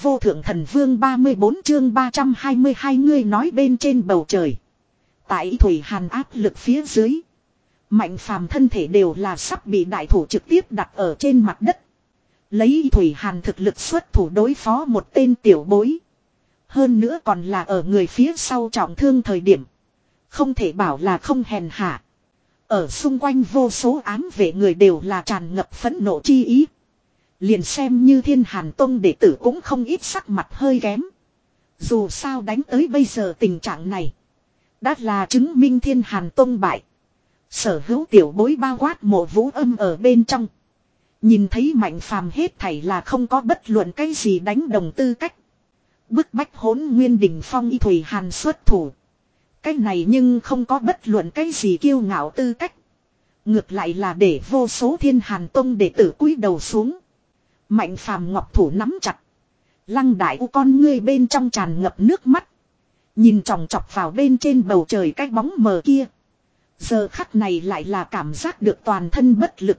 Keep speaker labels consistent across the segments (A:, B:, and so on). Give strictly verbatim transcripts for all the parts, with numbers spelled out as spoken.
A: vô thượng thần vương ba mươi bốn chương ba trăm hai mươi hai ngươi nói bên trên bầu trời. Tại Thủy Hàn áp lực phía dưới. Mạnh phàm thân thể đều là sắp bị đại thủ trực tiếp đặt ở trên mặt đất. Lấy Thủy Hàn thực lực xuất thủ đối phó một tên tiểu bối. Hơn nữa còn là ở người phía sau trọng thương thời điểm. Không thể bảo là không hèn hạ. Ở xung quanh vô số ám vệ người đều là tràn ngập phẫn nộ chi ý. Liền xem như Thiên Hàn Tông đệ tử cũng không ít sắc mặt hơi kém. Dù sao đánh tới bây giờ tình trạng này. Đã là chứng minh Thiên Hàn Tông bại. Sở hữu tiểu bối bao quát Mộ Vũ Âm ở bên trong. Nhìn thấy Mạnh phàm hết thảy là không có bất luận cái gì đánh đồng tư cách. Bức bách Hỗn Nguyên Đỉnh Phong y Thủy Hàn xuất thủ. Cái này nhưng không có bất luận cái gì kiêu ngạo tư cách. Ngược lại là để vô số Thiên Hàn Tông đệ tử cúi đầu xuống. Mạnh phàm ngọc thủ nắm chặt. Lăng đại u con ngươi bên trong tràn ngập nước mắt. Nhìn chòng chọc vào bên trên bầu trời cái bóng mờ kia. Giờ khắc này lại là cảm giác được toàn thân bất lực.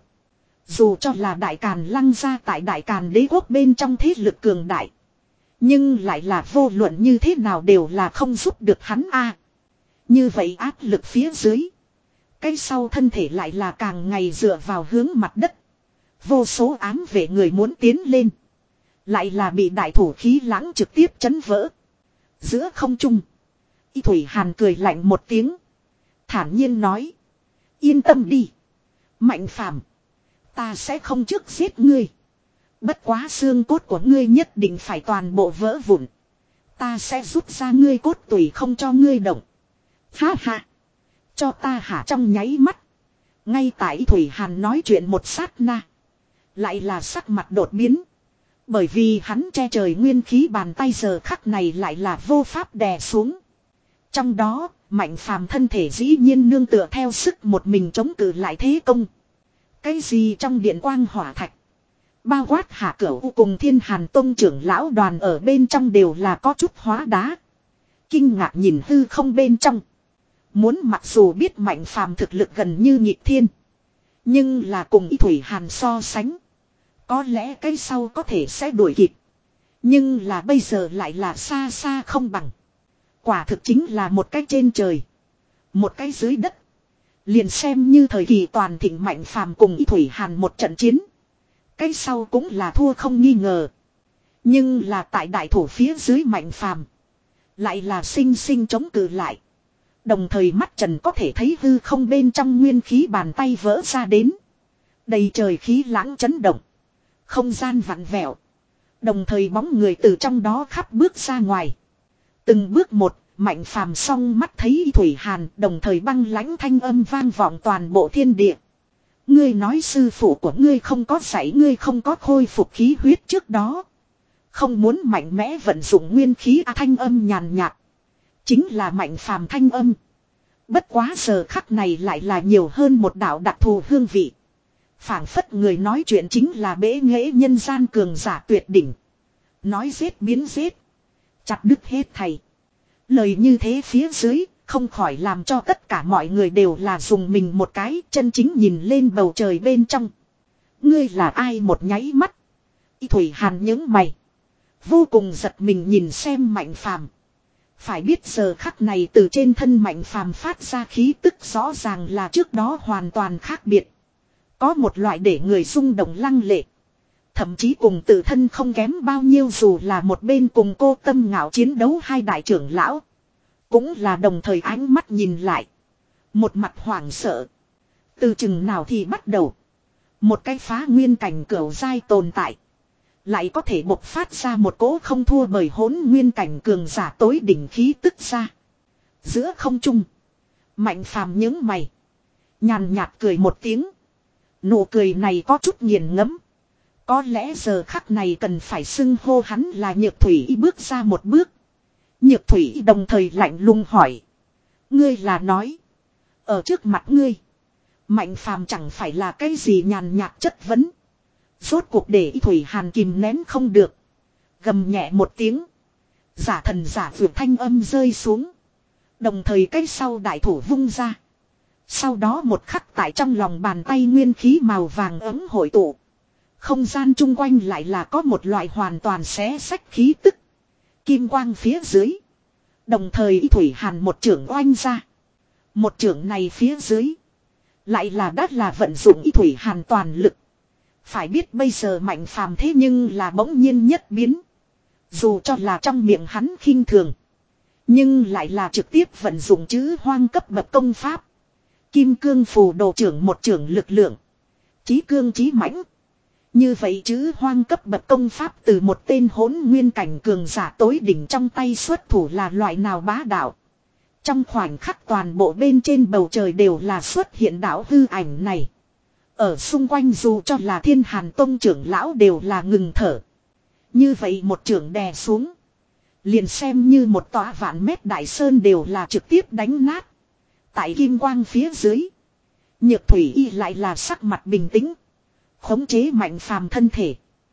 A: Dù cho là đại càn lăng ra tại đại càn đế quốc bên trong thế lực cường đại. Nhưng lại là vô luận như thế nào đều là không giúp được hắn a. Như vậy áp lực phía dưới. Cái sau thân thể lại là càng ngày dựa vào hướng mặt đất. Vô số ám vệ người muốn tiến lên. Lại là bị đại thủ khí lãng trực tiếp chấn vỡ. Giữa không trung. Y Thủy Hàn cười lạnh một tiếng. Thản nhiên nói. Yên tâm đi. Mạnh phàm. Ta sẽ không trước giết ngươi. Bất quá xương cốt của ngươi nhất định phải toàn bộ vỡ vụn. Ta sẽ rút ra ngươi cốt tủy không cho ngươi động. Ha ha. Cho ta hả trong nháy mắt. Ngay tại Thủy Hàn nói chuyện một sát na. Lại là sắc mặt đột biến. Bởi vì hắn che trời nguyên khí bàn tay giờ khắc này lại là vô pháp đè xuống. Trong đó, Mạnh phàm thân thể dĩ nhiên nương tựa theo sức một mình chống cự lại thế công. Cái gì trong điện quang hỏa thạch. Bao quát hạ cửu cùng Thiên Hàn Tông trưởng lão đoàn ở bên trong đều là có chút hóa đá. Kinh ngạc nhìn hư không bên trong. Muốn mặc dù biết Mạnh phàm thực lực gần như nhịp thiên. Nhưng là cùng Y Thủy Hàn so sánh. Có lẽ cái sau có thể sẽ đuổi kịp. Nhưng là bây giờ lại là xa xa không bằng. Quả thực chính là một cái trên trời. Một cái dưới đất. Liền xem như thời kỳ toàn thịnh Mạnh phàm cùng Y Thủy Hàn một trận chiến. Cái sau cũng là thua không nghi ngờ. Nhưng là tại đại thủ phía dưới Mạnh phàm. Lại là sinh sinh chống cự lại. Đồng thời mắt trần có thể thấy hư không bên trong nguyên khí bàn tay vỡ ra đến. Đầy trời khí lãng chấn động. Không gian vặn vẹo. Đồng thời bóng người từ trong đó khắp bước ra ngoài. Từng bước một, Mạnh phàm song mắt thấy Thủy Hàn, đồng thời băng lãnh thanh âm vang vọng toàn bộ thiên địa. Ngươi nói sư phụ của ngươi không có dạy ngươi không có khôi phục khí huyết trước đó. Không muốn mạnh mẽ vận dụng nguyên khí à, thanh âm nhàn nhạt. Chính là Mạnh phàm thanh âm. Bất quá giờ khắc này lại là nhiều hơn một đạo đặc thù hương vị. Phảng phất người nói chuyện chính là bế nghệ nhân gian cường giả tuyệt đỉnh. Nói giết biến giết. Chặt đứt hết thầy. Lời như thế phía dưới, không khỏi làm cho tất cả mọi người đều là dùng mình một cái chân chính nhìn lên bầu trời bên trong. Ngươi là ai một nháy mắt. Y Thủy Hàn những mày. Vô cùng giật mình nhìn xem Mạnh phàm. Phải biết giờ khắc này từ trên thân Mạnh phàm phát ra khí tức rõ ràng là trước đó hoàn toàn khác biệt. Có một loại để người rung động lăng lệ. Thậm chí cùng tự thân không kém bao nhiêu dù là một bên cùng cô tâm ngạo chiến đấu hai đại trưởng lão. Cũng là đồng thời ánh mắt nhìn lại. Một mặt hoảng sợ. Từ chừng nào thì bắt đầu. Một cái phá nguyên cảnh cửu giai tồn tại. Lại có thể bộc phát ra một cỗ không thua bởi hỗn nguyên cảnh cường giả tối đỉnh khí tức ra. Giữa không trung. Mạnh phàm những mày. Nhàn nhạt cười một tiếng. Nụ cười này có chút nghiền ngẫm. Có lẽ giờ khắc này cần phải xưng hô hắn là Nhược Thủy bước ra một bước. Nhược Thủy đồng thời lạnh lùng hỏi. Ngươi là nói. Ở trước mặt ngươi. Mạnh phàm chẳng phải là cái gì nhàn nhạt chất vấn. Rốt cuộc để Thủy Hàn kìm nén không được. Gầm nhẹ một tiếng. Giả thần giả vượt thanh âm rơi xuống. Đồng thời cái sau đại thủ vung ra. Sau đó một khắc tại trong lòng bàn tay nguyên khí màu vàng ấm hội tụ. Không gian chung quanh lại là có một loại hoàn toàn xé xách khí tức. Kim quang phía dưới. Đồng thời Y Thủy Hàn một trưởng oanh ra. Một trưởng này phía dưới. Lại là đắt là vận dụng Y Thủy Hàn toàn lực. Phải biết bây giờ Mạnh Phàm thế nhưng là bỗng nhiên nhất biến. Dù cho là trong miệng hắn khinh thường. Nhưng lại là trực tiếp vận dụng chữ hoang cấp bậc công pháp. Kim cương phù đồ trưởng một trưởng lực lượng. Chí cương chí mãnh. Như vậy chữ hoang cấp bậc công pháp từ một tên hỗn nguyên cảnh cường giả tối đỉnh trong tay xuất thủ là loại nào bá đạo. Trong khoảnh khắc toàn bộ bên trên bầu trời đều là xuất hiện đạo hư ảnh này. Ở xung quanh dù cho là Thiên Hàn Tông trưởng lão đều là ngừng thở. Như vậy một trưởng đè xuống. Liền xem như một tòa vạn mét đại sơn đều là trực tiếp đánh nát. Tại kim quang phía dưới. Nhược Thủy Y lại là sắc mặt bình tĩnh. Khống chế Mạnh Phàm thân thể.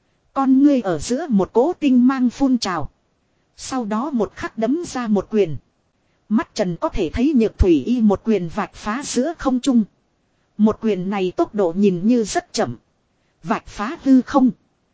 A: Con ngươi ở giữa một cỗ tinh mang phun trào. Sau đó một khắc đấm ra một quyền. Mắt trần có thể thấy Nhược Thủy Y một quyền vạch phá giữa không trung. Một quyền này tốc độ nhìn như rất chậm. Vạch phá hư không.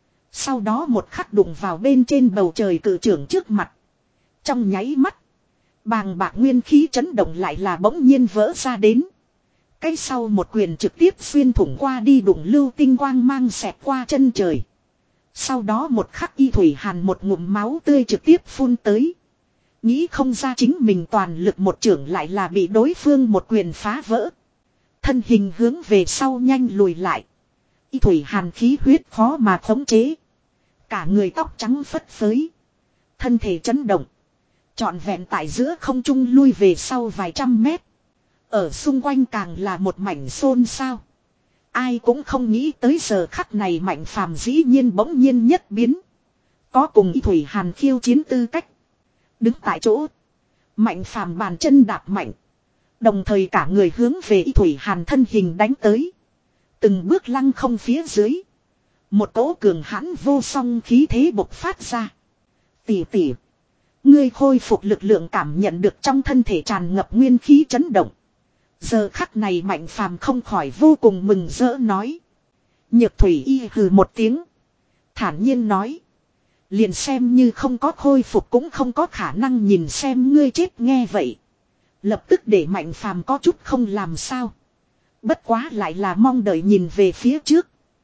A: Sau đó một khắc đụng vào bên trên bầu trời cự trưởng trước mặt. Trong nháy mắt. Bàng bạc nguyên khí chấn động lại là bỗng nhiên vỡ ra đến. Cái sau một quyền trực tiếp xuyên thủng qua đi đụng lưu tinh quang mang xẹt qua chân trời. Sau đó một khắc Y Thủy Hàn một ngụm máu tươi trực tiếp phun tới. Nghĩ không ra chính mình toàn lực một trưởng lại là bị đối phương một quyền phá vỡ. Thân hình hướng về sau nhanh lùi lại. Y Thủy Hàn khí huyết khó mà khống chế. Cả người tóc trắng phất phới. Thân thể chấn động. Trọn vẹn tại giữa không trung lui về sau vài trăm mét. Ở xung quanh càng là một mảnh xôn xao. Ai cũng không nghĩ tới giờ khắc này Mạnh Phàm dĩ nhiên bỗng nhiên nhất biến. Có cùng Y Thủy Hàn khiêu chiến tư cách. Đứng tại chỗ. Mạnh Phàm bàn chân đạp mạnh. Đồng thời cả người hướng về Y Thủy Hàn thân hình đánh tới. Từng bước lăng không phía dưới. Một cỗ cường hãn vô song khí thế bộc phát ra. Tỉ tỉ. Ngươi khôi phục lực lượng cảm nhận được trong thân thể tràn ngập nguyên khí chấn động. Giờ khắc này Mạnh Phàm không khỏi vô cùng mừng rỡ nói. Nhược Thủy Y hừ một tiếng. Thản nhiên nói. Liền xem như không có khôi phục cũng không có khả năng nhìn xem ngươi chết nghe vậy. Lập tức để Mạnh Phàm có chút không làm sao. Bất quá lại là mong đợi nhìn về phía trước.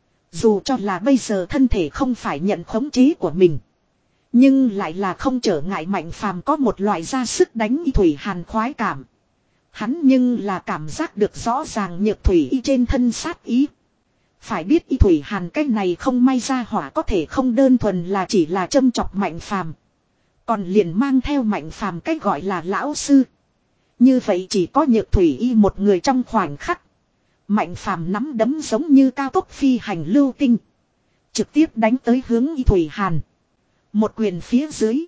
A: Dù cho là bây giờ thân thể không phải nhận khống chế của mình. Nhưng lại là không trở ngại Mạnh Phàm có một loại ra sức đánh Y Thủy Hàn khoái cảm. Hắn nhưng là cảm giác được rõ ràng Nhược Thủy Y trên thân sát ý. Phải biết Y Thủy Hàn cái này không may ra hỏa có thể không đơn thuần là chỉ là châm chọc Mạnh Phàm. Còn liền mang theo Mạnh Phàm cách gọi là lão sư. Như vậy chỉ có Nhược Thủy Y một người trong khoảnh khắc. Mạnh Phàm nắm đấm giống như cao tốc phi hành lưu tinh. Trực tiếp đánh tới hướng Y Thủy Hàn. Một quyền phía dưới.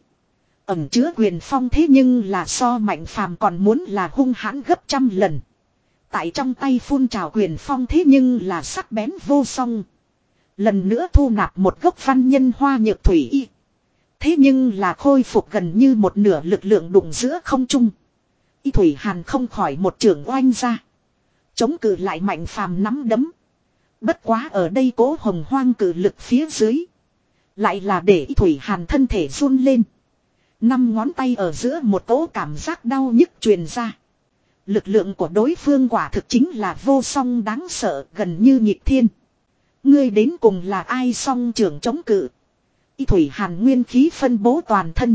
A: Ẩm chứa quyền phong thế nhưng là so Mạnh Phàm còn muốn là hung hãn gấp trăm lần. Tại trong tay phun trào quyền phong thế nhưng là sắc bén vô song. Lần nữa thu nạp một gốc văn nhân hoa Nhược Thủy Y. Thế nhưng là khôi phục gần như một nửa lực lượng đụng giữa không trung. Y Thủy Hàn không khỏi một trường oanh ra. Chống cự lại Mạnh Phàm nắm đấm. Bất quá ở đây cố hồng hoang cử lực phía dưới. Lại là để Y Thủy Hàn thân thể run lên. Năm ngón tay ở giữa một cỗ cảm giác đau nhức truyền ra. Lực lượng của đối phương quả thực chính là vô song đáng sợ gần như nghịch thiên. Ngươi đến cùng là ai song trưởng chống cự. Y Thủy Hàn nguyên khí phân bố toàn thân.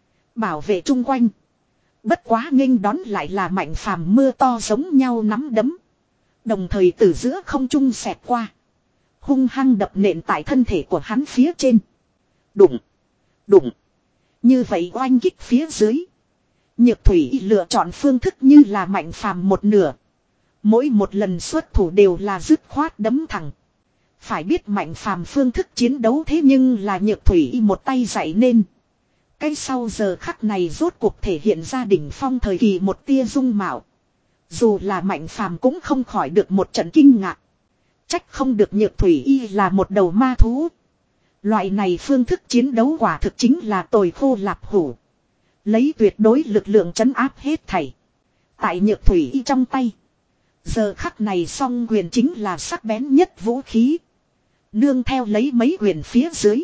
A: Bảo vệ chung quanh. Bất quá nghênh đón lại là Mạnh Phàm mưa to giống nhau nắm đấm. Đồng thời từ giữa không trung xẹt qua. Hung hăng đập nện tại thân thể của hắn phía trên. Đụng. Đụng. Như vậy oanh kích phía dưới. Nhược Thủy Y lựa chọn phương thức như là Mạnh Phàm một nửa. Mỗi một lần xuất thủ đều là dứt khoát đấm thẳng. Phải biết Mạnh Phàm phương thức chiến đấu thế nhưng là Nhược Thủy Y một tay dạy nên. Cái sau giờ khắc này rốt cuộc thể hiện ra đỉnh phong thời kỳ một tia dung mạo. Dù là Mạnh Phàm cũng không khỏi được một trận kinh ngạc. Trách không được Nhược Thủy Y là một đầu ma thú. Loại này phương thức chiến đấu quả thực chính là tồi khô lạp hủ. Lấy tuyệt đối lực lượng trấn áp hết thảy. Tại Nhược Thủy Y trong tay. Giờ khắc này song quyền chính là sắc bén nhất vũ khí. Nương theo lấy mấy quyền phía dưới.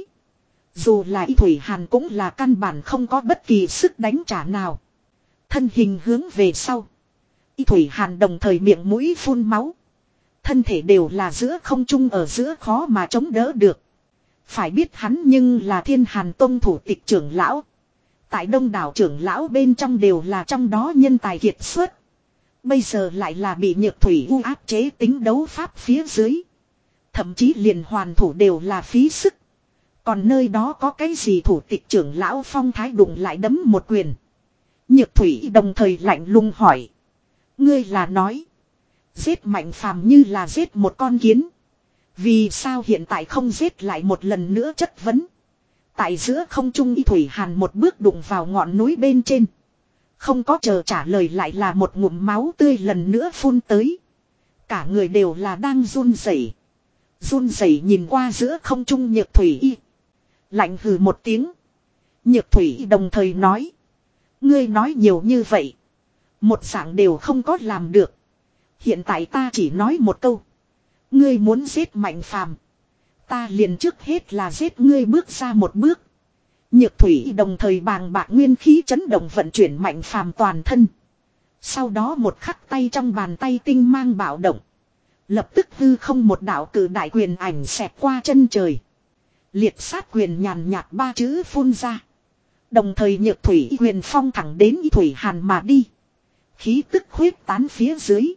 A: Dù là Y Thủy Hàn cũng là căn bản không có bất kỳ sức đánh trả nào. Thân hình hướng về sau. Y Thủy Hàn đồng thời miệng mũi phun máu. Thân thể đều là giữa không trung ở giữa khó mà chống đỡ được. Phải biết hắn nhưng là Thiên Hàn Tông thủ tịch trưởng lão. Tại đông đảo trưởng lão bên trong đều là trong đó nhân tài kiệt xuất. Bây giờ lại là bị Nhược Thủy U áp chế tính đấu pháp phía dưới. Thậm chí liền hoàn thủ đều là phí sức. Còn nơi đó có cái gì thủ tịch trưởng lão phong thái đụng lại đấm một quyền. Nhược Thủy đồng thời lạnh lùng hỏi. Ngươi là nói. Giết Mạnh Phàm như là giết một con kiến. Vì sao hiện tại không giết lại một lần nữa chất vấn. Tại giữa không trung Y Thủy Hàn một bước đụng vào ngọn núi bên trên. Không có chờ trả lời lại là một ngụm máu tươi lần nữa phun tới. Cả người đều là đang run rẩy, run rẩy nhìn qua giữa không trung Nhược Thủy Y. Lạnh hừ một tiếng. Nhược Thủy đồng thời nói. Ngươi nói nhiều như vậy. Một dạng đều không có làm được. Hiện tại ta chỉ nói một câu. Ngươi muốn giết Mạnh Phàm, ta liền trước hết là giết ngươi bước ra một bước. Nhược Thủy đồng thời bàng bạc nguyên khí chấn động vận chuyển Mạnh Phàm toàn thân. Sau đó một khắc tay trong bàn tay tinh mang bạo động. Lập tức hư không một đạo cử đại quyền ảnh xẹt qua chân trời. Liệt sát quyền nhàn nhạt ba chữ phun ra. Đồng thời Nhược Thủy quyền phong thẳng đến Y Thủy Hàn mà đi. Khí tức khuyết tán phía dưới.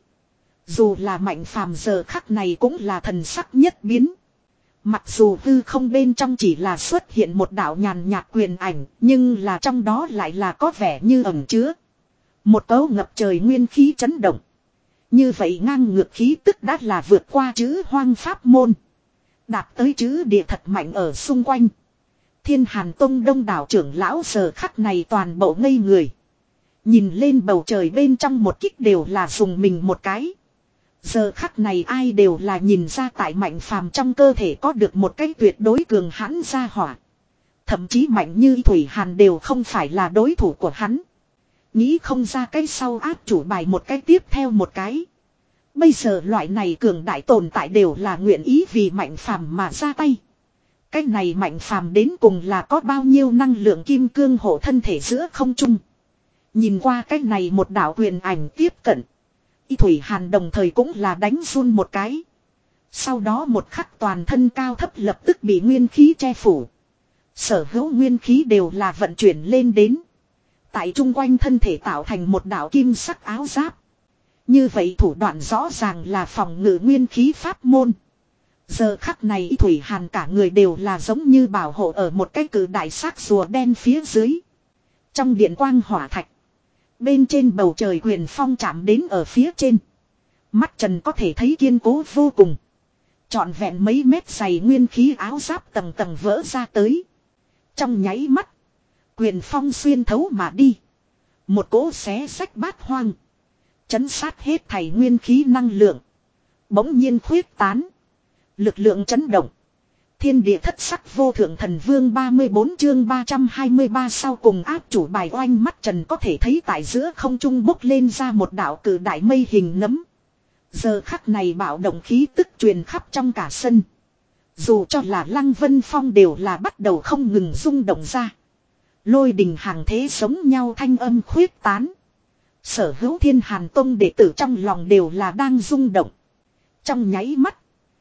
A: Dù là Mạnh Phàm giờ khắc này cũng là thần sắc nhất biến. Mặc dù hư không bên trong chỉ là xuất hiện một đạo nhàn nhạt quyền ảnh, nhưng là trong đó lại là có vẻ như ẩn chứa một cấu ngập trời nguyên khí chấn động. Như vậy ngang ngược khí tức đã là vượt qua chữ hoang pháp môn. Đạt tới chữ địa thật mạnh ở xung quanh. Thiên Hàn Tông đông đảo trưởng lão giờ khắc này toàn bộ ngây người. Nhìn lên bầu trời bên trong một kích đều là dùng mình một cái. Giờ khắc này ai đều là nhìn ra tại Mạnh Phàm trong cơ thể có được một cái tuyệt đối cường hãn gia hỏa. Thậm chí mạnh như Thủy Hàn đều không phải là đối thủ của hắn. Nghĩ không ra cái sau áp chủ bài một cái tiếp theo một cái. Bây giờ loại này cường đại tồn tại đều là nguyện ý vì Mạnh Phàm mà ra tay. Cái này Mạnh Phàm đến cùng là có bao nhiêu năng lượng kim cương hộ thân thể giữa không trung. Nhìn qua cái này một đạo quyền ảnh tiếp cận. Y Thủy Hàn đồng thời cũng là đánh run một cái. Sau đó một khắc toàn thân cao thấp lập tức bị nguyên khí che phủ. Sở hữu nguyên khí đều là vận chuyển lên đến. Tại trung quanh thân thể tạo thành một đạo kim sắc áo giáp. Như vậy thủ đoạn rõ ràng là phòng ngự nguyên khí pháp môn. Giờ khắc này Y Thủy Hàn cả người đều là giống như bảo hộ ở một cái cử đại sắc rùa đen phía dưới. Trong điện quang hỏa thạch. Bên trên bầu trời quyền phong chạm đến ở phía trên. Mắt trần có thể thấy kiên cố vô cùng. Trọn vẹn mấy mét dày nguyên khí áo giáp tầng tầng vỡ ra tới. Trong nháy mắt. Quyền phong xuyên thấu mà đi. Một cỗ xé sách bát hoang. Chấn sát hết thảy nguyên khí năng lượng. Bỗng nhiên khuyết tán. Lực lượng chấn động. Thiên địa thất sắc vô thượng thần vương ba mươi bốn chương ba trăm hai mươi ba sau cùng áp chủ bài oanh mắt trần có thể thấy tại giữa không trung bốc lên ra một đạo cử đại mây hình nấm. Giờ khắc này bạo động khí tức truyền khắp trong cả sân. Dù cho là Lăng Vân Phong đều là bắt đầu không ngừng rung động ra. Lôi đình hàng thế giống nhau thanh âm khuyết tán. Sở hữu Thiên Hàn Tông đệ tử trong lòng đều là đang rung động. Trong nháy mắt.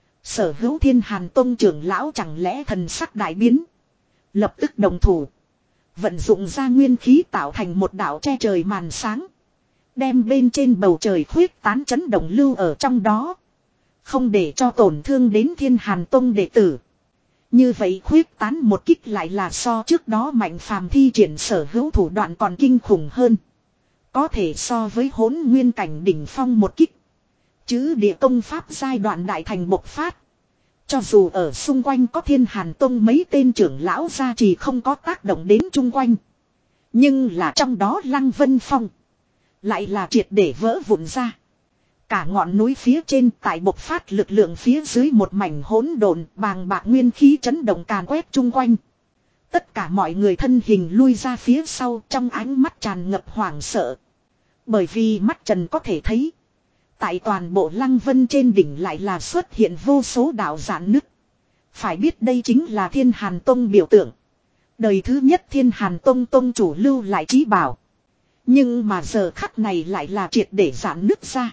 A: Sở hữu Thiên Hàn Tông trưởng lão chẳng lẽ thần sắc đại biến. Lập tức đồng thủ. Vận dụng ra nguyên khí tạo thành một đạo che trời màn sáng. Đem bên trên bầu trời khuyết tán chấn động lưu ở trong đó. Không để cho tổn thương đến Thiên Hàn Tông đệ tử. Như vậy khuyết tán một kích lại là so trước đó Mạnh Phàm thi triển sở hữu thủ đoạn còn kinh khủng hơn. Có thể so với hỗn nguyên cảnh đỉnh phong một kích. Chứ địa công pháp giai đoạn đại thành bộc phát. Cho dù ở xung quanh có Thiên Hàn Tông mấy tên trưởng lão gia trì không có tác động đến chung quanh. Nhưng là trong đó Lăng Vân Phong. Lại là triệt để vỡ vụn ra. Cả ngọn núi phía trên tại bộc phát lực lượng phía dưới một mảnh hỗn độn bàng bạc nguyên khí chấn động càn quét chung quanh. Tất cả mọi người thân hình lui ra phía sau trong ánh mắt tràn ngập hoảng sợ. Bởi vì mắt trần có thể thấy. Tại toàn bộ Lăng Vân trên đỉnh lại là xuất hiện vô số đạo giãn nứt. Phải biết đây chính là Thiên Hàn Tông biểu tượng. Đời thứ nhất Thiên Hàn Tông tông chủ lưu lại trí bảo. Nhưng mà giờ khắc này lại là triệt để giãn nứt ra.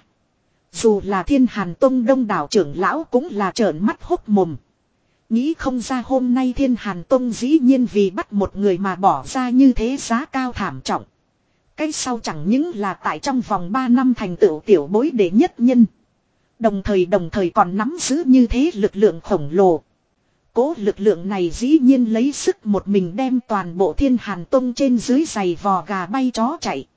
A: Dù là Thiên Hàn Tông đông đảo trưởng lão cũng là trợn mắt hốc mồm. Nghĩ không ra hôm nay Thiên Hàn Tông dĩ nhiên vì bắt một người mà bỏ ra như thế giá cao thảm trọng. Cái sau chẳng những là tại trong vòng ba năm thành tựu tiểu bối đệ nhất nhân. Đồng thời đồng thời còn nắm giữ như thế lực lượng khổng lồ. Cố lực lượng này dĩ nhiên lấy sức một mình đem toàn bộ Thiên Hàn Tông trên dưới giày vò gà bay chó chạy.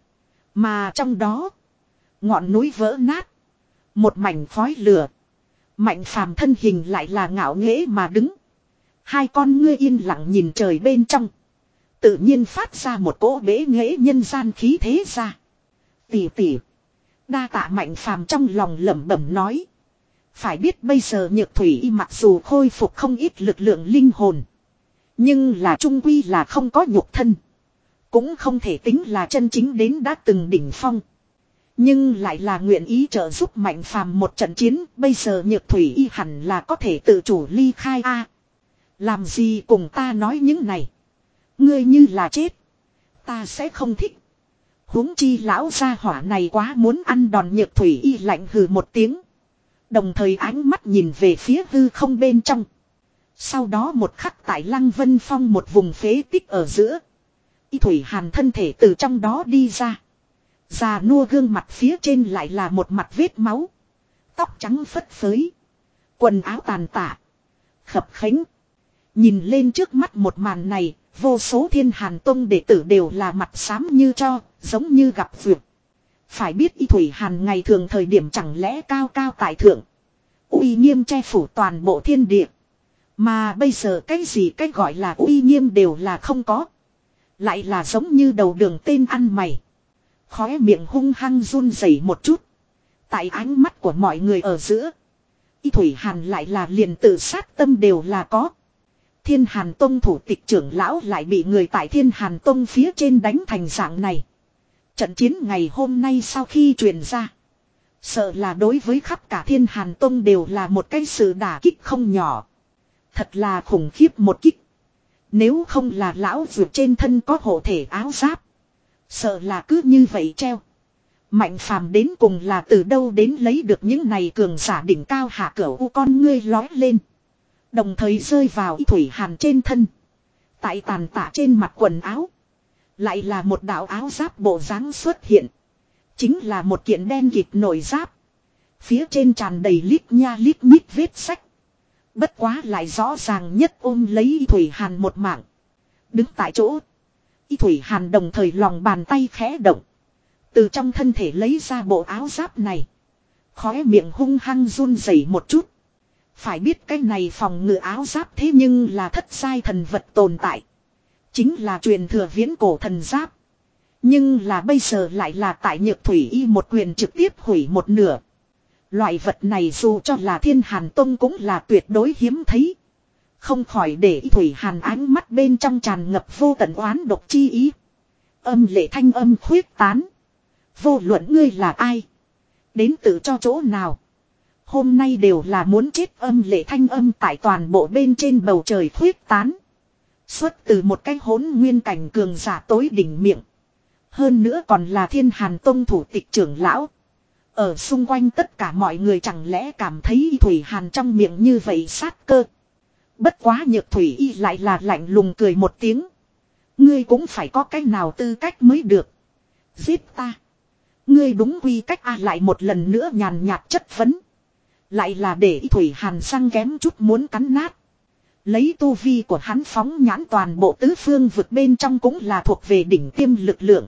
A: Mà trong đó, ngọn núi vỡ nát. Một mảnh khói lửa. Mạnh phàm thân hình lại là ngạo nghễ mà đứng. Hai con ngươi yên lặng nhìn trời bên trong. Tự nhiên phát ra một cỗ bế nghễ nhân gian khí thế ra. Tỷ tỷ. Đa tạ Mạnh phàm trong lòng lẩm bẩm nói. Phải biết bây giờ Nhược Thủy Y mặc dù khôi phục không ít lực lượng linh hồn. Nhưng là trung quy là không có nhục thân. Cũng không thể tính là chân chính đến đã từng đỉnh phong. Nhưng lại là nguyện ý trợ giúp Mạnh phàm một trận chiến. Bây giờ Nhược Thủy Y hẳn là có thể tự chủ ly khai a. Làm gì cùng ta nói những này. Ngươi như là chết. Ta sẽ không thích. Huống chi lão gia hỏa này quá muốn ăn đòn. Nhược Thủy Y lạnh hừ một tiếng. Đồng thời ánh mắt nhìn về phía hư không bên trong. Sau đó một khắc tại Lăng Vân Phong một vùng phế tích ở giữa. Y Thủy Hàn thân thể từ trong đó đi ra. Già nua gương mặt phía trên lại là một mặt vết máu. Tóc trắng phất phới. Quần áo tàn tạ. Khập khánh. Nhìn lên trước mắt một màn này. Vô số Thiên Hàn Tông đệ tử đều là mặt xám như cho. Giống như gặp vượt. Phải biết Y Thủy Hàn ngày thường thời điểm chẳng lẽ cao cao tại thượng. Uy nghiêm che phủ toàn bộ thiên địa. Mà bây giờ cái gì cái gọi là uy nghiêm đều là không có. Lại là giống như đầu đường tên ăn mày. Khóe miệng hung hăng run rẩy một chút. Tại ánh mắt của mọi người ở giữa. Y Thủy Hàn lại là liền tự sát tâm đều là có. Thiên Hàn Tông thủ tịch trưởng lão lại bị người tại Thiên Hàn Tông phía trên đánh thành dạng này. Trận chiến ngày hôm nay sau khi truyền ra. Sợ là đối với khắp cả Thiên Hàn Tông đều là một cái sự đả kích không nhỏ. Thật là khủng khiếp một kích. Nếu không là lão vượt trên thân có hộ thể áo giáp. Sợ là cứ như vậy treo. Mạnh phàm đến cùng là từ đâu đến lấy được những này cường giả đỉnh cao hạ cửu u con ngươi lói lên. Đồng thời rơi vào Y Thủy Hàn trên thân. Tại tàn tạ trên mặt quần áo. Lại là một đạo áo giáp bộ dáng xuất hiện. Chính là một kiện đen kịt nổi giáp. Phía trên tràn đầy lít nha lít nhít vết sách. Bất quá lại rõ ràng nhất ôm lấy Y Thủy Hàn một mạng. Đứng tại chỗ. Y Thủy Hàn đồng thời lòng bàn tay khẽ động. Từ trong thân thể lấy ra bộ áo giáp này. Khóe miệng hung hăng run rẩy một chút. Phải biết cái này phòng ngự áo giáp thế nhưng là thất giai thần vật tồn tại. Chính là truyền thừa viễn cổ thần giáp. Nhưng là bây giờ lại là tại Nhược Thủy Y một quyền trực tiếp hủy một nửa. Loại vật này dù cho là Thiên Hàn Tông cũng là tuyệt đối hiếm thấy. Không khỏi để Y Thủy Hàn ánh mắt bên trong tràn ngập vô tận oán độc chi ý. Âm lệ thanh âm khuyết tán. Vô luận ngươi là ai. Đến tự cho chỗ nào. Hôm nay đều là muốn chết. Âm lệ thanh âm tại toàn bộ bên trên bầu trời khuyết tán. Xuất từ một cái hỗn nguyên cảnh cường giả tối đỉnh miệng. Hơn nữa còn là Thiên Hàn Tông thủ tịch trưởng lão. Ở xung quanh tất cả mọi người chẳng lẽ cảm thấy Y Thủy Hàn trong miệng như vậy sát cơ. Bất quá Nhược Thủy Y lại là lạnh lùng cười một tiếng. Ngươi cũng phải có cách nào tư cách mới được. Giết ta. Ngươi đúng quy cách a lại một lần nữa nhàn nhạt chất vấn. Lại là để Y Thủy Hàn răng kém chút muốn cắn nát. Lấy tu vi của hắn phóng nhãn toàn bộ tứ phương vực bên trong cũng là thuộc về đỉnh tiêm lực lượng.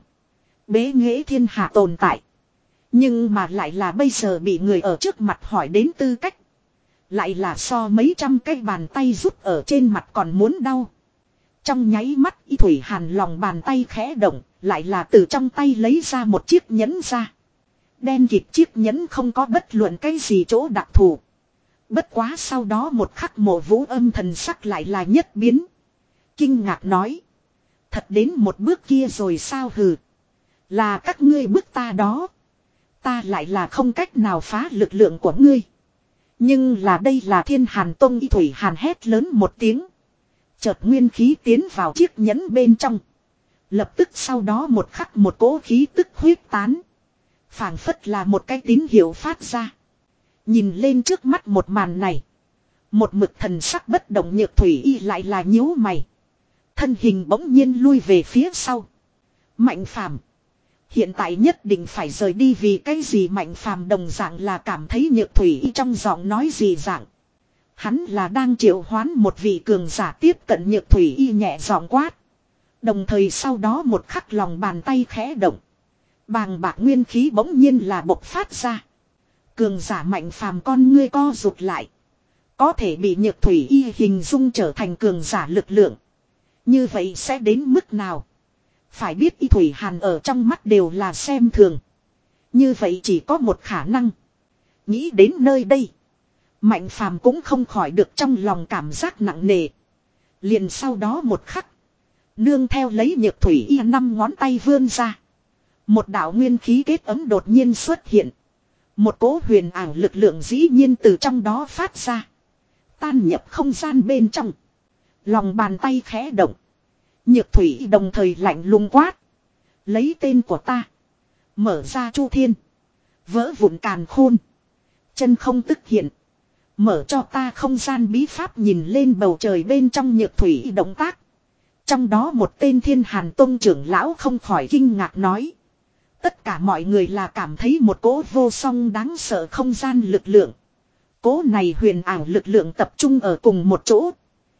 A: Bế nghệ thiên hạ tồn tại. Nhưng mà lại là bây giờ bị người ở trước mặt hỏi đến tư cách. Lại là so mấy trăm cái bàn tay rút ở trên mặt còn muốn đau. Trong nháy mắt Y Thủy Hàn lòng bàn tay khẽ động. Lại là từ trong tay lấy ra một chiếc nhẫn ra. Đen kịt chiếc nhẫn không có bất luận cái gì chỗ đặc thù. Bất quá sau đó một khắc Mộ Vũ âm thần sắc lại là nhất biến. Kinh ngạc nói. Thật đến một bước kia rồi sao hừ. Là các ngươi bức ta đó. Ta lại là không cách nào phá lực lượng của ngươi. Nhưng là đây là Thiên Hàn Tông. Y Thủy Hàn hét lớn một tiếng. Chợt nguyên khí tiến vào chiếc nhẫn bên trong. Lập tức sau đó một khắc một cỗ khí tức huyết tán. Phảng phất là một cái tín hiệu phát ra. Nhìn lên trước mắt một màn này. Một mực thần sắc bất động Nhược Thủy Y lại là nhíu mày. Thân hình bỗng nhiên lui về phía sau. Mạnh Phàm, hiện tại nhất định phải rời đi. Vì cái gì? Mạnh Phàm đồng dạng là cảm thấy Nhược Thủy Y trong giọng nói gì dạng. Hắn là đang triệu hoán một vị cường giả tiếp cận. Nhược Thủy Y nhẹ giọng quát. Đồng thời sau đó một khắc lòng bàn tay khẽ động. Bàng bạc nguyên khí bỗng nhiên là bộc phát ra. Cường giả Mạnh Phàm con ngươi co rụt lại. Có thể bị Nhược Thủy Y hình dung trở thành cường giả lực lượng. Như vậy sẽ đến mức nào? Phải biết Y Thủy Hàn ở trong mắt đều là xem thường. Như vậy chỉ có một khả năng. Nghĩ đến nơi đây. Mạnh Phàm cũng không khỏi được trong lòng cảm giác nặng nề. Liền sau đó một khắc. Nương theo lấy Nhược Thủy Y năm ngón tay vươn ra. Một đạo nguyên khí kết ấm đột nhiên xuất hiện. Một cỗ huyền ảo lực lượng dĩ nhiên từ trong đó phát ra. Tan nhập không gian bên trong. Lòng bàn tay khẽ động. Nhược Thủy Y đồng thời lạnh lùng quát. Lấy tên của ta. Mở ra chu thiên. Vỡ vụn càn khôn. Chân không tức hiện. Mở cho ta không gian bí pháp. Nhìn lên bầu trời bên trong Nhược Thủy Y động tác. Trong đó một tên Thiên Hàn Tông trưởng lão không khỏi kinh ngạc nói. Tất cả mọi người là cảm thấy một cỗ vô song đáng sợ không gian lực lượng. Cỗ này huyền ảo lực lượng tập trung ở cùng một chỗ.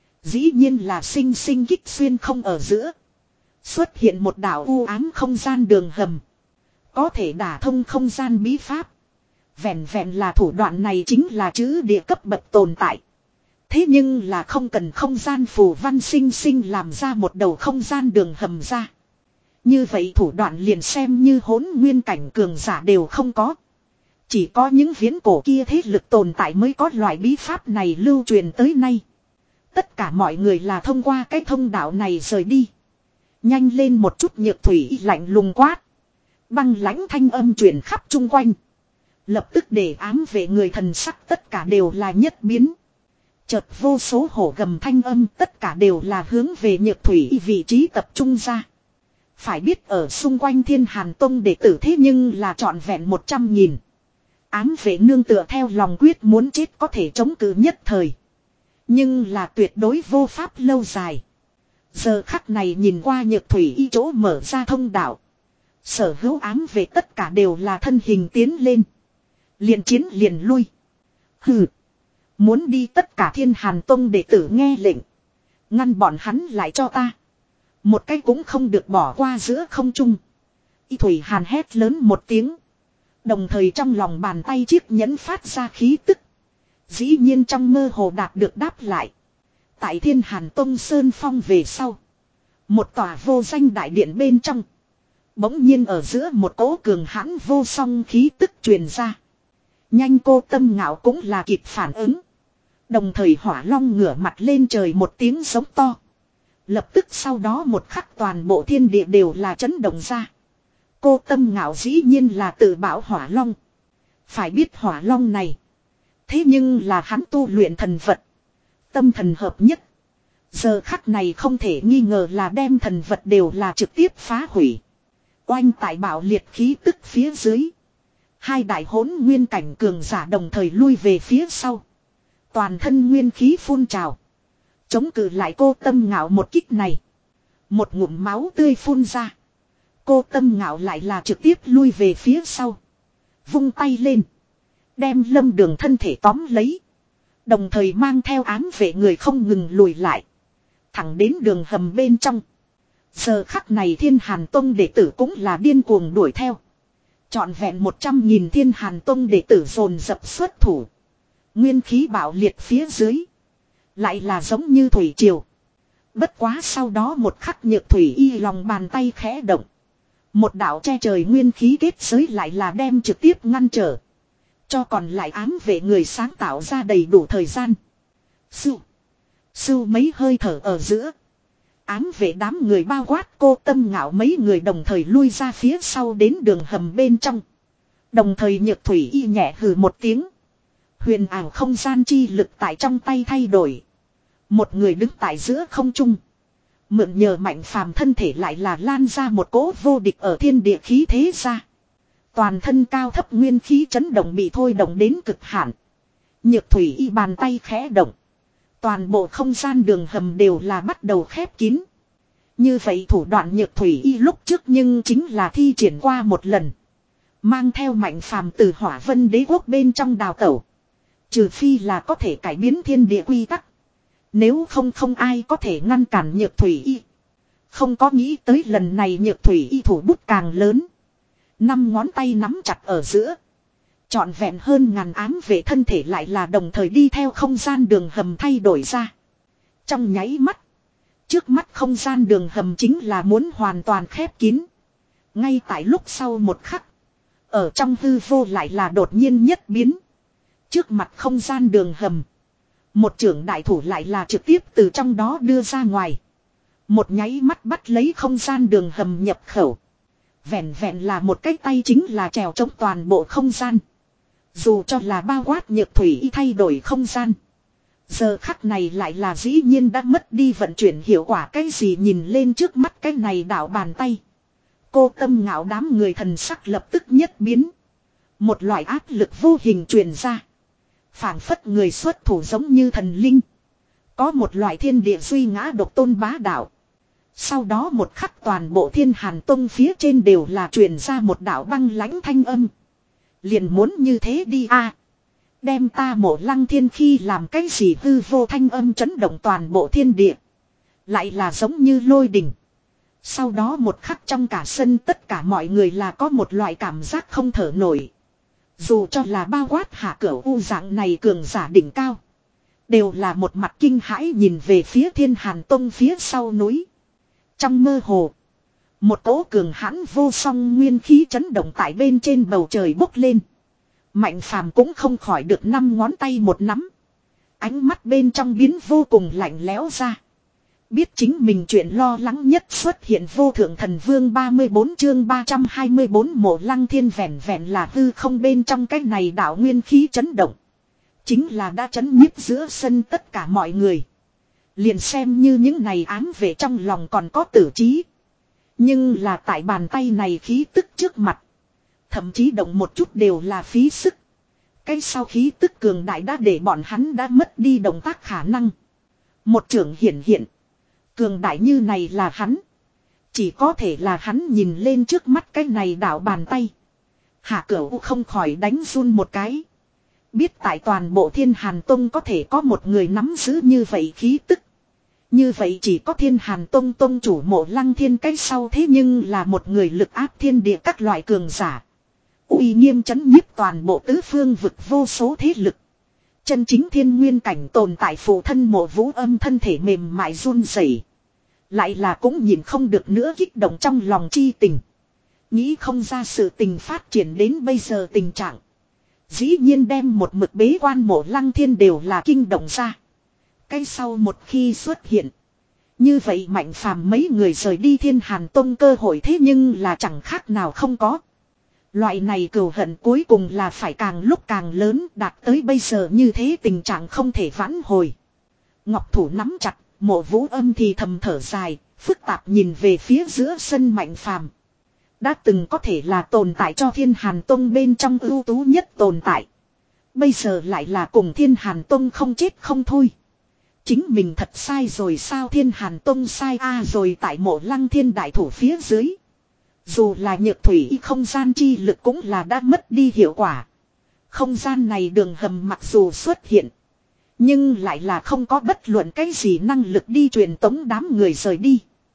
A: Dĩ nhiên là sinh sinh kích xuyên không ở giữa. Xuất hiện một đảo u ám không gian đường hầm. Có thể đả thông không gian bí pháp. Vẹn vẹn là thủ đoạn này chính là chữ địa cấp bậc tồn tại. Thế nhưng là không cần không gian phù văn sinh sinh làm ra một đầu không gian đường hầm ra. Như vậy thủ đoạn liền xem như hỗn nguyên cảnh cường giả đều không có. Chỉ có những viễn cổ kia thế lực tồn tại mới có loại bí pháp này lưu truyền tới nay. Tất cả mọi người là thông qua cái thông đạo này rời đi. Nhanh lên một chút. Nhược Thủy Y lạnh lùng quát. Băng lãnh thanh âm truyền khắp chung quanh. Lập tức để ám vệ người thần sắc tất cả đều là nhất biến. Chợt vô số hổ gầm thanh âm tất cả đều là hướng về Nhược Thủy Y vị trí tập trung ra. Phải biết ở xung quanh Thiên Hàn Tông đệ tử thế nhưng là trọn vẹn một trăm nghìn. Ám vệ nương tựa theo lòng quyết muốn chết có thể chống cự nhất thời. Nhưng là tuyệt đối vô pháp lâu dài. Giờ khắc này nhìn qua Nhược Thủy Y chỗ mở ra thông đạo. Sở hữu ám vệ tất cả đều là thân hình tiến lên. Liền chiến liền lui. Hừ. Muốn đi tất cả Thiên Hàn Tông đệ tử nghe lệnh. Ngăn bọn hắn lại cho ta. Một cái cũng không được bỏ qua giữa không trung. Y Thủy Hàn hét lớn một tiếng. Đồng thời trong lòng bàn tay chiếc nhẫn phát ra khí tức. Dĩ nhiên trong mơ hồ đạt được đáp lại. Tại Thiên Hàn Tông Sơn Phong về sau. Một tòa vô danh đại điện bên trong. Bỗng nhiên ở giữa một cỗ cường hãn vô song khí tức truyền ra. Nhanh Cô Tâm Ngạo cũng là kịp phản ứng. Đồng thời Hỏa Long ngửa mặt lên trời một tiếng giống to. Lập tức sau đó một khắc toàn bộ thiên địa đều là chấn động ra. Cô Tâm Ngạo dĩ nhiên là tự bảo Hỏa Long. Phải biết Hỏa Long này. Thế nhưng là hắn tu luyện thần vật. Tâm thần hợp nhất. Giờ khắc này không thể nghi ngờ là đem thần vật đều là trực tiếp phá hủy. Oanh tại bạo liệt khí tức phía dưới. Hai đại hỗn nguyên cảnh cường giả đồng thời lui về phía sau. Toàn thân nguyên khí phun trào. Chống cự lại Cô Tâm Ngạo một kích này. Một ngụm máu tươi phun ra. Cô Tâm Ngạo lại là trực tiếp lui về phía sau. Vung tay lên. Đem Lâm Đường thân thể tóm lấy. Đồng thời mang theo ám vệ người không ngừng lùi lại. Thẳng đến đường hầm bên trong. Giờ khắc này Thiên Hàn Tông đệ tử cũng là điên cuồng đuổi theo. Trọn vẹn một trăm nghìn Thiên Hàn Tông đệ tử dồn dập xuất thủ. Nguyên khí bạo liệt phía dưới. Lại là giống như thủy triều. Bất quá sau đó một khắc Nhược Thủy Y lòng bàn tay khẽ động. Một đạo che trời nguyên khí kết giới lại là đem trực tiếp ngăn trở. Cho còn lại ám vệ người sáng tạo ra đầy đủ thời gian. Sưu. Sưu mấy hơi thở ở giữa. Ám vệ đám người bao quát Cô Tâm Ngạo mấy người đồng thời lui ra phía sau đến đường hầm bên trong. Đồng thời Nhược Thủy Y nhẹ hừ một tiếng. Huyền ảo không gian chi lực tại trong tay thay đổi. Một người đứng tại giữa không trung. Mượn nhờ Mạnh Phàm thân thể lại là lan ra một cỗ vô địch ở thiên địa khí thế ra. Toàn thân cao thấp nguyên khí chấn động bị thôi động đến cực hạn. Nhược thủy y bàn tay khẽ động. Toàn bộ không gian đường hầm đều là bắt đầu khép kín. Như vậy thủ đoạn nhược thủy y lúc trước nhưng chính là thi triển qua một lần. Mang theo Mạnh Phàm từ Hỏa Vân Đế quốc bên trong đào tẩu. Trừ phi là có thể cải biến thiên địa quy tắc. Nếu không không ai có thể ngăn cản nhược thủy y. Không có nghĩ tới lần này nhược thủy y thủ bút càng lớn. Năm ngón tay nắm chặt ở giữa. Trọn vẹn hơn ngàn ám vệ thân thể lại là đồng thời đi theo không gian đường hầm thay đổi ra. Trong nháy mắt. Trước mắt không gian đường hầm chính là muốn hoàn toàn khép kín. Ngay tại lúc sau một khắc. Ở trong hư vô lại là đột nhiên nhất biến. Trước mặt không gian đường hầm. Một trưởng đại thủ lại là trực tiếp từ trong đó đưa ra ngoài. Một nháy mắt bắt lấy không gian đường hầm nhập khẩu. Vẹn vẹn là một cái tay chính là trèo chống toàn bộ không gian. Dù cho là bao quát nhược thủy y thay đổi không gian. Giờ khắc này lại là dĩ nhiên đã mất đi vận chuyển hiệu quả cái gì nhìn lên trước mắt cái này đảo bàn tay. Cô Tâm Ngạo đám người thần sắc lập tức nhất biến. Một loại áp lực vô hình truyền ra. Phảng phất người xuất thủ giống như thần linh. Có một loại thiên địa duy ngã độc tôn bá đạo. Sau đó một khắc toàn bộ Thiên Hàn Tông phía trên đều là truyền ra một đạo băng lãnh thanh âm. Liền muốn như thế đi a à, đem ta Mộ Lăng Thiên khi làm cái gì hư vô thanh âm chấn động toàn bộ thiên địa. Lại là giống như lôi đình. Sau đó một khắc trong cả sân tất cả mọi người là có một loại cảm giác không thở nổi. Dù cho là bao quát hạ cửu u dạng này cường giả đỉnh cao. Đều là một mặt kinh hãi nhìn về phía Thiên Hàn Tông phía sau núi. Trong mơ hồ. Một cỗ cường hãn vô song nguyên khí chấn động tại bên trên bầu trời bốc lên. Mạnh Phàm cũng không khỏi được năm ngón tay một nắm. Ánh mắt bên trong biến vô cùng lạnh lẽo ra. Biết chính mình chuyện lo lắng nhất xuất hiện vô thượng thần vương ba mươi bốn chương ba trăm hai mươi bốn Mộ Lăng Thiên vẹn vẹn là hư không bên trong cái này đạo nguyên khí chấn động. Chính là đã chấn nhiếp giữa sân tất cả mọi người. Liền xem như những này ám về trong lòng còn có tử trí. Nhưng là tại bàn tay này khí tức trước mặt. Thậm chí động một chút đều là phí sức. Cái sau khí tức cường đại đã để bọn hắn đã mất đi động tác khả năng. Một trưởng hiển hiện. Cường đại như này là hắn. Chỉ có thể là hắn nhìn lên trước mắt cái này đảo bàn tay. Hạ Cửu không khỏi đánh run một cái. Biết tại toàn bộ Thiên Hàn Tông có thể có một người nắm giữ như vậy khí tức. Như vậy chỉ có Thiên Hàn Tông tông chủ Mộ Lăng Thiên cái sau thế nhưng là một người lực áp thiên địa các loại cường giả. Uy nghiêm chấn nhiếp toàn bộ tứ phương vực vô số thế lực. Chân chính thiên nguyên cảnh tồn tại phụ thân Mộ Vũ Âm thân thể mềm mại run rẩy. Lại là cũng nhìn không được nữa kích động trong lòng chi tình. Nghĩ không ra sự tình phát triển đến bây giờ tình trạng. Dĩ nhiên đem một mực bế quan Mộ Lăng Thiên đều là kinh động ra. Cái sau một khi xuất hiện. Như vậy Mạnh Phàm mấy người rời đi Thiên Hàn Tông cơ hội thế nhưng là chẳng khác nào không có. Loại này cừu hận cuối cùng là phải càng lúc càng lớn đạt tới bây giờ như thế tình trạng không thể vãn hồi. Ngọc thủ nắm chặt, Mộ Vũ Âm thì thầm thở dài, phức tạp nhìn về phía giữa sân Mạnh Phàm. Đã từng có thể là tồn tại cho Thiên Hàn Tông bên trong ưu tú nhất tồn tại. Bây giờ lại là cùng Thiên Hàn Tông không chết không thôi. Chính mình thật sai rồi sao Thiên Hàn Tông sai a à rồi tại Mộ Lăng Thiên đại thủ phía dưới. Dù là nhược thủy y không gian chi lực cũng là đã mất đi hiệu quả. Không gian này đường hầm mặc dù xuất hiện. Nhưng lại là không có bất luận cái gì năng lực đi truyền tống đám người rời đi.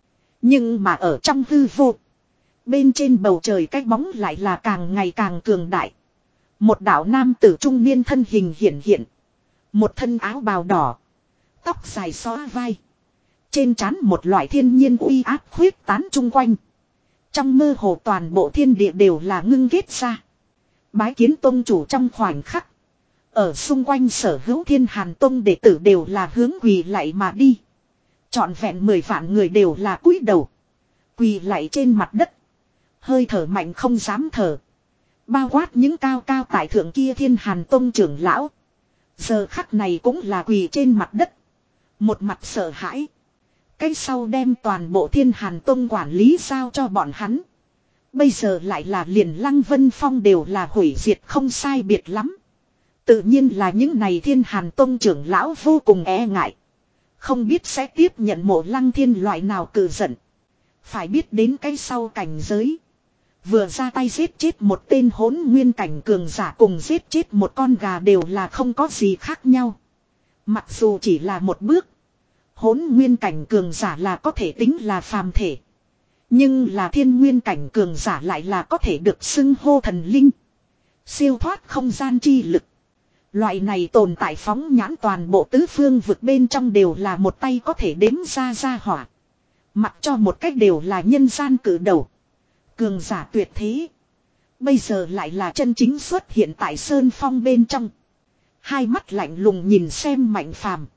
A: Nhưng mà ở trong hư vô. Bên trên bầu trời cái bóng lại là càng ngày càng cường đại. Một đạo nam tử trung niên thân hình hiển hiện. Một thân áo bào đỏ. Tóc dài xóa vai. Trên trán một loại thiên nhiên uy áp khuyết tán chung quanh. Trong mơ hồ toàn bộ thiên địa đều là ngưng ghét ra. Bái kiến tông chủ trong khoảnh khắc. Ở xung quanh sở hữu Thiên Hàn Tông đệ tử đều là hướng quỳ lạy mà đi. Trọn vẹn mười vạn người đều là cúi đầu. Quỳ lạy trên mặt đất. Hơi thở mạnh không dám thở. Bao quát những cao cao tại thượng kia Thiên Hàn Tông trưởng lão. Giờ khắc này cũng là quỳ trên mặt đất. Một mặt sợ hãi. Cái sau đem toàn bộ Thiên Hàn Tông quản lý giao cho bọn hắn. Bây giờ lại là liền Lăng Vân Phong đều là hủy diệt không sai biệt lắm. Tự nhiên là những này Thiên Hàn Tông trưởng lão vô cùng e ngại. Không biết sẽ tiếp nhận Mộ Lăng Thiên loại nào cự giận. Phải biết đến cái sau cảnh giới. Vừa ra tay giết chết một tên hỗn nguyên cảnh cường giả cùng giết chết một con gà đều là không có gì khác nhau. Mặc dù chỉ là một bước. Hỗn nguyên cảnh cường giả là có thể tính là phàm thể. Nhưng là thiên nguyên cảnh cường giả lại là có thể được xưng hô thần linh. Siêu thoát không gian chi lực. Loại này tồn tại phóng nhãn toàn bộ tứ phương vực bên trong đều là một tay có thể đếm ra ra hỏa. Mặc cho một cách đều là nhân gian cử đầu. Cường giả tuyệt thế. Bây giờ lại là chân chính xuất hiện tại Sơn Phong bên trong. Hai mắt lạnh lùng nhìn xem Mạnh Phàm.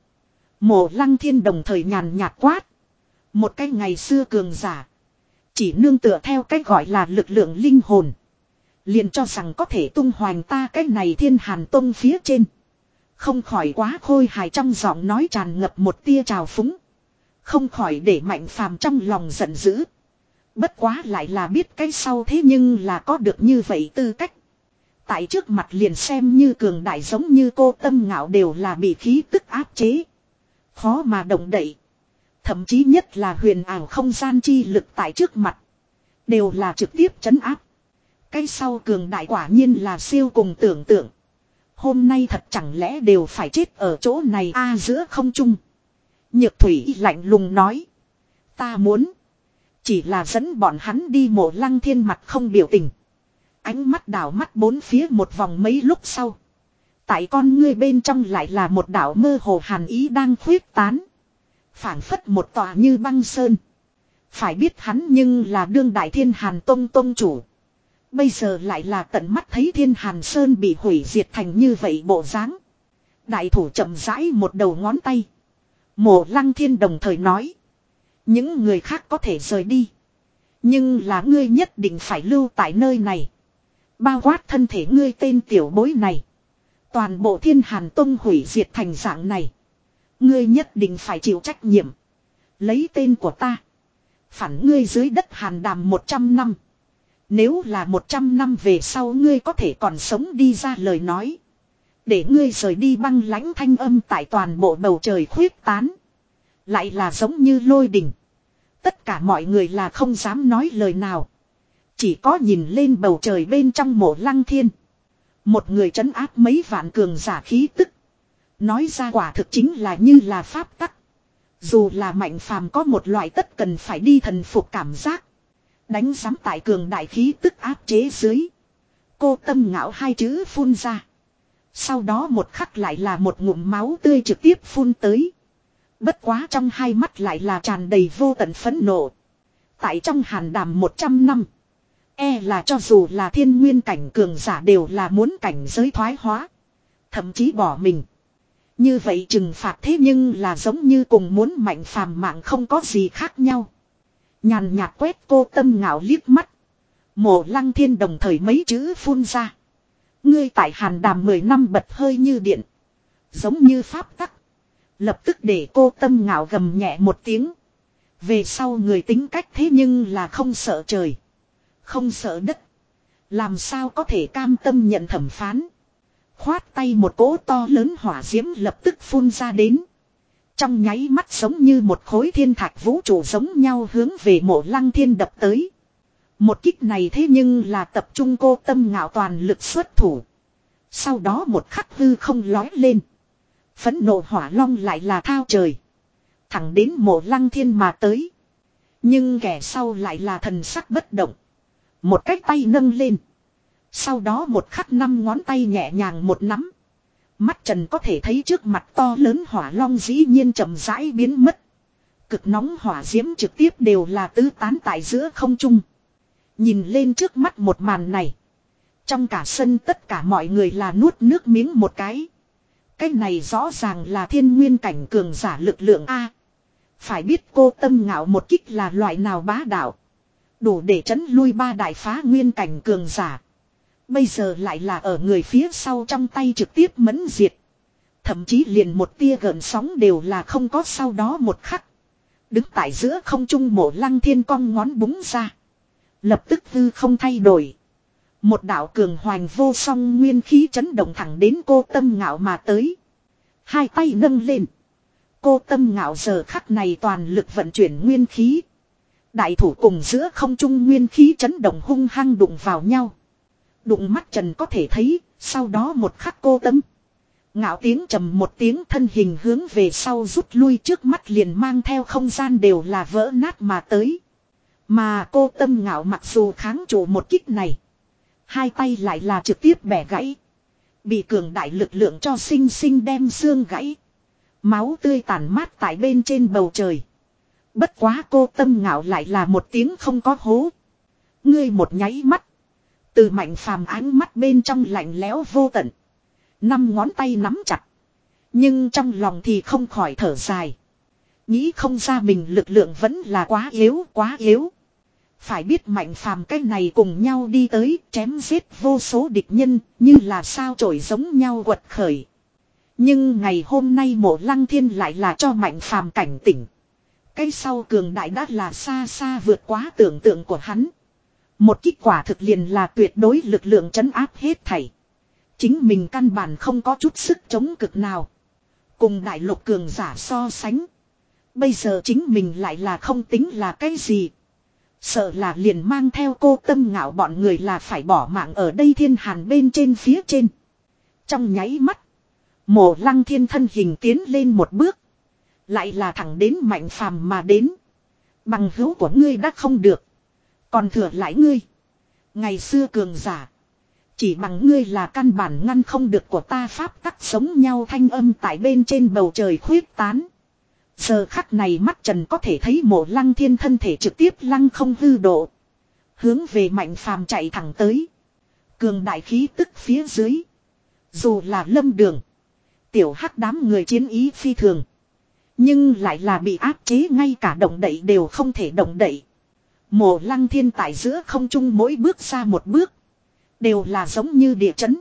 A: Mộ Lăng Thiên đồng thời nhàn nhạt quát. Một cái ngày xưa cường giả. Chỉ nương tựa theo cách gọi là lực lượng linh hồn. Liền cho rằng có thể tung hoành ta cái này Thiên Hàn Tông phía trên. Không khỏi quá khôi hài, trong giọng nói tràn ngập một tia trào phúng. Không khỏi để Mạnh Phàm trong lòng giận dữ. Bất quá lại là biết cái sau thế nhưng là có được như vậy tư cách. Tại trước mặt liền xem như cường đại giống như cô Tâm Ngạo đều là bị khí tức áp chế. Khó mà động đậy. Thậm chí nhất là huyền ảo không gian chi lực tại trước mặt. Đều là trực tiếp trấn áp. Cái sau cường đại quả nhiên là siêu cùng tưởng tượng. Hôm nay thật chẳng lẽ đều phải chết ở chỗ này a giữa không trung. Nhược Thủy lạnh lùng nói. Ta muốn. Chỉ là dẫn bọn hắn đi. Mộ Lăng Thiên mặt không biểu tình. Ánh mắt đảo mắt bốn phía một vòng mấy lúc sau. Tại con ngươi bên trong lại là một đảo mơ hồ hàn ý đang khuyết tán. Phảng phất một tòa như băng sơn. Phải biết hắn nhưng là đương đại Thiên Hàn Tông tông chủ. Bây giờ lại là tận mắt thấy Thiên Hàn Sơn bị hủy diệt thành như vậy bộ dáng. Đại thủ chậm rãi một đầu ngón tay. Mộ Lăng Thiên đồng thời nói. Những người khác có thể rời đi. Nhưng là ngươi nhất định phải lưu tại nơi này. Bao quát thân thể ngươi tên tiểu bối này. Toàn bộ Thiên Hàn Tông hủy diệt thành dạng này. Ngươi nhất định phải chịu trách nhiệm. Lấy tên của ta. Phản ngươi dưới đất Hàn Đàm một trăm năm. Nếu là một trăm năm về sau ngươi có thể còn sống đi ra lời nói. Để ngươi rời đi. Băng lãnh thanh âm tại toàn bộ bầu trời khuyết tán. Lại là giống như lôi đình. Tất cả mọi người là không dám nói lời nào. Chỉ có nhìn lên bầu trời bên trong Mộ Lăng Thiên. Một người trấn áp mấy vạn cường giả khí tức. Nói ra quả thực chính là như là pháp tắc. Dù là Mạnh Phàm có một loại tất cần phải đi thần phục cảm giác. Đánh giám tại cường đại khí tức áp chế dưới. Cô Tâm Ngạo hai chữ phun ra. Sau đó một khắc lại là một ngụm máu tươi trực tiếp phun tới. Bất quá trong hai mắt lại là tràn đầy vô tận phẫn nộ. Tại trong Hàn Đàm một trăm năm. E là cho dù là thiên nguyên cảnh cường giả đều là muốn cảnh giới thoái hóa. Thậm chí bỏ mình. Như vậy trừng phạt thế nhưng là giống như cùng muốn Mạnh Phàm mạng không có gì khác nhau. Nhàn nhạt quét cô Tâm Ngạo liếc mắt. Mộ Lăng Thiên đồng thời mấy chữ phun ra. Ngươi tại Hàn Đàm mười năm bật hơi như điện. Giống như pháp tắc. Lập tức để cô Tâm Ngạo gầm nhẹ một tiếng. Về sau người tính cách thế nhưng là không sợ trời. Không sợ đất. Làm sao có thể cam tâm nhận thẩm phán. Khoát tay một cỗ to lớn hỏa diễm lập tức phun ra đến. Trong nháy mắt giống như một khối thiên thạch vũ trụ giống nhau hướng về Mộ Lăng Thiên đập tới. Một kích này thế nhưng là tập trung cô Tâm Ngạo toàn lực xuất thủ. Sau đó một khắc hư không lói lên. Phẫn nộ hỏa long lại là thao trời. Thẳng đến Mộ Lăng Thiên mà tới. Nhưng kẻ sau lại là thần sắc bất động. Một cái tay nâng lên. Sau đó một khắc năm ngón tay nhẹ nhàng một nắm. Mắt trần có thể thấy trước mặt to lớn hỏa long dĩ nhiên chậm rãi biến mất. Cực nóng hỏa diễm trực tiếp đều là tứ tán tại giữa không trung. Nhìn lên trước mắt một màn này. Trong cả sân tất cả mọi người là nuốt nước miếng một cái. Cái này rõ ràng là thiên nguyên cảnh cường giả lực lượng A. Phải biết cô Tâm Ngạo một kích là loại nào bá đạo. Đủ để trấn lui ba đại phá nguyên cảnh cường giả. Bây giờ lại là ở người phía sau trong tay trực tiếp mẫn diệt. Thậm chí liền một tia gợn sóng đều là không có, sau đó một khắc. Đứng tại giữa không trung Mộ Lăng Thiên cong ngón búng ra. Lập tức hư không thay đổi. Một đạo cường hoành vô song nguyên khí chấn động thẳng đến Cô Tâm Ngạo mà tới. Hai tay nâng lên. Cô Tâm Ngạo giờ khắc này toàn lực vận chuyển nguyên khí. Đại thủ cùng giữa không trung nguyên khí chấn động hung hăng đụng vào nhau. Đụng mắt trần có thể thấy, sau đó một khắc Cô Tâm Ngạo tiếng trầm một tiếng, thân hình hướng về sau rút lui, trước mắt liền mang theo không gian đều là vỡ nát mà tới. Mà Cô Tâm Ngạo mặc dù kháng trụ một kích này, hai tay lại là trực tiếp bẻ gãy. Bị cường đại lực lượng cho sinh sinh đem xương gãy. Máu tươi tàn mát tại bên trên bầu trời. Bất quá Cô Tâm Ngạo lại là một tiếng không có hố. Ngươi một nháy mắt. Từ Mạnh Phàm ánh mắt bên trong lạnh lẽo vô tận. Năm ngón tay nắm chặt. Nhưng trong lòng thì không khỏi thở dài. Nghĩ không ra mình lực lượng vẫn là quá yếu, quá yếu. Phải biết Mạnh Phàm cái này cùng nhau đi tới, chém giết vô số địch nhân, như là sao chổi giống nhau quật khởi. Nhưng ngày hôm nay Mộ Lăng Thiên lại là cho Mạnh Phàm cảnh tỉnh. Cái sau cường đại đã là xa xa vượt quá tưởng tượng của hắn. Một kết quả thực liền là tuyệt đối lực lượng trấn áp hết thảy. Chính mình căn bản không có chút sức chống cực nào. Cùng đại lục cường giả so sánh. Bây giờ chính mình lại là không tính là cái gì. Sợ là liền mang theo Cô Tâm Ngạo bọn người là phải bỏ mạng ở đây thiên hàn bên trên phía trên. Trong nháy mắt. Mộ Lăng Thiên thân hình tiến lên một bước. Lại là thẳng đến Mạnh Phàm mà đến. Bằng hữu của ngươi đã không được. Còn thừa lại ngươi. Ngày xưa cường giả. Chỉ bằng ngươi là căn bản ngăn không được của ta, pháp tắc sống nhau thanh âm tại bên trên bầu trời khuyết tán. Giờ khắc này mắt trần có thể thấy Mộ Lăng Thiên thân thể trực tiếp lăng không hư độ. Hướng về Mạnh Phàm chạy thẳng tới. Cường đại khí tức phía dưới. Dù là Lâm Đường. Tiểu Hắc đám người chiến ý phi thường. Nhưng lại là bị áp chế, ngay cả động đậy đều không thể động đậy. Mộ Lăng Thiên tại giữa không trung mỗi bước ra một bước. Đều là giống như địa chấn.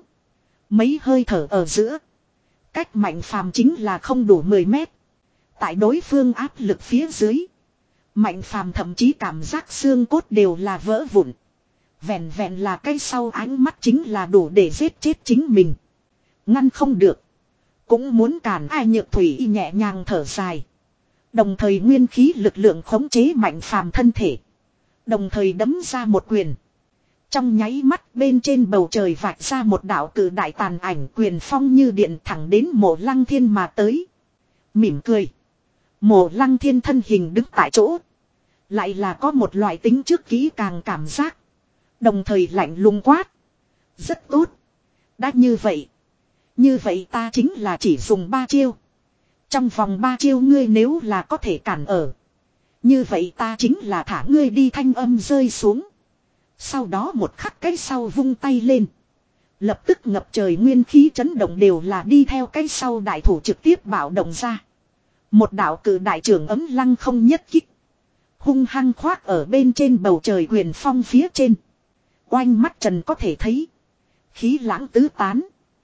A: Mấy hơi thở ở giữa. Cách Mạnh Phàm chính là không đủ mười mét. Tại đối phương áp lực phía dưới. Mạnh Phàm thậm chí cảm giác xương cốt đều là vỡ vụn. Vẹn vẹn là cái sau ánh mắt chính là đủ để giết chết chính mình. Ngăn không được. Cũng muốn cản ai, Nhược Thủy nhẹ nhàng thở dài. Đồng thời nguyên khí lực lượng khống chế Mạnh Phàm thân thể. Đồng thời đấm ra một quyền. Trong nháy mắt bên trên bầu trời vạch ra một đạo cự đại tàn ảnh, quyền phong như điện thẳng đến Mộ Lăng Thiên mà tới. Mỉm cười. Mộ Lăng Thiên thân hình đứng tại chỗ. Lại là có một loại tính trước kỹ càng cảm giác. Đồng thời lạnh lùng quát. Rất tốt. Đã như vậy. Như vậy ta chính là chỉ dùng ba chiêu. Trong vòng ba chiêu ngươi nếu là có thể cản ở. Như vậy ta chính là thả ngươi đi, thanh âm rơi xuống. Sau đó một khắc cái sau vung tay lên. Lập tức ngập trời nguyên khí chấn động đều là đi theo cái sau đại thủ trực tiếp bạo động ra. Một đạo cử đại trưởng ấm lăng không nhất kích. Hung hăng khoác ở bên trên bầu trời quyền phong phía trên. Oanh mắt trần có thể thấy. Khí lãng tứ tán.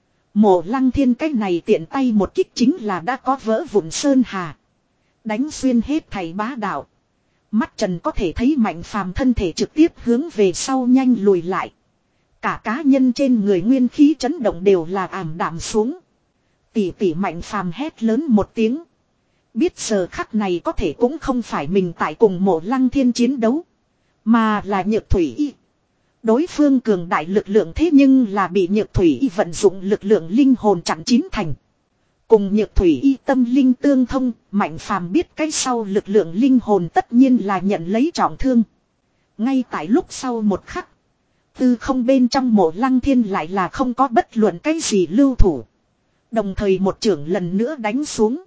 A: Mộ Lăng Thiên cái này tiện tay một kích chính là đã có vỡ vụn sơn hà. Đánh xuyên hết thầy bá đạo. Mắt trần có thể thấy Mạnh Phàm thân thể trực tiếp hướng về sau nhanh lùi lại. Cả cá nhân trên người nguyên khí chấn động đều là ảm đạm xuống. Tỷ tỷ, Mạnh Phàm hét lớn một tiếng. Biết giờ khắc này có thể cũng không phải mình tại cùng Mộ Lăng Thiên chiến đấu. Mà là Nhược Thủy. Đối phương cường đại lực lượng thế nhưng là bị Nhược Thủy vận dụng lực lượng linh hồn chặn chín thành. Cùng Nhược Thủy y tâm linh tương thông, Mạnh Phàm biết cái sau lực lượng linh hồn tất nhiên là nhận lấy trọng thương. Ngay tại lúc sau một khắc, tư không bên trong Mộ Lăng Thiên lại là không có bất luận cái gì lưu thủ. Đồng thời một chưởng lần nữa đánh xuống.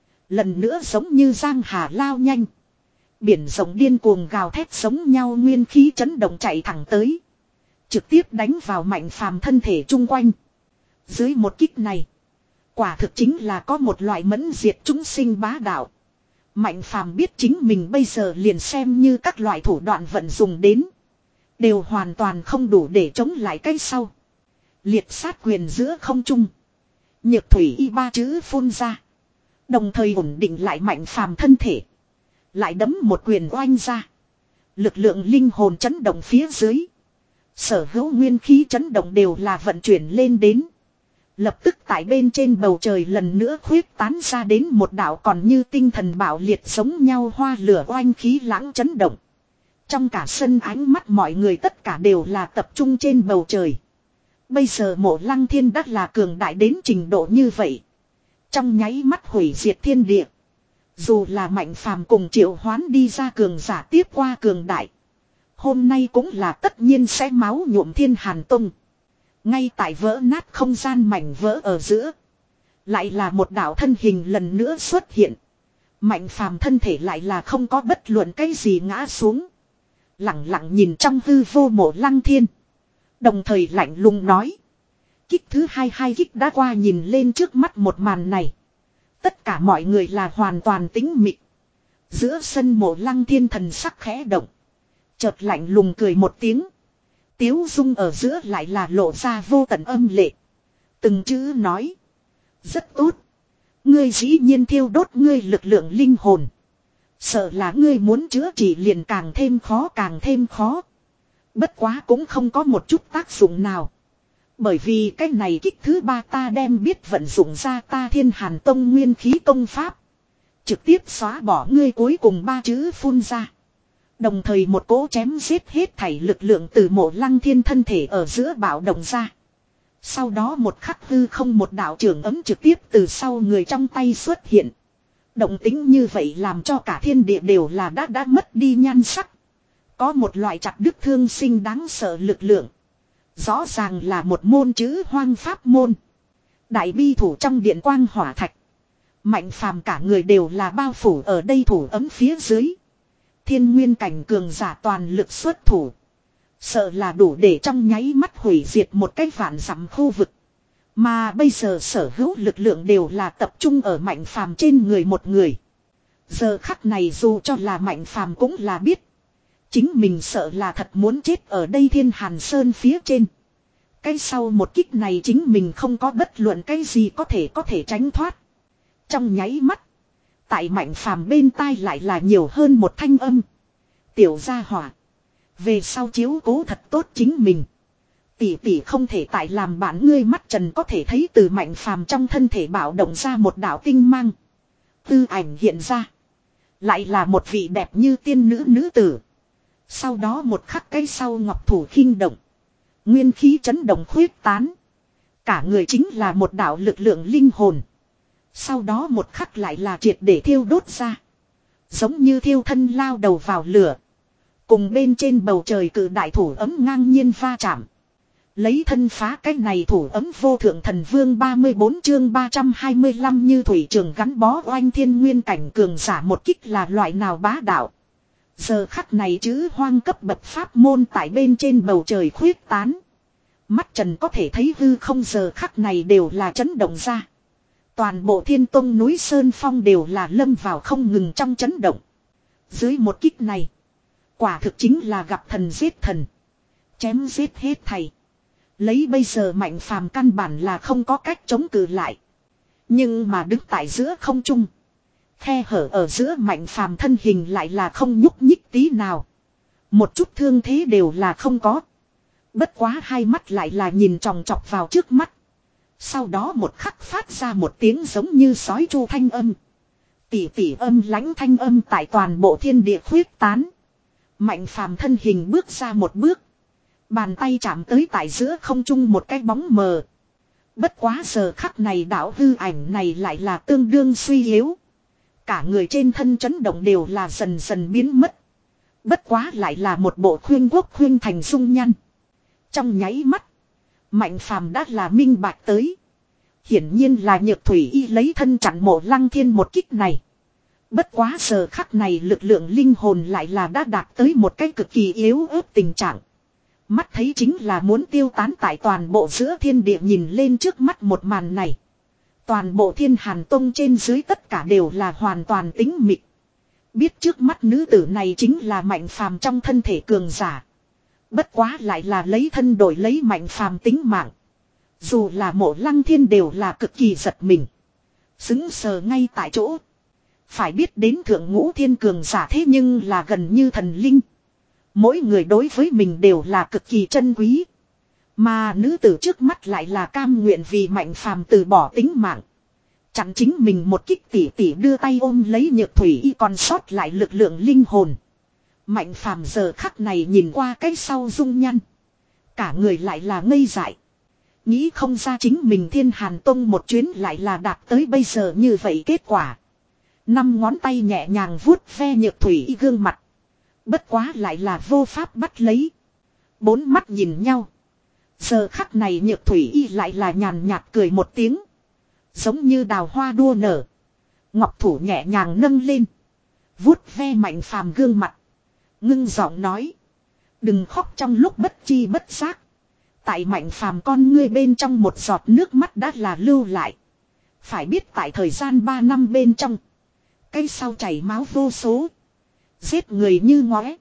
A: Lần nữa giống như giang hà lao nhanh. Biển rộng điên cuồng gào thét giống nhau, nguyên khí chấn động chạy thẳng tới. Trực tiếp đánh vào Mạnh Phàm thân thể chung quanh. Dưới một kích này, quả thực chính là có một loại mẫn diệt chúng sinh bá đạo. Mạnh Phàm biết chính mình bây giờ liền xem như các loại thủ đoạn vận dùng đến. Đều hoàn toàn không đủ để chống lại cái sau. Liệt sát quyền giữa không trung. Nhược thủy y ba chữ phun ra. Đồng thời ổn định lại Mạnh Phàm thân thể. Lại đấm một quyền oanh ra. Lực lượng linh hồn chấn động phía dưới. Sở hữu nguyên khí chấn động đều là vận chuyển lên đến. Lập tức tại bên trên bầu trời lần nữa khuyết tán ra đến một đạo còn như tinh thần bạo liệt giống nhau hoa lửa oanh khí lãng chấn động. Trong cả sân ánh mắt mọi người tất cả đều là tập trung trên bầu trời. Bây giờ Mộ Lăng Thiên đã là cường đại đến trình độ như vậy. Trong nháy mắt hủy diệt thiên địa. Dù là Mạnh Phàm cùng Triệu Hoán đi ra cường giả tiếp qua cường đại. Hôm nay cũng là tất nhiên sẽ máu nhuộm Thiên Hàn Tông. Ngay tại vỡ nát không gian mảnh vỡ ở giữa. Lại là một đạo thân hình lần nữa xuất hiện. Mạnh Phàm thân thể lại là không có bất luận cái gì ngã xuống. Lặng lặng nhìn trong hư vô Mộ Lăng Thiên. Đồng thời lạnh lùng nói. Kích thứ hai hai kích đã qua, nhìn lên trước mắt một màn này. Tất cả mọi người là hoàn toàn tĩnh mịch. Giữa sân Mộ Lăng Thiên thần sắc khẽ động. Chợt lạnh lùng cười một tiếng. Tiếu dung ở giữa lại là lộ ra vô tận âm lệ. Từng chữ nói. Rất tốt. Ngươi dĩ nhiên thiêu đốt ngươi lực lượng linh hồn. Sợ là ngươi muốn chữa trị liền càng thêm khó càng thêm khó. Bất quá cũng không có một chút tác dụng nào. Bởi vì cái này kích thứ ba ta đem biết vận dụng ra ta Thiên Hàn Tông nguyên khí công pháp. Trực tiếp xóa bỏ ngươi cuối cùng ba chữ phun ra. Đồng thời một cỗ chém giết hết thảy lực lượng từ Mộ Lăng Thiên thân thể ở giữa bạo động ra. Sau đó một khắc hư không một đạo trường ấm trực tiếp từ sau người trong tay xuất hiện. Động tính như vậy làm cho cả thiên địa đều là đã đã mất đi nhan sắc. Có một loại chặt đứt thương sinh đáng sợ lực lượng. Rõ ràng là một môn chữ hoang pháp môn. Đại bi thủ trong điện quang hỏa thạch. Mạnh Phàm cả người đều là bao phủ ở đây thủ ấm phía dưới. Thiên nguyên cảnh cường giả toàn lực xuất thủ. Sợ là đủ để trong nháy mắt hủy diệt một cái vạn dặm khu vực. Mà bây giờ sở hữu lực lượng đều là tập trung ở Mạnh Phàm trên người một người. Giờ khắc này dù cho là Mạnh Phàm cũng là biết. Chính mình sợ là thật muốn chết ở đây Thiên Hàn Sơn phía trên. Cái sau một kích này chính mình không có bất luận cái gì có thể có thể tránh thoát. Trong nháy mắt. Tại Mạnh Phàm bên tai lại là nhiều hơn một thanh âm. Tiểu gia hỏa. Về sau chiếu cố thật tốt chính mình. Tỷ tỷ không thể tại làm bạn ngươi. Mắt trần có thể thấy từ Mạnh Phàm trong thân thể bạo động ra một đạo tinh mang. Tư ảnh hiện ra. Lại là một vị đẹp như tiên nữ nữ tử. Sau đó một khắc cây sau ngọc thủ khinh động. Nguyên khí chấn động khuyết tán. Cả người chính là một đạo lực lượng linh hồn. Sau đó một khắc lại là triệt để thiêu đốt ra. Giống như thiêu thân lao đầu vào lửa. Cùng bên trên bầu trời cự đại thủ ấm ngang nhiên va chạm. Lấy thân phá cái này thủ ấm vô thượng thần vương ba mươi bốn chương ba trăm hai mươi lăm như thủy trường gắn bó oanh thiên nguyên cảnh cường giả một kích là loại nào bá đạo. Giờ khắc này chữ hoang cấp bậc pháp môn tại bên trên bầu trời khuyết tán. Mắt trần có thể thấy hư không giờ khắc này đều là chấn động ra. Toàn bộ Thiên Tông núi Sơn Phong đều là lâm vào không ngừng trong chấn động. Dưới một kích này. Quả thực chính là gặp thần giết thần. Chém giết hết thầy. Lấy bây giờ Mạnh Phàm căn bản là không có cách chống cự lại. Nhưng mà đứng tại giữa không trung. Khe hở ở giữa Mạnh Phàm thân hình lại là không nhúc nhích tí nào. Một chút thương thế đều là không có. Bất quá hai mắt lại là nhìn tròng trọc vào trước mắt. Sau đó một khắc phát ra một tiếng giống như sói chu thanh âm. Tỉ tỉ âm lãnh thanh âm tại toàn bộ thiên địa khuyết tán. Mạnh Phàm thân hình bước ra một bước. Bàn tay chạm tới tại giữa không trung một cái bóng mờ. Bất quá giờ khắc này đạo hư ảnh này lại là tương đương suy yếu. Cả người trên thân chấn động đều là dần dần biến mất. Bất quá lại là một bộ khuyên quốc khuyên thành dung nhăn. Trong nháy mắt. Mạnh Phàm đã là minh bạch tới. Hiển nhiên là Nhược Thủy Y lấy thân chặn Mộ Lăng Thiên một kích này. Bất quá giờ khắc này lực lượng linh hồn lại là đã đạt tới một cái cực kỳ yếu ớt tình trạng. Mắt thấy chính là muốn tiêu tán tại toàn bộ giữa thiên địa nhìn lên trước mắt một màn này. Toàn bộ Thiên Hàn Tông trên dưới tất cả đều là hoàn toàn tĩnh mịch. Biết trước mắt nữ tử này chính là Mạnh Phàm trong thân thể cường giả. Bất quá lại là lấy thân đổi lấy Mạnh Phàm tính mạng. Dù là Mộ Lăng Thiên đều là cực kỳ giật mình. Xứng sờ ngay tại chỗ. Phải biết đến thượng ngũ thiên cường giả thế nhưng là gần như thần linh. Mỗi người đối với mình đều là cực kỳ chân quý. Mà nữ tử trước mắt lại là cam nguyện vì Mạnh Phàm từ bỏ tính mạng. Chặn chính mình một kích tỉ tỉ đưa tay ôm lấy Nhược Thủy Y còn sót lại lực lượng linh hồn. Mạnh Phàm giờ khắc này nhìn qua cái sau dung nhăn. Cả người lại là ngây dại. Nghĩ không ra chính mình Thiên Hàn Tông một chuyến lại là đạt tới bây giờ như vậy kết quả. Năm ngón tay nhẹ nhàng vuốt ve Nhược Thủy Y gương mặt. Bất quá lại là vô pháp bắt lấy. Bốn mắt nhìn nhau. Giờ khắc này Nhược Thủy Y lại là nhàn nhạt cười một tiếng. Giống như đào hoa đua nở. Ngọc thủ nhẹ nhàng nâng lên. Vuốt ve Mạnh Phàm gương mặt. Ngưng giọng nói. Đừng khóc trong lúc bất chi bất giác. Tại Mạnh Phàm con ngươi bên trong một giọt nước mắt đã là lưu lại. Phải biết tại thời gian ba năm bên trong. Cây sau chảy máu vô số. Giết người như ngóe.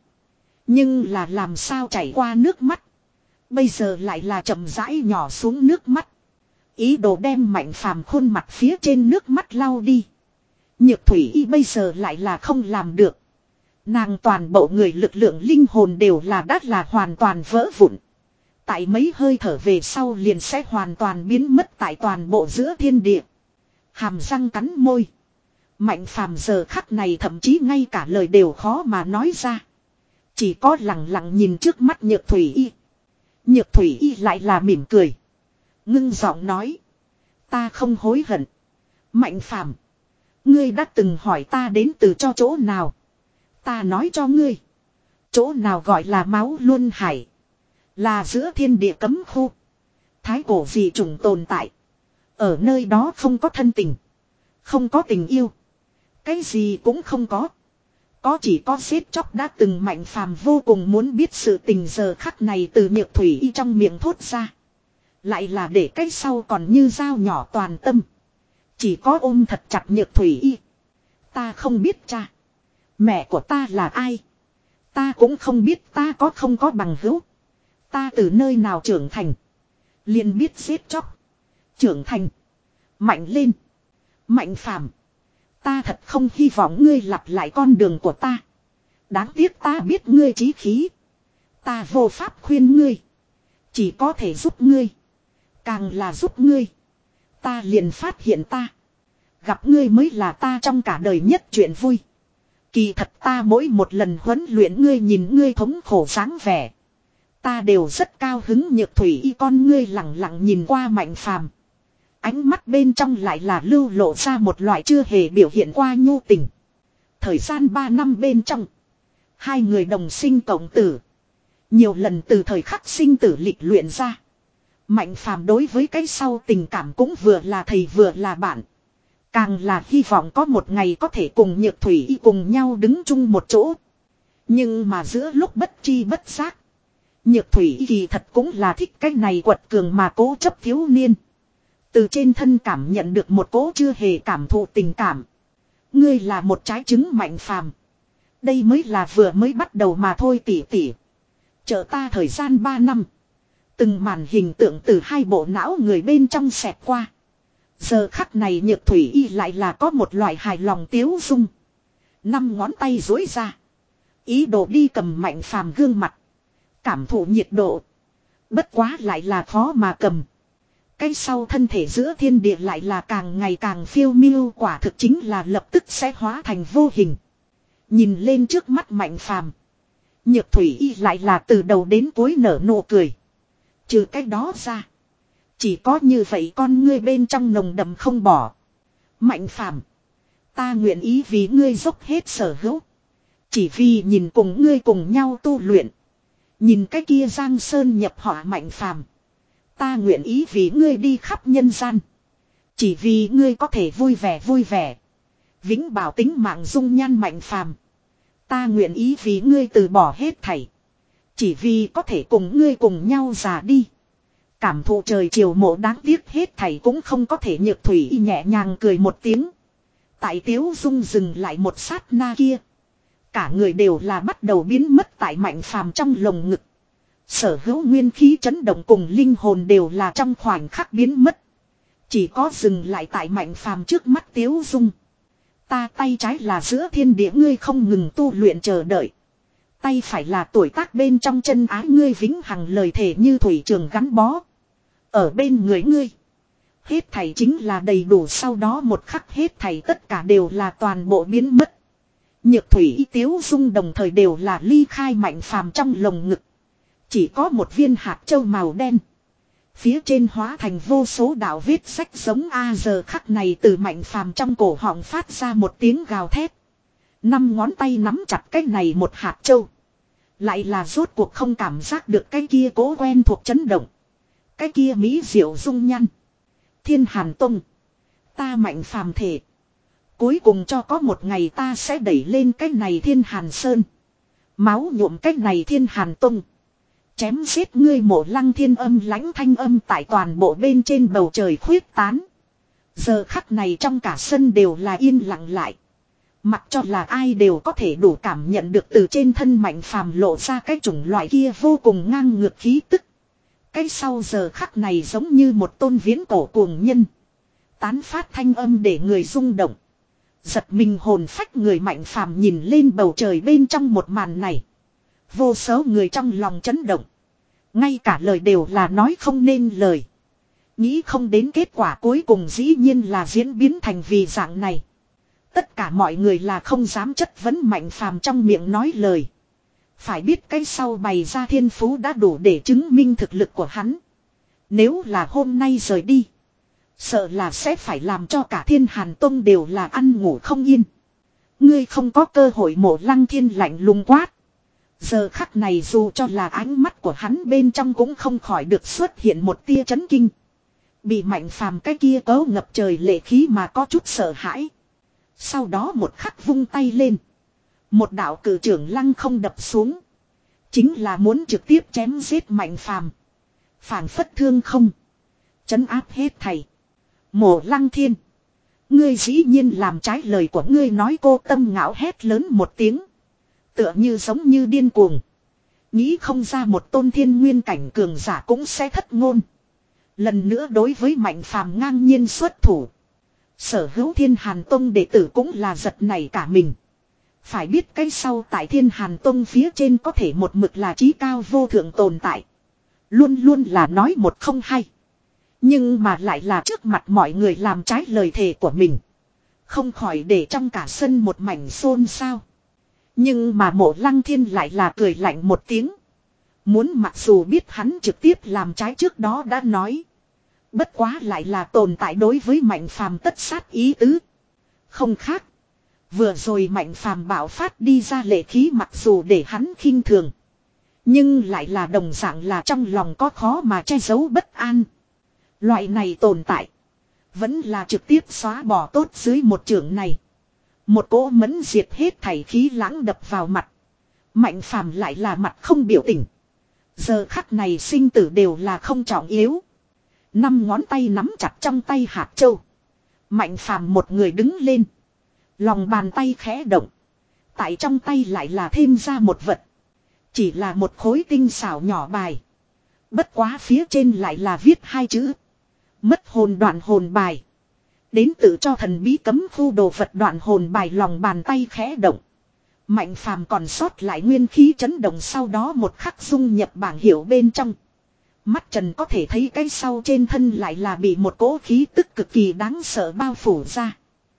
A: Nhưng là làm sao chảy qua nước mắt. Bây giờ lại là chậm rãi nhỏ xuống nước mắt. Ý đồ đem Mạnh Phàm khuôn mặt phía trên nước mắt lau đi. Nhược Thủy Y bây giờ lại là không làm được. Nàng toàn bộ người lực lượng linh hồn đều là đắt là hoàn toàn vỡ vụn. Tại mấy hơi thở về sau liền sẽ hoàn toàn biến mất tại toàn bộ giữa thiên địa. Hàm răng cắn môi. Mạnh Phàm giờ khắc này thậm chí ngay cả lời đều khó mà nói ra. Chỉ có lặng lặng nhìn trước mắt Nhược Thủy Y. Nhược Thủy Y lại là mỉm cười. Ngưng giọng nói. Ta không hối hận. Mạnh Phàm, ngươi đã từng hỏi ta đến từ cho chỗ nào. Ta nói cho ngươi. Chỗ nào gọi là máu luân hải. Là giữa thiên địa cấm khu. Thái cổ dị chủng tồn tại. Ở nơi đó không có thân tình. Không có tình yêu. Cái gì cũng không có. Có chỉ có giết chóc đã từng. Mạnh Phàm vô cùng muốn biết sự tình giờ khắc này từ Nhược Thủy Y trong miệng thốt ra. Lại là để cái sau còn như dao nhỏ toàn tâm. Chỉ có ôm thật chặt Nhược Thủy Y. Ta không biết cha. Mẹ của ta là ai. Ta cũng không biết ta có không có bằng hữu. Ta từ nơi nào trưởng thành. Liền biết giết chóc. Trưởng thành. Mạnh lên. Mạnh Phàm, ta thật không hy vọng ngươi lặp lại con đường của ta. Đáng tiếc ta biết ngươi chí khí. Ta vô pháp khuyên ngươi. Chỉ có thể giúp ngươi. Càng là giúp ngươi. Ta liền phát hiện ta. Gặp ngươi mới là ta trong cả đời nhất chuyện vui. Kỳ thật ta mỗi một lần huấn luyện ngươi nhìn ngươi thống khổ sáng vẻ. Ta đều rất cao hứng. Nhược Thủy Y con ngươi lặng lặng nhìn qua Mạnh Phàm. Ánh mắt bên trong lại là lưu lộ ra một loại chưa hề biểu hiện qua nhu tình. Thời gian ba năm bên trong. Hai người đồng sinh cộng tử. Nhiều lần từ thời khắc sinh tử lịch luyện ra. Mạnh Phàm đối với cái sau tình cảm cũng vừa là thầy vừa là bạn. Càng là hy vọng có một ngày có thể cùng Nhược Thủy Y cùng nhau đứng chung một chỗ. Nhưng mà giữa lúc bất chi bất giác. Nhược Thủy Y kỳ thật cũng là thích cái này quật cường mà cố chấp thiếu niên. Từ trên thân cảm nhận được một cố chưa hề cảm thụ tình cảm. Ngươi là một trái trứng. Mạnh Phàm, đây mới là vừa mới bắt đầu mà thôi tỷ tỷ. Chờ ta thời gian ba năm. Từng màn hình tượng từ hai bộ não người bên trong xẹt qua. Giờ khắc này Nhược Thủy Y lại là có một loại hài lòng tiếu dung. Năm ngón tay duỗi ra. Ý đồ đi cầm Mạnh Phàm gương mặt. Cảm thụ nhiệt độ. Bất quá lại là khó mà cầm. Cái sau thân thể giữa thiên địa lại là càng ngày càng phiêu miêu, quả thực chính là lập tức sẽ hóa thành vô hình. Nhìn lên trước mắt Mạnh Phàm, Nhược Thủy Y lại là từ đầu đến cuối nở nụ cười. Trừ cái đó ra, chỉ có như vậy con ngươi bên trong nồng đậm không bỏ. Mạnh Phàm, ta nguyện ý vì ngươi dốc hết sở hữu. Chỉ vì nhìn cùng ngươi cùng nhau tu luyện. Nhìn cái kia giang sơn nhập họa. Mạnh Phàm, ta nguyện ý vì ngươi đi khắp nhân gian. Chỉ vì ngươi có thể vui vẻ vui vẻ. Vĩnh bảo tính mạng dung nhan. Mạnh Phàm, ta nguyện ý vì ngươi từ bỏ hết thảy. Chỉ vì có thể cùng ngươi cùng nhau già đi. Cảm thụ trời chiều mộ đáng tiếc hết thảy cũng không có thể. Nhược Thủy Y nhẹ nhàng cười một tiếng. Tại tiếu dung dừng lại một sát na kia. Cả người đều là bắt đầu biến mất tại Mạnh Phàm trong lồng ngực. Sở hữu nguyên khí chấn động cùng linh hồn đều là trong khoảnh khắc biến mất. Chỉ có dừng lại tại Mạnh Phàm trước mắt tiếu dung. Ta tay trái là giữa thiên địa ngươi không ngừng tu luyện chờ đợi. Tay phải là tuổi tác bên trong chân ái ngươi vĩnh hằng lời thể như thủy trường gắn bó. Ở bên người ngươi. Hết thảy chính là đầy đủ sau đó một khắc hết thảy tất cả đều là toàn bộ biến mất. Nhược thủy tiếu dung đồng thời đều là ly khai Mạnh Phàm trong lồng ngực. Chỉ có một viên hạt châu màu đen. Phía trên hóa thành vô số đạo vết sách giống A giờ khắc này từ Mạnh Phàm trong cổ họng phát ra một tiếng gào thét. Năm ngón tay nắm chặt cái này một hạt châu. Lại là rốt cuộc không cảm giác được cái kia cố quen thuộc chấn động. Cái kia mỹ diệu dung nhăn. Thiên Hàn Tông. Ta Mạnh Phàm thể. Cuối cùng cho có một ngày ta sẽ đẩy lên cái này Thiên Hàn Sơn. Máu nhuộm cái này Thiên Hàn Tông. Chém giết ngươi Mộ Lăng Thiên âm lãnh thanh âm tại toàn bộ bên trên bầu trời khuyết tán. Giờ khắc này trong cả sân đều là yên lặng lại. Mặc cho là ai đều có thể đủ cảm nhận được từ trên thân Mạnh Phàm lộ ra cái chủng loại kia vô cùng ngang ngược khí tức. Cái sau giờ khắc này giống như một tôn viễn cổ cuồng nhân. Tán phát thanh âm để người rung động. Giật mình hồn phách người Mạnh Phàm nhìn lên bầu trời bên trong một màn này. Vô số người trong lòng chấn động. Ngay cả lời đều là nói không nên lời. Nghĩ không đến kết quả cuối cùng dĩ nhiên là diễn biến thành vì dạng này. Tất cả mọi người là không dám chất vấn Mạnh Phàm trong miệng nói lời. Phải biết cái sau bày ra thiên phú đã đủ để chứng minh thực lực của hắn. Nếu là hôm nay rời đi. Sợ là sẽ phải làm cho cả Thiên Hàn Tông đều là ăn ngủ không yên. Ngươi không có cơ hội Mộ Lăng Thiên lạnh lùng quát. Giờ khắc này dù cho là ánh mắt của hắn bên trong cũng không khỏi được xuất hiện một tia chấn kinh. Bị Mạnh Phàm cái kia cấu ngập trời lệ khí mà có chút sợ hãi. Sau đó một khắc vung tay lên. Một đạo cử trưởng lăng không đập xuống. Chính là muốn trực tiếp chém giết Mạnh Phàm. Phảng phất thương không. Chấn áp hết thầy. Mộ Lăng Thiên. Ngươi dĩ nhiên làm trái lời của ngươi nói cô tâm ngạo hét lớn một tiếng. Tựa như giống như điên cuồng. Nghĩ không ra một tôn thiên nguyên cảnh cường giả cũng sẽ thất ngôn. Lần nữa đối với Mạnh Phàm ngang nhiên xuất thủ. Sở hữu Thiên Hàn Tông đệ tử cũng là giật nảy cả mình. Phải biết cái sau tại Thiên Hàn Tông phía trên có thể một mực là trí cao vô thượng tồn tại. Luôn luôn là nói một không hay. Nhưng mà lại là trước mặt mọi người làm trái lời thề của mình. Không khỏi để trong cả sân một mảnh xôn xao. Nhưng mà Mộ Lăng Thiên lại là cười lạnh một tiếng. Muốn mặc dù biết hắn trực tiếp làm trái trước đó đã nói. Bất quá lại là tồn tại đối với Mạnh Phàm tất sát ý tứ. Không khác. Vừa rồi Mạnh Phàm bạo phát đi ra lệ khí mặc dù để hắn khinh thường. Nhưng lại là đồng dạng là trong lòng có khó mà che giấu bất an. Loại này tồn tại. Vẫn là trực tiếp xóa bỏ tốt dưới một trường này. Một cỗ mẫn diệt hết thảy khí lãng đập vào mặt. Mạnh Phàm lại là mặt không biểu tình. Giờ khắc này sinh tử đều là không trọng yếu. Năm ngón tay nắm chặt trong tay hạt châu. Mạnh Phàm một người đứng lên. Lòng bàn tay khẽ động. Tại trong tay lại là thêm ra một vật. Chỉ là một khối tinh xảo nhỏ bài. Bất quá phía trên lại là viết hai chữ. Mất hồn đoạn hồn bài. Đến tự cho thần bí cấm khu đồ vật đoạn hồn bài lòng bàn tay khẽ động. Mạnh Phàm còn sót lại nguyên khí chấn động sau đó một khắc dung nhập bảng hiệu bên trong. Mắt trần có thể thấy cái sau trên thân lại là bị một cỗ khí tức cực kỳ đáng sợ bao phủ ra.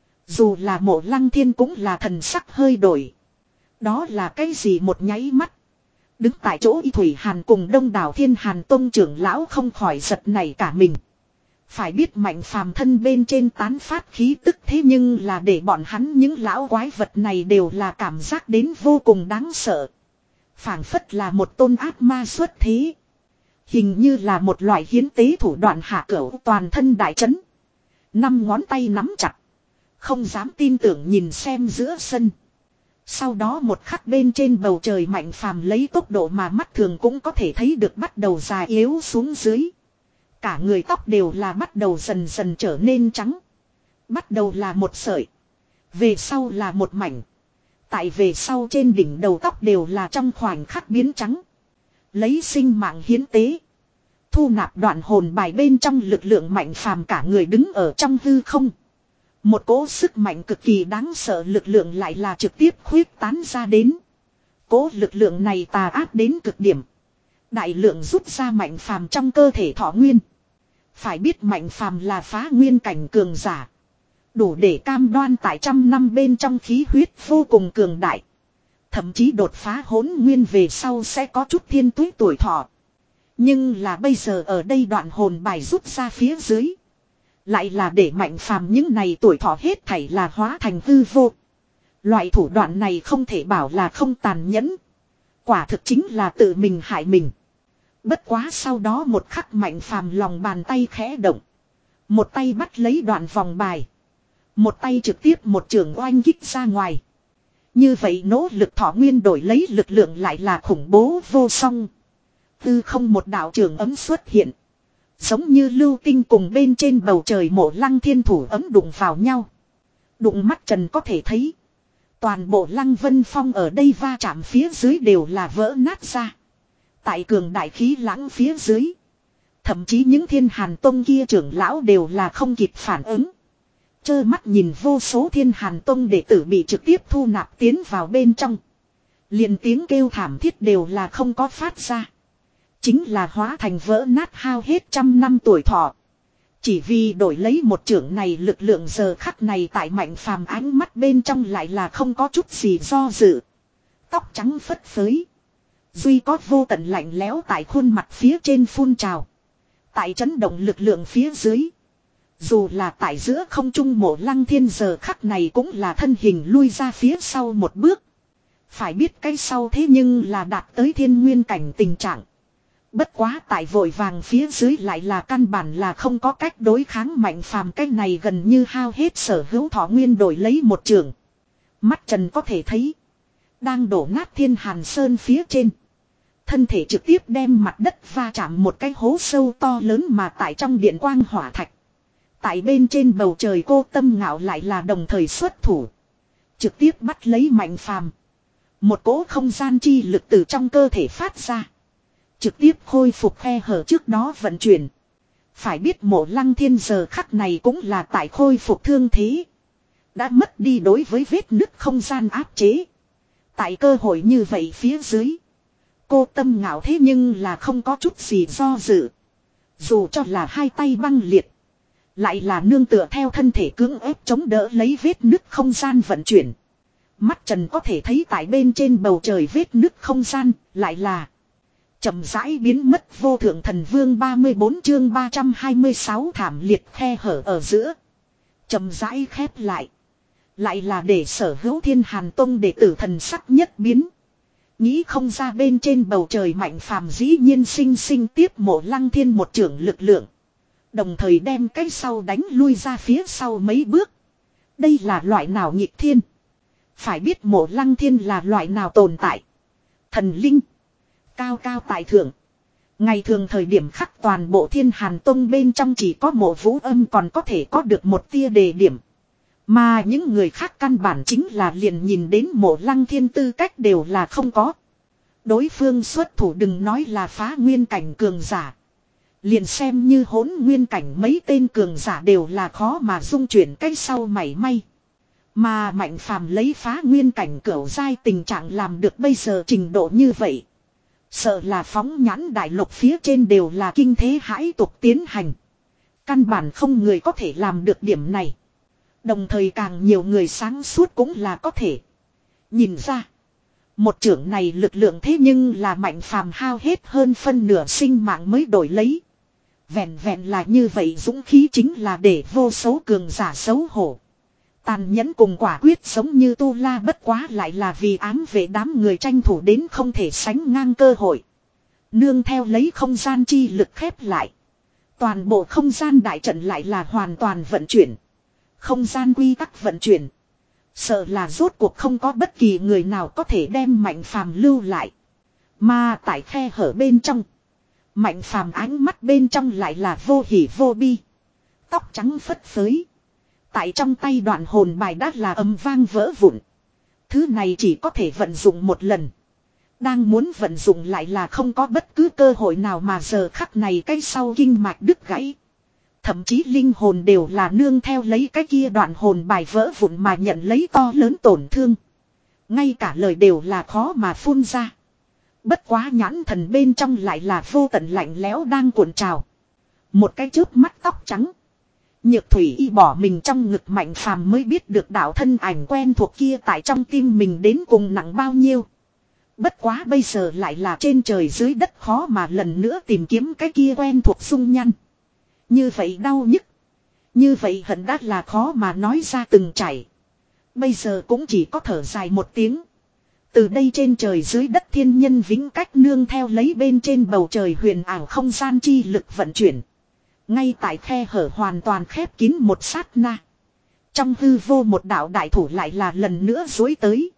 A: Dù là Mộ Lăng Thiên cũng là thần sắc hơi đổi. Đó là cái gì một nháy mắt. Đứng tại chỗ Y Thủy Hàn cùng đông đảo Thiên Hàn Tông trưởng lão không khỏi giật nảy cả mình. Phải biết Mạnh Phàm thân bên trên tán phát khí tức thế nhưng là để bọn hắn những lão quái vật này đều là cảm giác đến vô cùng đáng sợ. Phảng phất là một tôn ác ma xuất thế. Hình như là một loại hiến tế thủ đoạn hạ cửu toàn thân đại chấn. Năm ngón tay nắm chặt. Không dám tin tưởng nhìn xem giữa sân. Sau đó một khắc bên trên bầu trời Mạnh Phàm lấy tốc độ mà mắt thường cũng có thể thấy được bắt đầu già yếu xuống dưới. Cả người tóc đều là bắt đầu dần dần trở nên trắng. Bắt đầu là một sợi. Về sau là một mảnh. Tại về sau trên đỉnh đầu tóc đều là trong khoảnh khắc biến trắng. Lấy sinh mạng hiến tế. Thu nạp đoạn hồn bài bên trong lực lượng mạnh phàm cả người đứng ở trong hư không. Một cỗ sức mạnh cực kỳ đáng sợ lực lượng lại là trực tiếp khuyết tán ra đến. Cỗ lực lượng này tà ác đến cực điểm. Đại lượng rút ra mạnh phàm trong cơ thể thọ nguyên. Phải biết mạnh phàm là phá nguyên cảnh cường giả. Đủ để cam đoan tại trăm năm bên trong khí huyết vô cùng cường đại. Thậm chí đột phá hỗn nguyên về sau sẽ có chút thiên tuế tuổi thọ. Nhưng là bây giờ ở đây đoạn hồn bài rút ra phía dưới. Lại là để mạnh phàm những này tuổi thọ hết thảy là hóa thành hư vô. Loại thủ đoạn này không thể bảo là không tàn nhẫn. Quả thực chính là tự mình hại mình. Bất quá sau đó một khắc mạnh phàm lòng bàn tay khẽ động. Một tay bắt lấy đoạn vòng bài. Một tay trực tiếp một trường oanh kích ra ngoài. Như vậy nỗ lực thọ nguyên đổi lấy lực lượng lại là khủng bố vô song. Tư không một đạo trường ấm xuất hiện. Giống như lưu tinh cùng bên trên bầu trời mộ lăng thiên thủ ấm đụng vào nhau. Đụng mắt trần có thể thấy. Toàn bộ lăng vân phong ở đây va chạm phía dưới đều là vỡ nát ra. Tại cường đại khí lãng phía dưới. Thậm chí những thiên hàn tông kia trưởng lão đều là không kịp phản ứng. Chơ mắt nhìn vô số thiên hàn tông đệ tử bị trực tiếp thu nạp tiến vào bên trong. Liền tiếng kêu thảm thiết đều là không có phát ra. Chính là hóa thành vỡ nát hao hết trăm năm tuổi thọ. Chỉ vì đổi lấy một trưởng này lực lượng giờ khắc này tại mạnh phàm ánh mắt bên trong lại là không có chút gì do dự. Tóc trắng phất phới. Duy có vô tận lạnh lẽo tại khuôn mặt phía trên phun trào. Tại chấn động lực lượng phía dưới. Dù là tại giữa không trung mộ lăng thiên giờ khắc này cũng là thân hình lui ra phía sau một bước. Phải biết cái sau thế nhưng là đạt tới thiên nguyên cảnh tình trạng. Bất quá tại vội vàng phía dưới lại là căn bản là không có cách đối kháng mạnh phàm, cái này gần như hao hết sở hữu thọ nguyên đổi lấy một trường. Mắt trần có thể thấy. Đang đổ nát thiên hàn sơn phía trên. Thân thể trực tiếp đem mặt đất va chạm một cái hố sâu to lớn mà tại trong điện quang hỏa thạch. Tại bên trên bầu trời cô Tâm Ngạo lại là đồng thời xuất thủ. Trực tiếp bắt lấy mạnh phàm. Một cỗ không gian chi lực từ trong cơ thể phát ra. Trực tiếp khôi phục khe hở trước đó vận chuyển. Phải biết mộ lăng thiên giờ khắc này cũng là tại khôi phục thương thế. Đã mất đi đối với vết nứt không gian áp chế. Tại cơ hội như vậy phía dưới. Cô Tâm Ngạo thế nhưng là không có chút gì do dự. Dù cho là hai tay băng liệt. Lại là nương tựa theo thân thể cưỡng ép chống đỡ lấy vết nứt không gian vận chuyển. Mắt trần có thể thấy tại bên trên bầu trời vết nứt không gian lại là chậm rãi biến mất vô thượng thần vương ba mươi bốn chương ba trăm hai mươi sáu thảm liệt khe hở ở giữa. Chậm rãi khép lại. Lại là để sở hữu thiên hàn tông đệ tử thần sắc nhất biến. Nghĩ không ra bên trên bầu trời mạnh phàm dĩ nhiên sinh sinh tiếp mộ lăng thiên một trưởng lực lượng. Đồng thời đem cái sau đánh lui ra phía sau mấy bước. Đây là loại nào nghịch thiên? Phải biết mộ lăng thiên là loại nào tồn tại? Thần linh. Cao cao tại thượng. Ngày thường thời điểm khắc toàn bộ thiên hàn tông bên trong chỉ có mộ vũ âm còn có thể có được một tia đề điểm. Mà những người khác căn bản chính là liền nhìn đến mộ lăng thiên tư cách đều là không có. Đối phương xuất thủ đừng nói là phá nguyên cảnh cường giả. Liền xem như hỗn nguyên cảnh mấy tên cường giả đều là khó mà dung chuyển cái sau mảy may. Mà mạnh phàm lấy phá nguyên cảnh cửu giai tình trạng làm được bây giờ trình độ như vậy. Sợ là phóng nhãn đại lục phía trên đều là kinh thế hãi tục tiến hành. Căn bản không người có thể làm được điểm này. Đồng thời càng nhiều người sáng suốt cũng là có thể nhìn ra. Một trưởng này lực lượng thế nhưng là mạnh phàm hao hết hơn phân nửa sinh mạng mới đổi lấy. Vẹn vẹn là như vậy dũng khí chính là để vô số cường giả xấu hổ. Tàn nhẫn cùng quả quyết giống như tu la bất quá lại là vì ám vệ đám người tranh thủ đến không thể sánh ngang cơ hội. Nương theo lấy không gian chi lực khép lại. Toàn bộ không gian đại trận lại là hoàn toàn vận chuyển. Không gian quy tắc vận chuyển. Sợ là rốt cuộc không có bất kỳ người nào có thể đem mạnh phàm lưu lại. Mà tại khe hở bên trong. Mạnh phàm ánh mắt bên trong lại là vô hỉ vô bi. Tóc trắng phất phới. Tại trong tay đoạn hồn bài đát là âm vang vỡ vụn. Thứ này chỉ có thể vận dụng một lần. Đang muốn vận dụng lại là không có bất cứ cơ hội nào mà giờ khắc này cái sau kinh mạch đứt gãy. Thậm chí linh hồn đều là nương theo lấy cái kia đoạn hồn bài vỡ vụn mà nhận lấy to lớn tổn thương. Ngay cả lời đều là khó mà phun ra. Bất quá nhãn thần bên trong lại là vô tận lạnh lẽo đang cuộn trào. Một cái chớp mắt tóc trắng. Nhược thủy y bỏ mình trong ngực Mạnh Phàm mới biết được đạo thân ảnh quen thuộc kia tại trong tim mình đến cùng nặng bao nhiêu. Bất quá bây giờ lại là trên trời dưới đất khó mà lần nữa tìm kiếm cái kia quen thuộc dung nhăn. Như vậy đau nhức. Như vậy hận đã là khó mà nói ra từng chảy. Bây giờ cũng chỉ có thở dài một tiếng. Từ đây trên trời dưới đất thiên nhân vĩnh cách nương theo lấy bên trên bầu trời huyền ảo không gian chi lực vận chuyển. Ngay tại khe hở hoàn toàn khép kín một sát na. Trong hư vô một đạo đại thủ lại là lần nữa dối tới.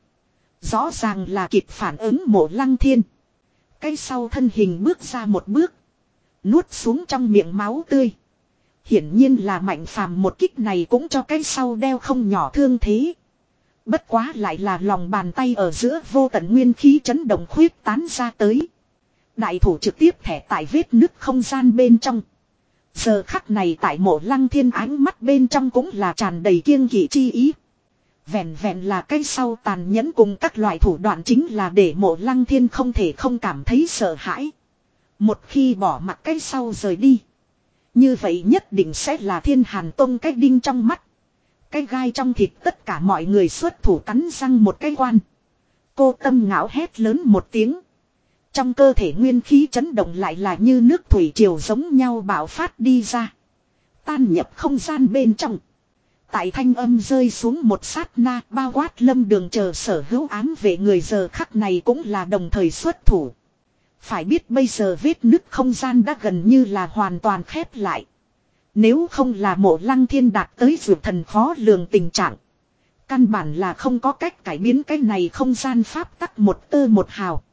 A: Rõ ràng là kịp phản ứng Mộ Lăng Thiên. Cái sau thân hình bước ra một bước. Nuốt xuống trong miệng máu tươi. Hiển nhiên là Mạnh Phàm một kích này cũng cho cái sau đeo không nhỏ thương thế. Bất quá lại là lòng bàn tay ở giữa vô tận nguyên khí chấn động khuyết tán ra tới. Đại thủ trực tiếp thẻ tại vết nứt không gian bên trong. Giờ khắc này tại Mộ Lăng Thiên ánh mắt bên trong cũng là tràn đầy kiêng kỵ chi ý. Vẹn vẹn là cái sau tàn nhẫn cùng các loại thủ đoạn chính là để Mộ Lăng Thiên không thể không cảm thấy sợ hãi. Một khi bỏ mặc cái sau rời đi. Như vậy nhất định sẽ là Thiên Hàn Tông cái đinh trong mắt. Cái gai trong thịt tất cả mọi người xuất thủ cắn răng một cái quan. Cô Tâm Ngạo hét lớn một tiếng. Trong cơ thể nguyên khí chấn động lại là như nước thủy triều giống nhau bạo phát đi ra. Tan nhập không gian bên trong. Tại thanh âm rơi xuống một sát na bao quát Lâm Đường chờ sở hữu ám về người giờ khắc này cũng là đồng thời xuất thủ. Phải biết bây giờ vết nứt không gian đã gần như là hoàn toàn khép lại. Nếu không là Mộ Lăng Thiên đạt tới vượt thần khó lường tình trạng. Căn bản là không có cách cải biến cái này không gian pháp tắc một tơ một hào.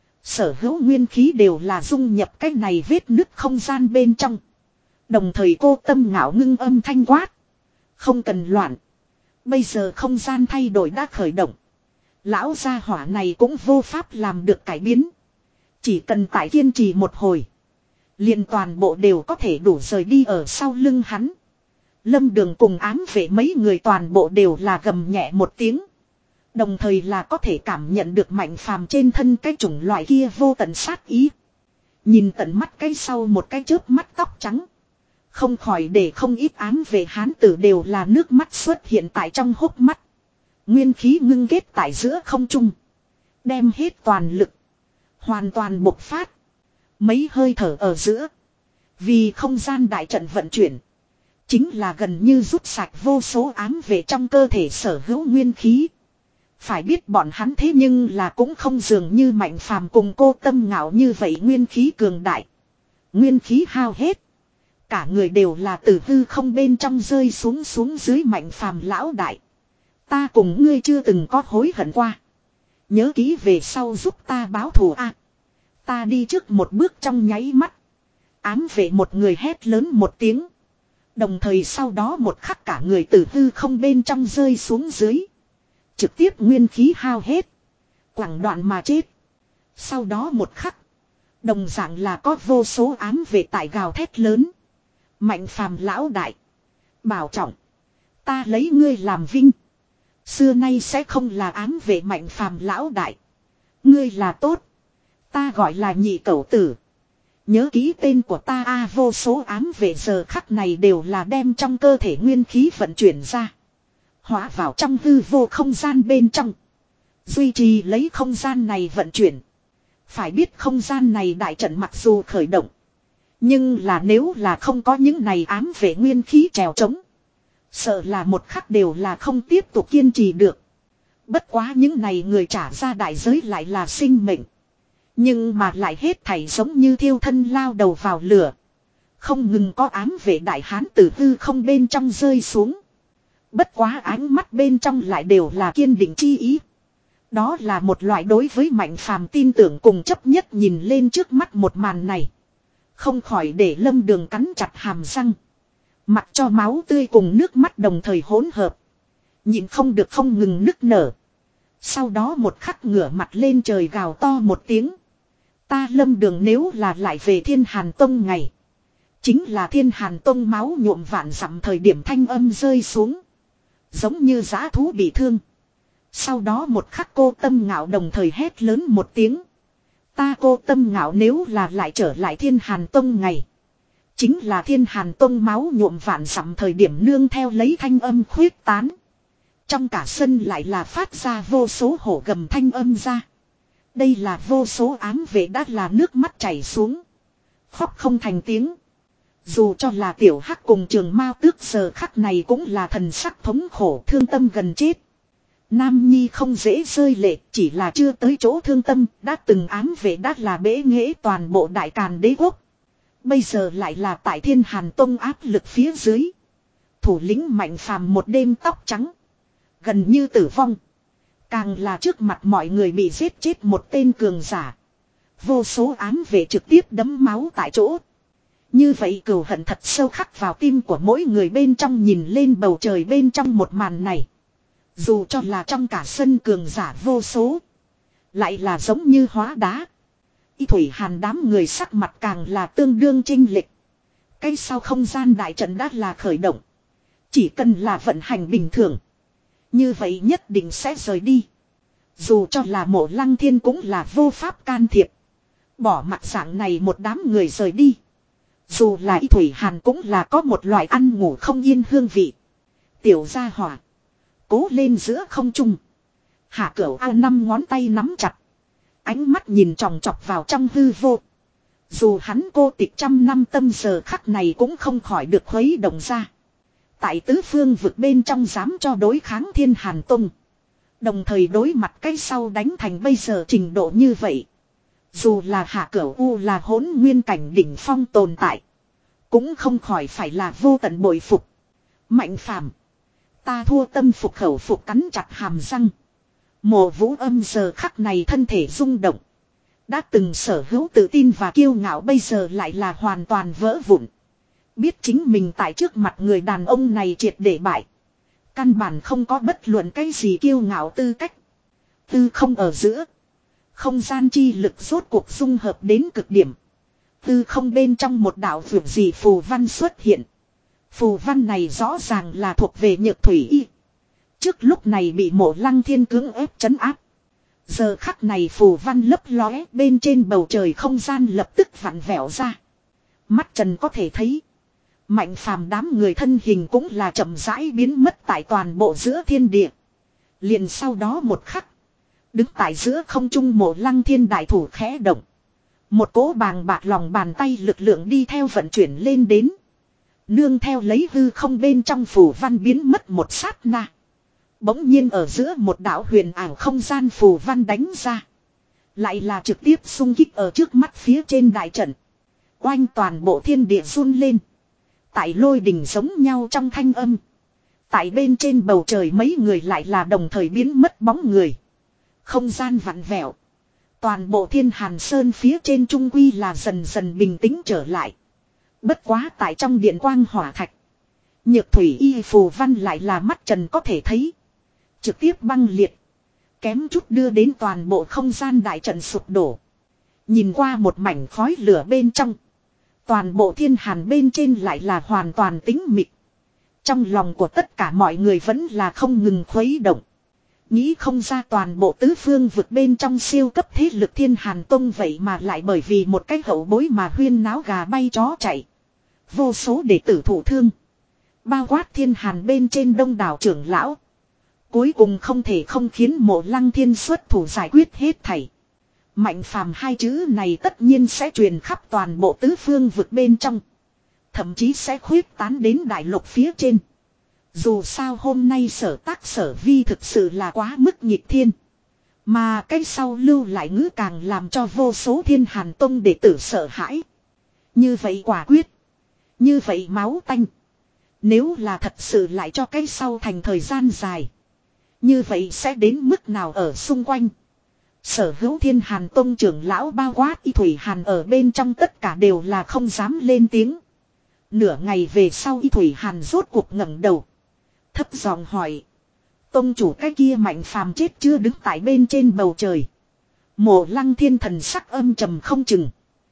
A: Sở hữu nguyên khí đều là dung nhập cái này vết nứt không gian bên trong. Đồng thời cô Tâm Ngạo ngưng âm thanh quát. Không cần loạn. Bây giờ không gian thay đổi đã khởi động. Lão gia hỏa này cũng vô pháp làm được cải biến. Chỉ cần tại kiên trì một hồi. Liền toàn bộ đều có thể đủ rời đi ở sau lưng hắn. Lâm Đường cùng ám vệ mấy người toàn bộ đều là gầm nhẹ một tiếng. Đồng thời là có thể cảm nhận được Mạnh Phàm trên thân cái chủng loại kia vô tận sát ý. Nhìn tận mắt cái sau một cái chớp mắt tóc trắng. Không khỏi để không ít ám vệ hán tử đều là nước mắt xuất hiện tại trong hốc mắt. Nguyên khí ngưng kết tại giữa không trung. Đem hết toàn lực. Hoàn toàn bộc phát. Mấy hơi thở ở giữa. Vì không gian đại trận vận chuyển. Chính là gần như rút sạch vô số ám vệ trong cơ thể sở hữu nguyên khí. Phải biết bọn hắn thế nhưng là cũng không dường như Mạnh Phàm cùng cô Tâm Ngạo như vậy nguyên khí cường đại. Nguyên khí hao hết. Cả người đều là từ hư không bên trong rơi xuống xuống dưới Mạnh Phàm lão đại. Ta cùng ngươi chưa từng có hối hận qua. Nhớ kỹ về sau giúp ta báo thù a. À, ta đi trước một bước trong nháy mắt. Ám vệ một người hét lớn một tiếng. Đồng thời sau đó một khắc cả người từ hư không bên trong rơi xuống dưới. Trực tiếp nguyên khí hao hết. Quẳng đoạn mà chết. Sau đó một khắc. Đồng dạng là có vô số ám vệ tại gào thét lớn. Mạnh Phàm lão đại. Bảo trọng. Ta lấy ngươi làm vinh. Xưa nay sẽ không là ám vệ Mạnh Phàm lão đại. Ngươi là tốt. Ta gọi là nhị cẩu tử. Nhớ kỹ tên của ta a à, vô số ám vệ giờ khắc này đều là đem trong cơ thể nguyên khí vận chuyển ra. Hóa vào trong hư vô không gian bên trong. Duy trì lấy không gian này vận chuyển. Phải biết không gian này đại trận mặc dù khởi động. Nhưng là nếu là không có những này ám vệ nguyên khí trèo trống. Sợ là một khắc đều là không tiếp tục kiên trì được. Bất quá những này người trả ra đại giới lại là sinh mệnh. Nhưng mà lại hết thảy giống như thiêu thân lao đầu vào lửa. Không ngừng có ám vệ đại hán tử hư không bên trong rơi xuống. Bất quá ánh mắt bên trong lại đều là kiên định chi ý. Đó là một loại đối với Mạnh Phàm tin tưởng cùng chấp nhất nhìn lên trước mắt một màn này. Không khỏi để Lâm Đường cắn chặt hàm răng. Mặc cho máu tươi cùng nước mắt đồng thời hỗn hợp. Nhìn không được không ngừng nức nở. Sau đó một khắc ngửa mặt lên trời gào to một tiếng. Ta Lâm Đường nếu là lại về Thiên Hàn Tông ngày. Chính là Thiên Hàn Tông máu nhuộm vạn dặm thời điểm thanh âm rơi xuống. Giống như dã thú bị thương. Sau đó một khắc cô Tâm Ngạo đồng thời hét lớn một tiếng. Ta cô Tâm Ngạo nếu là lại trở lại Thiên Hàn Tông ngày. Chính là Thiên Hàn Tông máu nhuộm vạn dặm thời điểm nương theo lấy thanh âm khuyết tán. Trong cả sân lại là phát ra vô số hổ gầm thanh âm ra. Đây là vô số ám vệ đã là nước mắt chảy xuống. Khóc không thành tiếng. Dù cho là tiểu hắc cùng Trường Mao Tước giờ khắc này cũng là thần sắc thống khổ thương tâm gần chết. Nam Nhi không dễ rơi lệ, chỉ là chưa tới chỗ thương tâm, đã từng ám vệ đã là bế nghễ toàn bộ Đại Càn đế quốc. Bây giờ lại là tại Thiên Hàn Tông áp lực phía dưới. Thủ lĩnh Mạnh Phàm một đêm tóc trắng. Gần như tử vong. Càng là trước mặt mọi người bị giết chết một tên cường giả. Vô số ám vệ trực tiếp đấm máu tại chỗ. Như vậy cừu hận thật sâu khắc vào tim của mỗi người bên trong nhìn lên bầu trời bên trong một màn này. Dù cho là trong cả sân cường giả vô số. Lại là giống như hóa đá. Y Thủy Hàn đám người sắc mặt càng là tương đương chênh lệch. Cái sau không gian đại trận đã là khởi động. Chỉ cần là vận hành bình thường. Như vậy nhất định sẽ rời đi. Dù cho là Mộ Lăng Thiên cũng là vô pháp can thiệp. Bỏ mặt dạng này một đám người rời đi. Dù là Y Thủy Hàn cũng là có một loại ăn ngủ không yên hương vị. Tiểu gia hỏa. Cố lên giữa không trung. Hạ Cửu A năm ngón tay nắm chặt. Ánh mắt nhìn tròng trọc vào trong hư vô. Dù hắn cô tịch trăm năm tâm giờ khắc này cũng không khỏi được khuấy động ra. Tại tứ phương vực bên trong dám cho đối kháng Thiên Hàn Tông. Đồng thời đối mặt cái sau đánh thành bây giờ trình độ như vậy. Dù là Hạ Cửu U là hỗn nguyên cảnh đỉnh phong tồn tại. Cũng không khỏi phải là vô tận bội phục. Mạnh Phàm, ta thua tâm phục khẩu phục cắn chặt hàm răng. Mộ Vũ Âm giờ khắc này thân thể rung động. Đã từng sở hữu tự tin và kiêu ngạo bây giờ lại là hoàn toàn vỡ vụn. Biết chính mình tại trước mặt người đàn ông này triệt để bại. Căn bản không có bất luận cái gì kiêu ngạo tư cách. Tư không ở giữa. Không gian chi lực rốt cuộc dung hợp đến cực điểm. Tư không bên trong một đạo vượt gì phù văn xuất hiện. Phù văn này rõ ràng là thuộc về Nhược Thủy Y. Trước lúc này bị Mộ Lăng Thiên cưỡng ép trấn áp. Giờ khắc này phù văn lấp lóe bên trên bầu trời không gian lập tức vặn vẹo ra. Mắt trần có thể thấy. Mạnh Phàm đám người thân hình cũng là chậm rãi biến mất tại toàn bộ giữa thiên địa. Liền sau đó một khắc. Đứng tại giữa không trung Mộ Lăng Thiên đại thủ khẽ động. Một cỗ bàng bạc lòng bàn tay lực lượng đi theo vận chuyển lên đến. Nương theo lấy hư không bên trong phù văn biến mất một sát na. Bỗng nhiên ở giữa một đạo huyền ảo không gian phù văn đánh ra. Lại là trực tiếp xung kích ở trước mắt phía trên đại trận. Oanh toàn bộ thiên địa run lên. Tại lôi đình giống nhau trong thanh âm. Tại bên trên bầu trời mấy người lại là đồng thời biến mất bóng người. Không gian vặn vẹo. Toàn bộ Thiên Hàn Sơn phía trên trung quy là dần dần bình tĩnh trở lại. Bất quá tại trong điện quang hỏa thạch. Nhược Thủy Y phù văn lại là mắt trần có thể thấy. Trực tiếp băng liệt. Kém chút đưa đến toàn bộ không gian đại trận sụp đổ. Nhìn qua một mảnh khói lửa bên trong. Toàn bộ Thiên Hàn bên trên lại là hoàn toàn tĩnh mịch. Trong lòng của tất cả mọi người vẫn là không ngừng khuấy động. Nghĩ không ra toàn bộ tứ phương vực bên trong siêu cấp thế lực Thiên Hàn Tông vậy mà lại bởi vì một cái hậu bối mà huyên náo gà bay chó chạy. Vô số đệ tử thụ thương. Bao quát Thiên Hàn bên trên đông đảo trưởng lão. Cuối cùng không thể không khiến Mộ Lăng Thiên xuất thủ giải quyết hết thảy. Mạnh Phàm hai chữ này tất nhiên sẽ truyền khắp toàn bộ tứ phương vực bên trong. Thậm chí sẽ khuyết tán đến đại lục phía trên. Dù sao hôm nay sở tác sở vi thực sự là quá mức nghịch thiên. Mà cái sau lưu lại ngữ càng làm cho vô số Thiên Hàn Tông đệ tử sợ hãi. Như vậy quả quyết. Như vậy máu tanh. Nếu là thật sự lại cho cái sau thành thời gian dài. Như vậy sẽ đến mức nào ở xung quanh. Sở hữu Thiên Hàn Tông trưởng lão bao quát Y Thủy Hàn ở bên trong tất cả đều là không dám lên tiếng. Nửa ngày về sau Y Thủy Hàn rốt cuộc ngẩng đầu. Thấp giọng hỏi. Tông chủ cái kia Mạnh Phàm chết chưa đứng tại bên trên bầu trời. Mộ Lăng Thiên thần sắc âm trầm không chừng.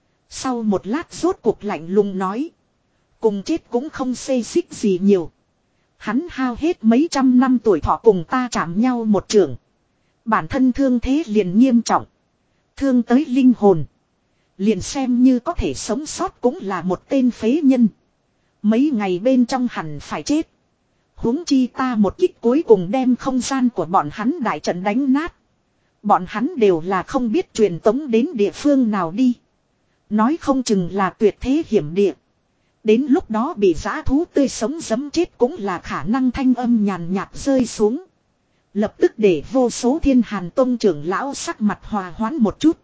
A: Sau một lát rốt cuộc lạnh lùng nói. Cùng chết cũng không xê xích gì nhiều. Hắn hao hết mấy trăm năm tuổi thọ cùng ta chạm nhau một trường. Bản thân thương thế liền nghiêm trọng. Thương tới linh hồn. Liền xem như có thể sống sót cũng là một tên phế nhân. Mấy ngày bên trong hẳn phải chết. Huống chi ta một kích cuối cùng đem không gian của bọn hắn đại trận đánh nát. Bọn hắn đều là không biết truyền tống đến địa phương nào đi. Nói không chừng là tuyệt thế hiểm địa. Đến lúc đó bị dã thú tươi sống giấm chết cũng là khả năng. Thanh âm nhàn nhạt rơi xuống. Lập tức để vô số Thiên Hàn Tông trưởng lão sắc mặt hòa hoãn một chút.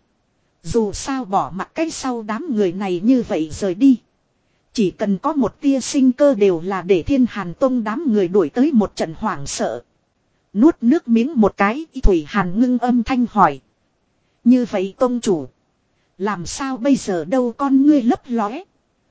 A: Dù sao bỏ mặt cái sau đám người này như vậy rời đi. Chỉ cần có một tia sinh cơ đều là để Thiên Hàn Tông đám người đuổi tới một trận hoảng sợ. Nuốt nước miếng một cái, Thủy Hàn ngưng âm thanh hỏi. Như vậy Tông chủ. Làm sao bây giờ đâu con ngươi lấp lóe.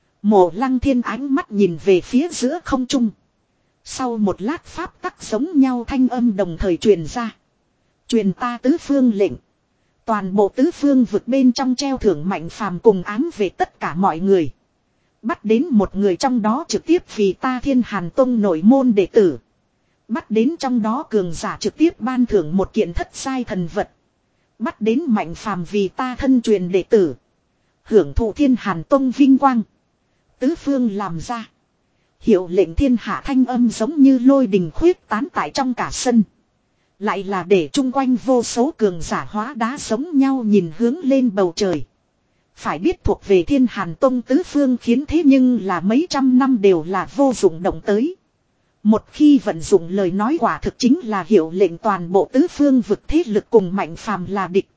A: Mộ Lăng Thiên ánh mắt nhìn về phía giữa không trung. Sau một lát pháp tắc giống nhau thanh âm đồng thời truyền ra. Truyền ta tứ phương lệnh. Toàn bộ tứ phương vực bên trong treo thưởng Mạnh Phàm cùng ám về tất cả mọi người. Bắt đến một người trong đó trực tiếp vì ta Thiên Hàn Tông nội môn đệ tử. Bắt đến trong đó cường giả trực tiếp ban thưởng một kiện thất giai thần vật. Bắt đến Mạnh Phàm vì ta thân truyền đệ tử. Hưởng thụ Thiên Hàn Tông vinh quang. Tứ phương làm ra. Hiệu lệnh thiên hạ thanh âm giống như lôi đình khuyết tán tại trong cả sân. Lại là để chung quanh vô số cường giả hóa đá giống nhau nhìn hướng lên bầu trời. Phải biết thuộc về Thiên Hàn Tông tứ phương khiến thế nhưng là mấy trăm năm đều là vô dụng động tới. Một khi vận dụng lời nói quả thực chính là hiệu lệnh toàn bộ tứ phương vực thế lực cùng Mạnh Phàm là địch.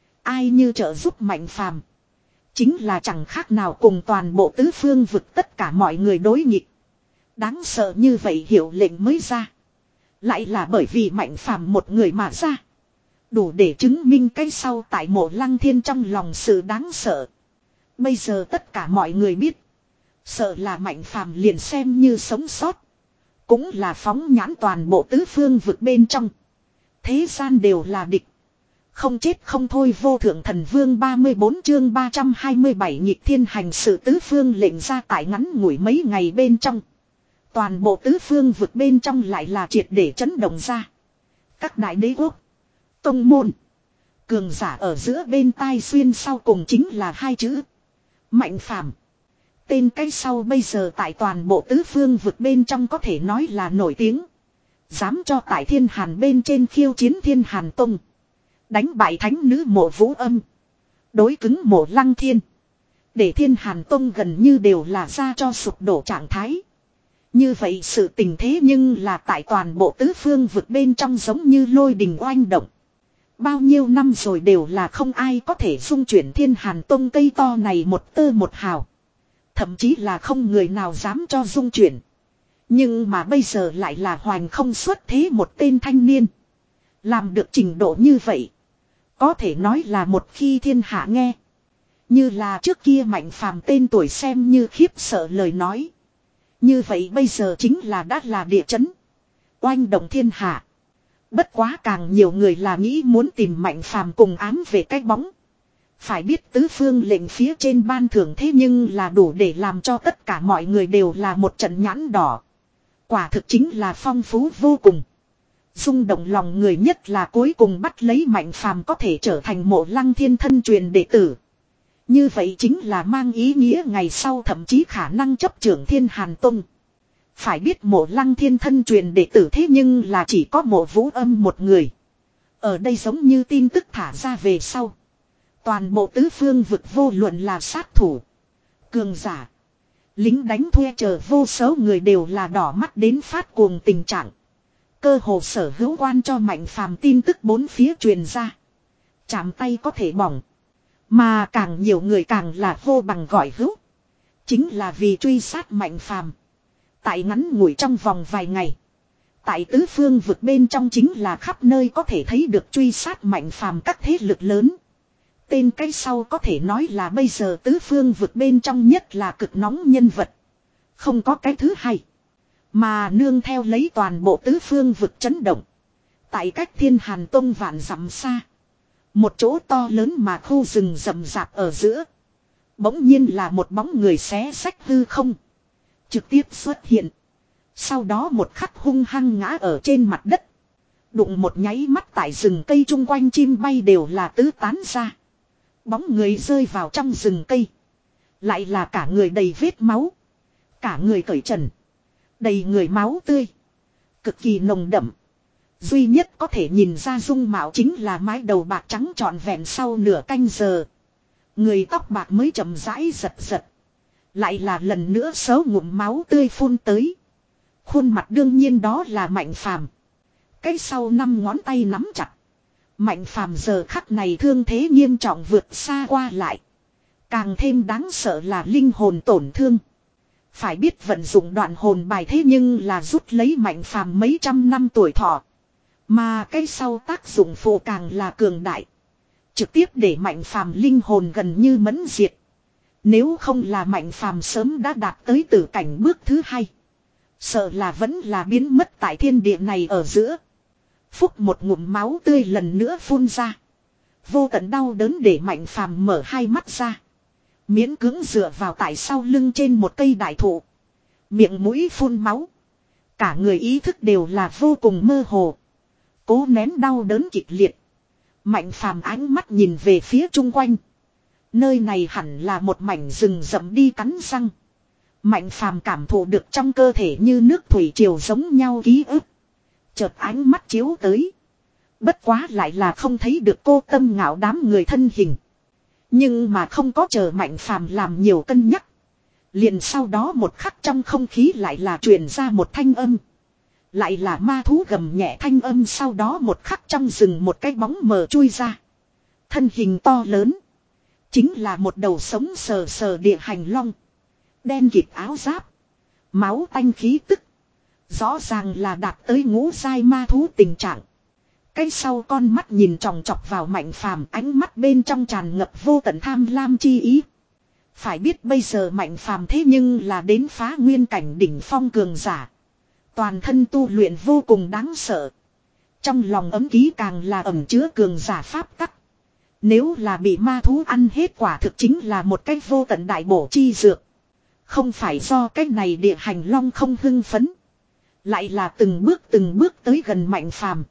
A: Ai như trợ giúp Mạnh Phàm chính là chẳng khác nào cùng toàn bộ tứ phương vực tất cả mọi người đối nghịch. Đáng sợ như vậy hiệu lệnh mới ra. Lại là bởi vì Mạnh Phàm một người mà ra. Đủ để chứng minh cái sau tại Mộ Lăng Thiên trong lòng sự đáng sợ. Bây giờ tất cả mọi người biết. Sợ là Mạnh Phàm liền xem như sống sót. Cũng là phóng nhãn toàn bộ tứ phương vực bên trong. Thế gian đều là địch. Không chết không thôi. Vô thượng thần vương ba mươi bốn chương ba trăm hai mươi bảy nhịp thiên hành sự tứ phương lệnh ra tại ngắn ngủi mấy ngày bên trong. Toàn bộ tứ phương vực bên trong lại là triệt để chấn động ra. Các đại đế quốc, tông môn, cường giả ở giữa bên tai xuyên sau cùng chính là hai chữ Mạnh Phàm. Tên cái sau bây giờ tại toàn bộ tứ phương vực bên trong có thể nói là nổi tiếng. Dám cho tại Thiên Hàn bên trên khiêu chiến Thiên Hàn Tông. Đánh bại thánh nữ Mộ Vũ Âm. Đối cứng Mộ Lăng Thiên. Để Thiên Hàn Tông gần như đều là ra cho sụp đổ trạng thái. Như vậy sự tình thế nhưng là tại toàn bộ tứ phương vực bên trong giống như lôi đình oanh động. Bao nhiêu năm rồi đều là không ai có thể dung chuyển Thiên Hàn Tông cây to này một tơ một hào. Thậm chí là không người nào dám cho dung chuyển. Nhưng mà bây giờ lại là hoành không xuất thế một tên thanh niên. Làm được trình độ như vậy. Có thể nói là một khi thiên hạ nghe. Như là trước kia Mạnh Phàm tên tuổi xem như khiếp sợ lời nói. Như vậy bây giờ chính là đã là địa chấn. Oanh động thiên hạ. Bất quá càng nhiều người là nghĩ muốn tìm Mạnh Phàm cùng ám về cái bóng. Phải biết tứ phương lệnh phía trên ban thưởng thế nhưng là đủ để làm cho tất cả mọi người đều là một trận nhãn đỏ. Quả thực chính là phong phú vô cùng. Rung động lòng người nhất là cuối cùng bắt lấy Mạnh Phàm có thể trở thành Mộ Lăng Thiên thân truyền đệ tử. Như vậy chính là mang ý nghĩa ngày sau thậm chí khả năng chấp trưởng Thiên Hàn Tông. Phải biết Mộ Lăng Thiên thân truyền đệ tử thế nhưng là chỉ có Mộ Vũ Âm một người. Ở đây giống như tin tức thả ra về sau. Toàn bộ tứ phương vực vô luận là sát thủ, cường giả, lính đánh thuê chờ vô số người đều là đỏ mắt đến phát cuồng tình trạng. Cơ hồ sở hữu quan cho Mạnh Phàm tin tức bốn phía truyền ra. Chạm tay có thể bỏng. Mà càng nhiều người càng là hô bằng gọi hữu. Chính là vì truy sát Mạnh Phàm. Tại ngắn ngủi trong vòng vài ngày. Tại tứ phương vực bên trong chính là khắp nơi có thể thấy được truy sát Mạnh Phàm các thế lực lớn. Tên cái sau có thể nói là bây giờ tứ phương vực bên trong nhất là cực nóng nhân vật. Không có cái thứ hai. Mà nương theo lấy toàn bộ tứ phương vực chấn động. Tại cách Thiên Hàn Tông vạn dặm xa. Một chỗ to lớn mà khu rừng rậm rạp ở giữa. Bỗng nhiên là một bóng người xé xách hư không. Trực tiếp xuất hiện. Sau đó một khắc hung hăng ngã ở trên mặt đất. Đụng một nháy mắt tại rừng cây chung quanh chim bay đều là tứ tán ra. Bóng người rơi vào trong rừng cây. Lại là cả người đầy vết máu. Cả người cởi trần. Đầy người máu tươi. Cực kỳ nồng đậm. Duy nhất có thể nhìn ra dung mạo chính là mái đầu bạc trắng trọn vẹn sau nửa canh giờ. Người tóc bạc mới chậm rãi giật giật. Lại là lần nữa sớ ngụm máu tươi phun tới. Khuôn mặt đương nhiên đó là Mạnh Phàm. Cái sau năm ngón tay nắm chặt. Mạnh Phàm giờ khắc này thương thế nghiêm trọng vượt xa qua lại. Càng thêm đáng sợ là linh hồn tổn thương. Phải biết vận dụng đoạn hồn bài thế nhưng là rút lấy Mạnh Phàm mấy trăm năm tuổi thọ. Mà cái sau tác dụng phụ càng là cường đại. Trực tiếp để Mạnh Phàm linh hồn gần như mẫn diệt. Nếu không là Mạnh Phàm sớm đã đạt tới tử cảnh bước thứ hai. Sợ là vẫn là biến mất tại thiên địa này ở giữa. Phúc một ngụm máu tươi lần nữa phun ra. Vô tận đau đớn để Mạnh Phàm mở hai mắt ra. Miễn cưỡng dựa vào tại sau lưng trên một cây đại thụ. Miệng mũi phun máu. Cả người ý thức đều là vô cùng mơ hồ. Cố nén đau đớn kịch liệt. Mạnh Phàm ánh mắt nhìn về phía chung quanh. Nơi này hẳn là một mảnh rừng rậm đi cắn răng. Mạnh Phàm cảm thụ được trong cơ thể như nước thủy triều giống nhau ký ức. Chợt ánh mắt chiếu tới. Bất quá lại là không thấy được cô Tâm Ngạo đám người thân hình. Nhưng mà không có chờ Mạnh Phàm làm nhiều cân nhắc. Liền sau đó một khắc trong không khí lại là truyền ra một thanh âm. Lại là ma thú gầm nhẹ thanh âm, sau đó một khắc trong rừng một cái bóng mờ chui ra. Thân hình to lớn. Chính là một đầu sống sờ sờ địa hành long. Đen kịt áo giáp. Máu tanh khí tức. Rõ ràng là đạt tới ngũ giai ma thú tình trạng. Cái sau con mắt nhìn tròng trọc vào Mạnh Phàm, ánh mắt bên trong tràn ngập vô tận tham lam chi ý. Phải biết bây giờ Mạnh Phàm thế nhưng là đến phá nguyên cảnh đỉnh phong cường giả. Toàn thân tu luyện vô cùng đáng sợ. Trong lòng ấm ký càng là ẩn chứa cường giả pháp tắc. Nếu là bị ma thú ăn hết quả thực chính là một cái vô tận đại bổ chi dược. Không phải do cái này địa hành long không hưng phấn. Lại là từng bước từng bước tới gần Mạnh Phàm.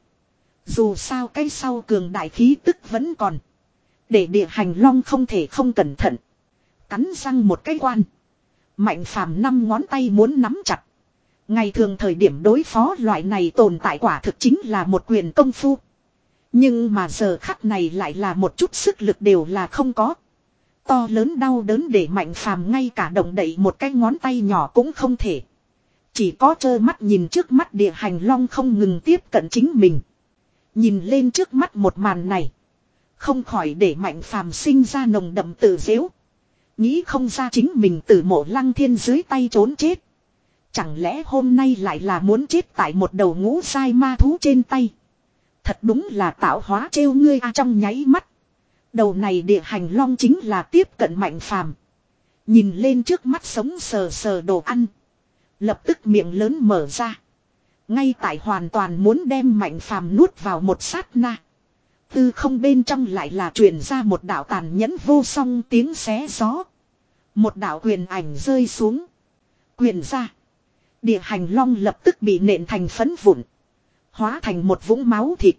A: Dù sao cái sau cường đại khí tức vẫn còn. Để địa hành long không thể không cẩn thận. Cắn răng một cái quan. Mạnh Phàm năm ngón tay muốn nắm chặt. Ngày thường thời điểm đối phó loại này tồn tại quả thực chính là một quyền công phu. Nhưng mà giờ khắc này lại là một chút sức lực đều là không có. To lớn đau đớn để Mạnh Phàm ngay cả động đậy một cái ngón tay nhỏ cũng không thể. Chỉ có trơ mắt nhìn trước mắt địa hành long không ngừng tiếp cận chính mình. Nhìn lên trước mắt một màn này. Không khỏi để Mạnh Phàm sinh ra nồng đậm tự dễu. Nghĩ không ra chính mình từ Mộ Lăng Thiên dưới tay trốn chết. Chẳng lẽ hôm nay lại là muốn chết tại một đầu ngũ sai ma thú trên tay. Thật đúng là tạo hóa trêu ngươi a. Trong nháy mắt. Đầu này địa hành long chính là tiếp cận Mạnh Phàm. Nhìn lên trước mắt sống sờ sờ đồ ăn. Lập tức miệng lớn mở ra. Ngay tại hoàn toàn muốn đem Mạnh Phàm nuốt vào một sát na. Từ không bên trong lại là truyền ra một đạo tàn nhẫn vô song tiếng xé gió. Một đạo quyền ảnh rơi xuống. Quyền ra. Địa hành long lập tức bị nện thành phấn vụn. Hóa thành một vũng máu thịt.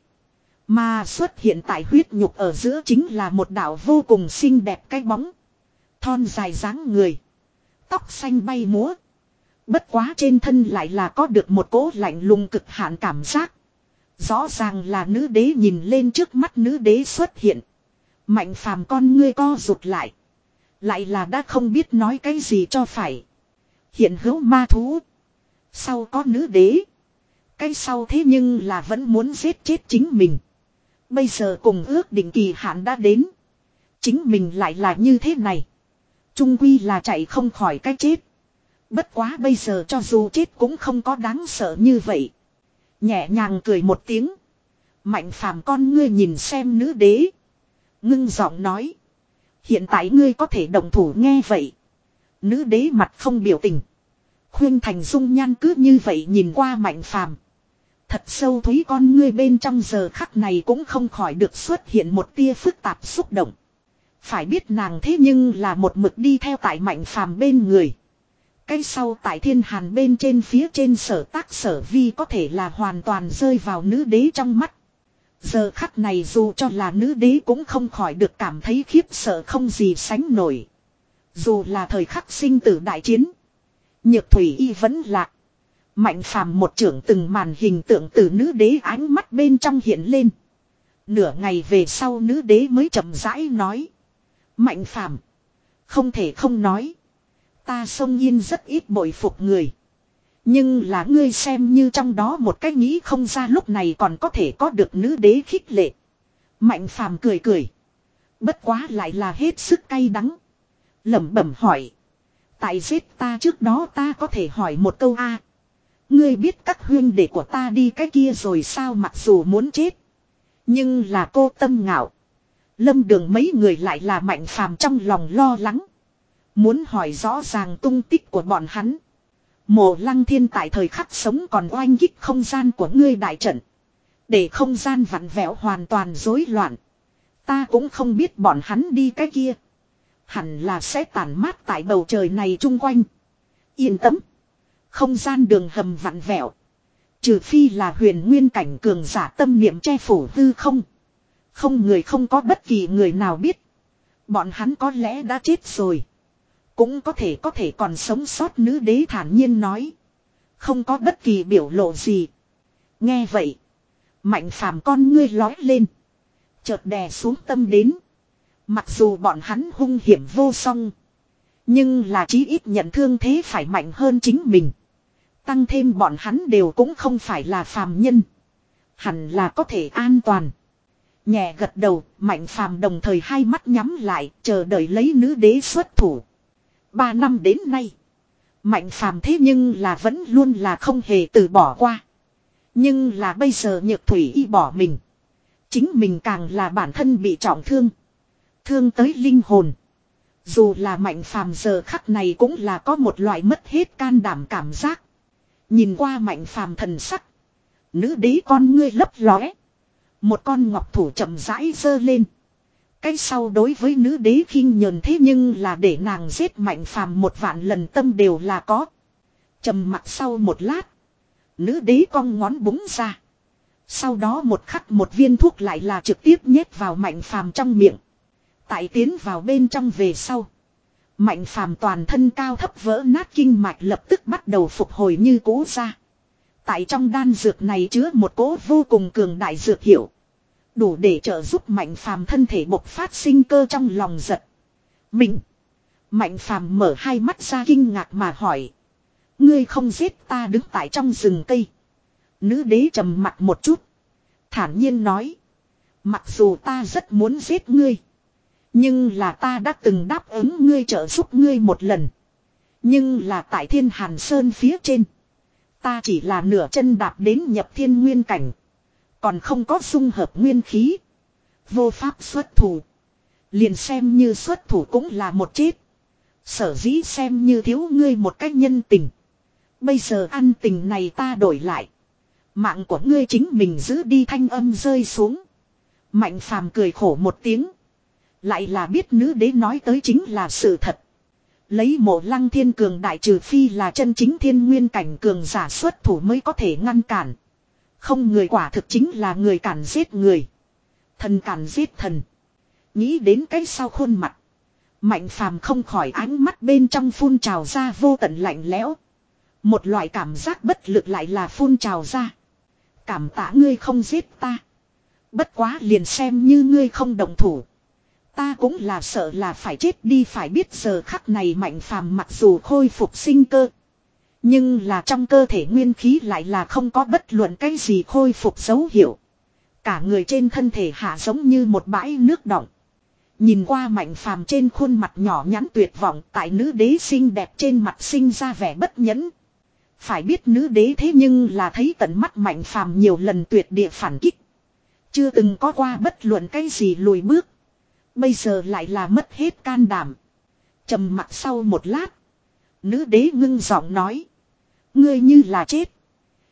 A: Mà xuất hiện tại huyết nhục ở giữa chính là một đạo vô cùng xinh đẹp cái bóng. Thon dài dáng người. Tóc xanh bay múa. Bất quá trên thân lại là có được một cỗ lạnh lùng cực hạn cảm giác. Rõ ràng là nữ đế. Nhìn lên trước mắt nữ đế xuất hiện. Mạnh Phàm con ngươi co rụt lại. Lại là đã không biết nói cái gì cho phải. Hiện hữu ma thú. Sau có nữ đế. Cái sau thế nhưng là vẫn muốn giết chết chính mình. Bây giờ cùng ước định kỳ hạn đã đến. Chính mình lại là như thế này. Trung quy là chạy không khỏi cái chết. Bất quá bây giờ cho dù chết cũng không có đáng sợ như vậy. Nhẹ nhàng cười một tiếng. Mạnh Phàm con ngươi nhìn xem nữ đế. Ngưng giọng nói. Hiện tại ngươi có thể động thủ nghe vậy. Nữ đế mặt không biểu tình. Khuyên thành dung nhan cứ như vậy nhìn qua Mạnh Phàm. Thật sâu thúy con ngươi bên trong giờ khắc này cũng không khỏi được xuất hiện một tia phức tạp xúc động. Phải biết nàng thế nhưng là một mực đi theo tại Mạnh Phàm bên người. Cái sau tại Thiên Hàn bên trên phía trên Sở Tác Sở Vi có thể là hoàn toàn rơi vào nữ đế trong mắt. Giờ khắc này dù cho là nữ đế cũng không khỏi được cảm thấy khiếp sợ không gì sánh nổi. Dù là thời khắc sinh tử đại chiến, Nhược Thủy Y vẫn lạc. Mạnh Phàm một trưởng từng màn hình tượng từ nữ đế ánh mắt bên trong hiện lên. Nửa ngày về sau nữ đế mới chậm rãi nói. Mạnh Phàm, không thể không nói. Ta Sông Yên rất ít bội phục người. Nhưng là ngươi xem như trong đó một cái nghĩ không ra lúc này còn có thể có được nữ đế khích lệ. Mạnh Phàm cười cười. Bất quá lại là hết sức cay đắng. Lẩm bẩm hỏi. Tại giết ta trước đó ta có thể hỏi một câu a. Ngươi biết các huynh đệ của ta đi cái kia rồi sao, mặc dù muốn chết. Nhưng là cô Tâm Ngạo, Lâm Đường mấy người lại là Mạnh Phàm trong lòng lo lắng. Muốn hỏi rõ ràng tung tích của bọn hắn. Mộ Lăng Thiên tại thời khắc sống còn oanh kích không gian của ngươi đại trận. Để không gian vặn vẹo hoàn toàn rối loạn. Ta cũng không biết bọn hắn đi cái kia. Hẳn là sẽ tàn mát tại bầu trời này chung quanh. Yên tâm. Không gian đường hầm vặn vẹo. Trừ phi là huyền nguyên cảnh cường giả tâm niệm che phủ hư không. Không người không có bất kỳ người nào biết. Bọn hắn có lẽ đã chết rồi. Cũng có thể có thể còn sống sót, nữ đế thản nhiên nói. Không có bất kỳ biểu lộ gì. Nghe vậy. Mạnh Phàm con ngươi lói lên. Chợt đè xuống tâm đến. Mặc dù bọn hắn hung hiểm vô song. Nhưng là chí ít nhận thương thế phải mạnh hơn chính mình. Tăng thêm bọn hắn đều cũng không phải là phàm nhân. Hẳn là có thể an toàn. Nhẹ gật đầu, Mạnh Phàm đồng thời hai mắt nhắm lại, chờ đợi lấy nữ đế xuất thủ. Ba năm đến nay, Mạnh Phàm thế nhưng là vẫn luôn là không hề từ bỏ qua. Nhưng là bây giờ Nhược Thủy Y bỏ mình. Chính mình càng là bản thân bị trọng thương. Thương tới linh hồn. Dù là Mạnh Phàm giờ khắc này cũng là có một loại mất hết can đảm cảm giác. Nhìn qua Mạnh Phàm thần sắc, nữ đế con ngươi lấp lóe. Một con ngọc thủ chậm rãi giơ lên. Cái sau đối với nữ đế khinh nhờn thế nhưng là để nàng giết Mạnh Phàm một vạn lần tâm đều là có. Trầm mặc sau một lát, nữ đế cong ngón búng ra. Sau đó một khắc một viên thuốc lại là trực tiếp nhét vào Mạnh Phàm trong miệng. Tại tiến vào bên trong về sau, Mạnh Phàm toàn thân cao thấp vỡ nát kinh mạch lập tức bắt đầu phục hồi như cũ ra. Tại trong đan dược này chứa một cỗ vô cùng cường đại dược hiệu, đủ để trợ giúp Mạnh Phàm thân thể bộc phát sinh cơ trong lòng giật mình. Mạnh Phàm mở hai mắt ra kinh ngạc mà hỏi. Ngươi không giết ta đứng tại trong rừng cây. Nữ đế trầm mặt một chút, thản nhiên nói. Mặc dù ta rất muốn giết ngươi, nhưng là ta đã từng đáp ứng ngươi trợ giúp ngươi một lần. Nhưng là tại Thiên Hàn Sơn phía trên, ta chỉ là nửa chân đạp đến nhập thiên nguyên cảnh. Còn không có dung hợp nguyên khí. Vô pháp xuất thủ. Liền xem như xuất thủ cũng là một chết. Sở dĩ xem như thiếu ngươi một cách nhân tình. Bây giờ ăn tình này ta đổi lại. Mạng của ngươi chính mình giữ đi, thanh âm rơi xuống. Mạnh Phàm cười khổ một tiếng. Lại là biết nữ đế nói tới chính là sự thật. Lấy Mộ Lăng Thiên cường đại, trừ phi là chân chính thiên nguyên cảnh cường giả xuất thủ mới có thể ngăn cản. Không, người quả thực chính là người cản giết người. Thần cản giết thần. Nghĩ đến cái sau khuôn mặt, Mạnh Phàm không khỏi ánh mắt bên trong phun trào ra vô tận lạnh lẽo. Một loại cảm giác bất lực lại là phun trào ra. Cảm tạ ngươi không giết ta. Bất quá liền xem như ngươi không động thủ, ta cũng là sợ là phải chết đi. Phải biết giờ khắc này Mạnh Phàm mặc dù khôi phục sinh cơ, nhưng là trong cơ thể nguyên khí lại là không có bất luận cái gì khôi phục dấu hiệu. Cả người trên thân thể hạ giống như một bãi nước đọng. Nhìn qua Mạnh Phàm trên khuôn mặt nhỏ nhắn tuyệt vọng, tại nữ đế xinh đẹp trên mặt sinh ra vẻ bất nhẫn. Phải biết nữ đế thế nhưng là thấy tận mắt Mạnh Phàm nhiều lần tuyệt địa phản kích, chưa từng có qua bất luận cái gì lùi bước. Bây giờ lại là mất hết can đảm. Trầm mặc sau một lát, nữ đế ngưng giọng nói. Ngươi như là chết,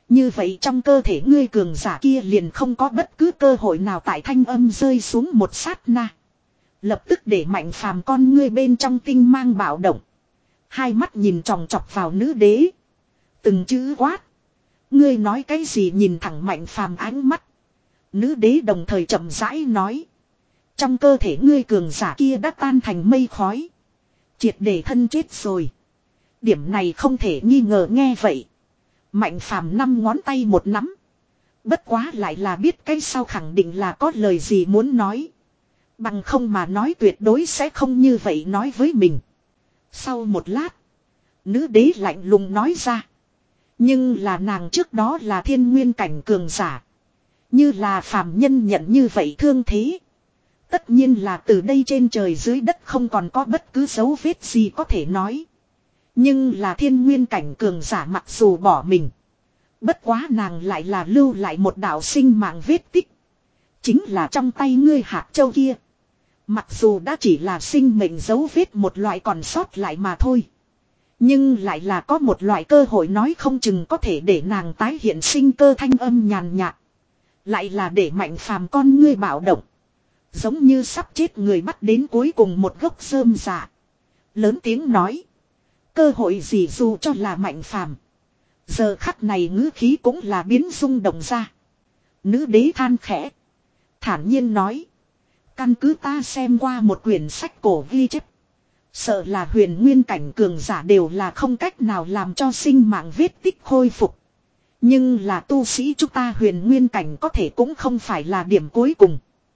A: Như vậy trong cơ thể ngươi cường giả kia liền không có bất cứ cơ hội nào tại thanh âm rơi xuống một sát na. Lập tức để Mạnh Phàm con ngươi bên trong tinh mang bạo động. Hai mắt nhìn tròng trọc vào nữ đế. Từng chữ quát. Ngươi nói cái gì nhìn thẳng Mạnh Phàm ánh mắt. Nữ đế đồng thời chậm rãi nói. Trong cơ thể ngươi cường giả kia đã tan thành mây khói. Triệt để thân chết rồi. Điểm này không thể nghi ngờ nghe vậy. Mạnh Phàm năm ngón tay một nắm. Bất quá lại là biết cái sau khẳng định là có lời gì muốn nói. Bằng không mà nói tuyệt đối sẽ không như vậy nói với mình. Sau một lát. Nữ đế lạnh lùng nói ra. Nhưng là nàng trước đó là thiên nguyên cảnh cường giả. Như là phàm nhân nhận như vậy thương thế. Tất nhiên là từ đây trên trời dưới đất không còn có bất cứ dấu vết gì có thể nói. Nhưng là thiên nguyên cảnh cường giả mặc dù bỏ mình. Bất quá nàng lại là lưu lại một đạo sinh mạng vết tích. Chính là trong tay ngươi hạt châu kia. Mặc dù đã chỉ là sinh mệnh dấu vết một loại còn sót lại mà thôi. Nhưng lại là có một loại cơ hội nói không chừng có thể để nàng tái hiện sinh cơ thanh âm nhàn nhạt. Lại là để Mạnh Phàm con ngươi bạo động. Giống như sắp chết người bắt đến cuối cùng một gốc rơm dạ. Lớn tiếng nói. Cơ hội gì dù cho là Mạnh Phàm. Giờ khắc này ngữ khí cũng là biến rung động ra. Nữ đế than khẽ. Thản nhiên nói. Căn cứ ta xem qua một quyển sách cổ ghi chép. Sợ là huyền nguyên cảnh cường giả đều là không cách nào làm cho sinh mạng vết tích khôi phục. Nhưng là tu sĩ chúng ta huyền nguyên cảnh có thể cũng không phải là điểm cuối cùng.